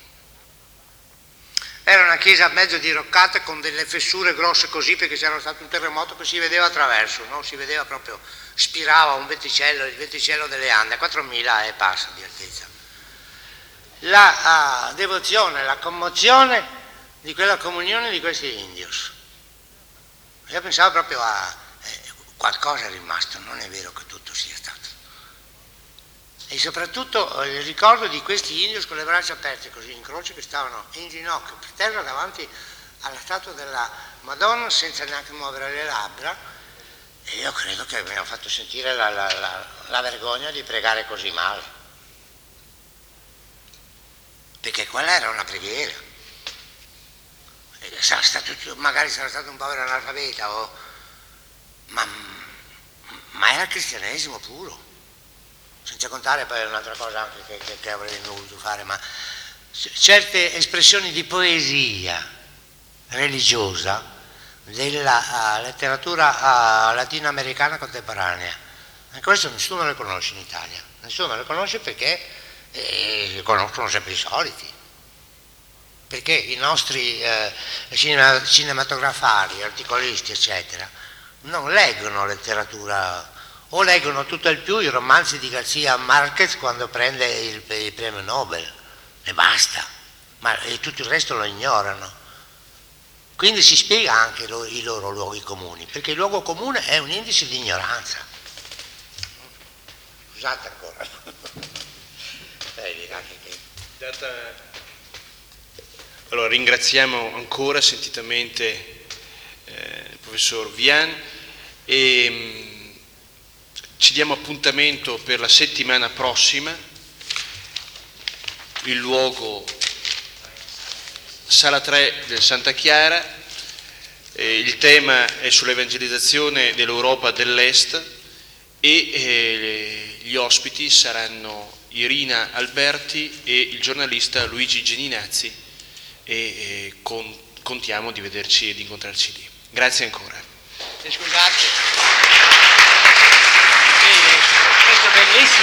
Era una chiesa mezzo diroccata con delle fessure grosse così perché c'era stato un terremoto che si vedeva attraverso, no? Si vedeva proprio, spirava un venticello, il venticello delle Ande, a quattromila e passa di altezza. La uh, devozione, la commozione di quella comunione di questi indios. Io pensavo proprio a eh, qualcosa è rimasto, non è vero che tutto sia stato. E soprattutto eh, il ricordo di questi indios con le braccia aperte così in croce che stavano in ginocchio per terra davanti alla statua della Madonna senza neanche muovere le labbra, e io credo che mi hanno fatto sentire la, la, la, la vergogna di pregare così male, perché quella era una preghiera. E sarà stato, magari sarà stato un povero analfabeta o, ma, ma era il cristianesimo puro. Senza contare poi un'altra cosa anche che, che, che avrei voluto fare, ma certe espressioni di poesia religiosa della uh, letteratura uh, latinoamericana contemporanea. E questo nessuno le conosce in Italia, nessuno le conosce perché eh, conoscono sempre i soliti, perché i nostri eh, cinema, cinematografari, articolisti, eccetera, non leggono letteratura, o leggono tutto il più i romanzi di García Márquez quando prende il, il premio Nobel e basta, ma e tutto il resto lo ignorano. Quindi si spiega anche lo, i loro luoghi comuni, perché il luogo comune è un indice di ignoranza. Scusate ancora.
Allora ringraziamo ancora sentitamente eh, il professor Vian e ci diamo appuntamento per la settimana prossima, il luogo Sala tre del Santa Chiara, eh, il tema è sull'evangelizzazione dell'Europa dell'Est e eh, gli ospiti saranno Irina Alberti e il giornalista Luigi Geninazzi e eh, con, contiamo di vederci e di incontrarci lì. Grazie ancora.
Scusate. Questo bellissimo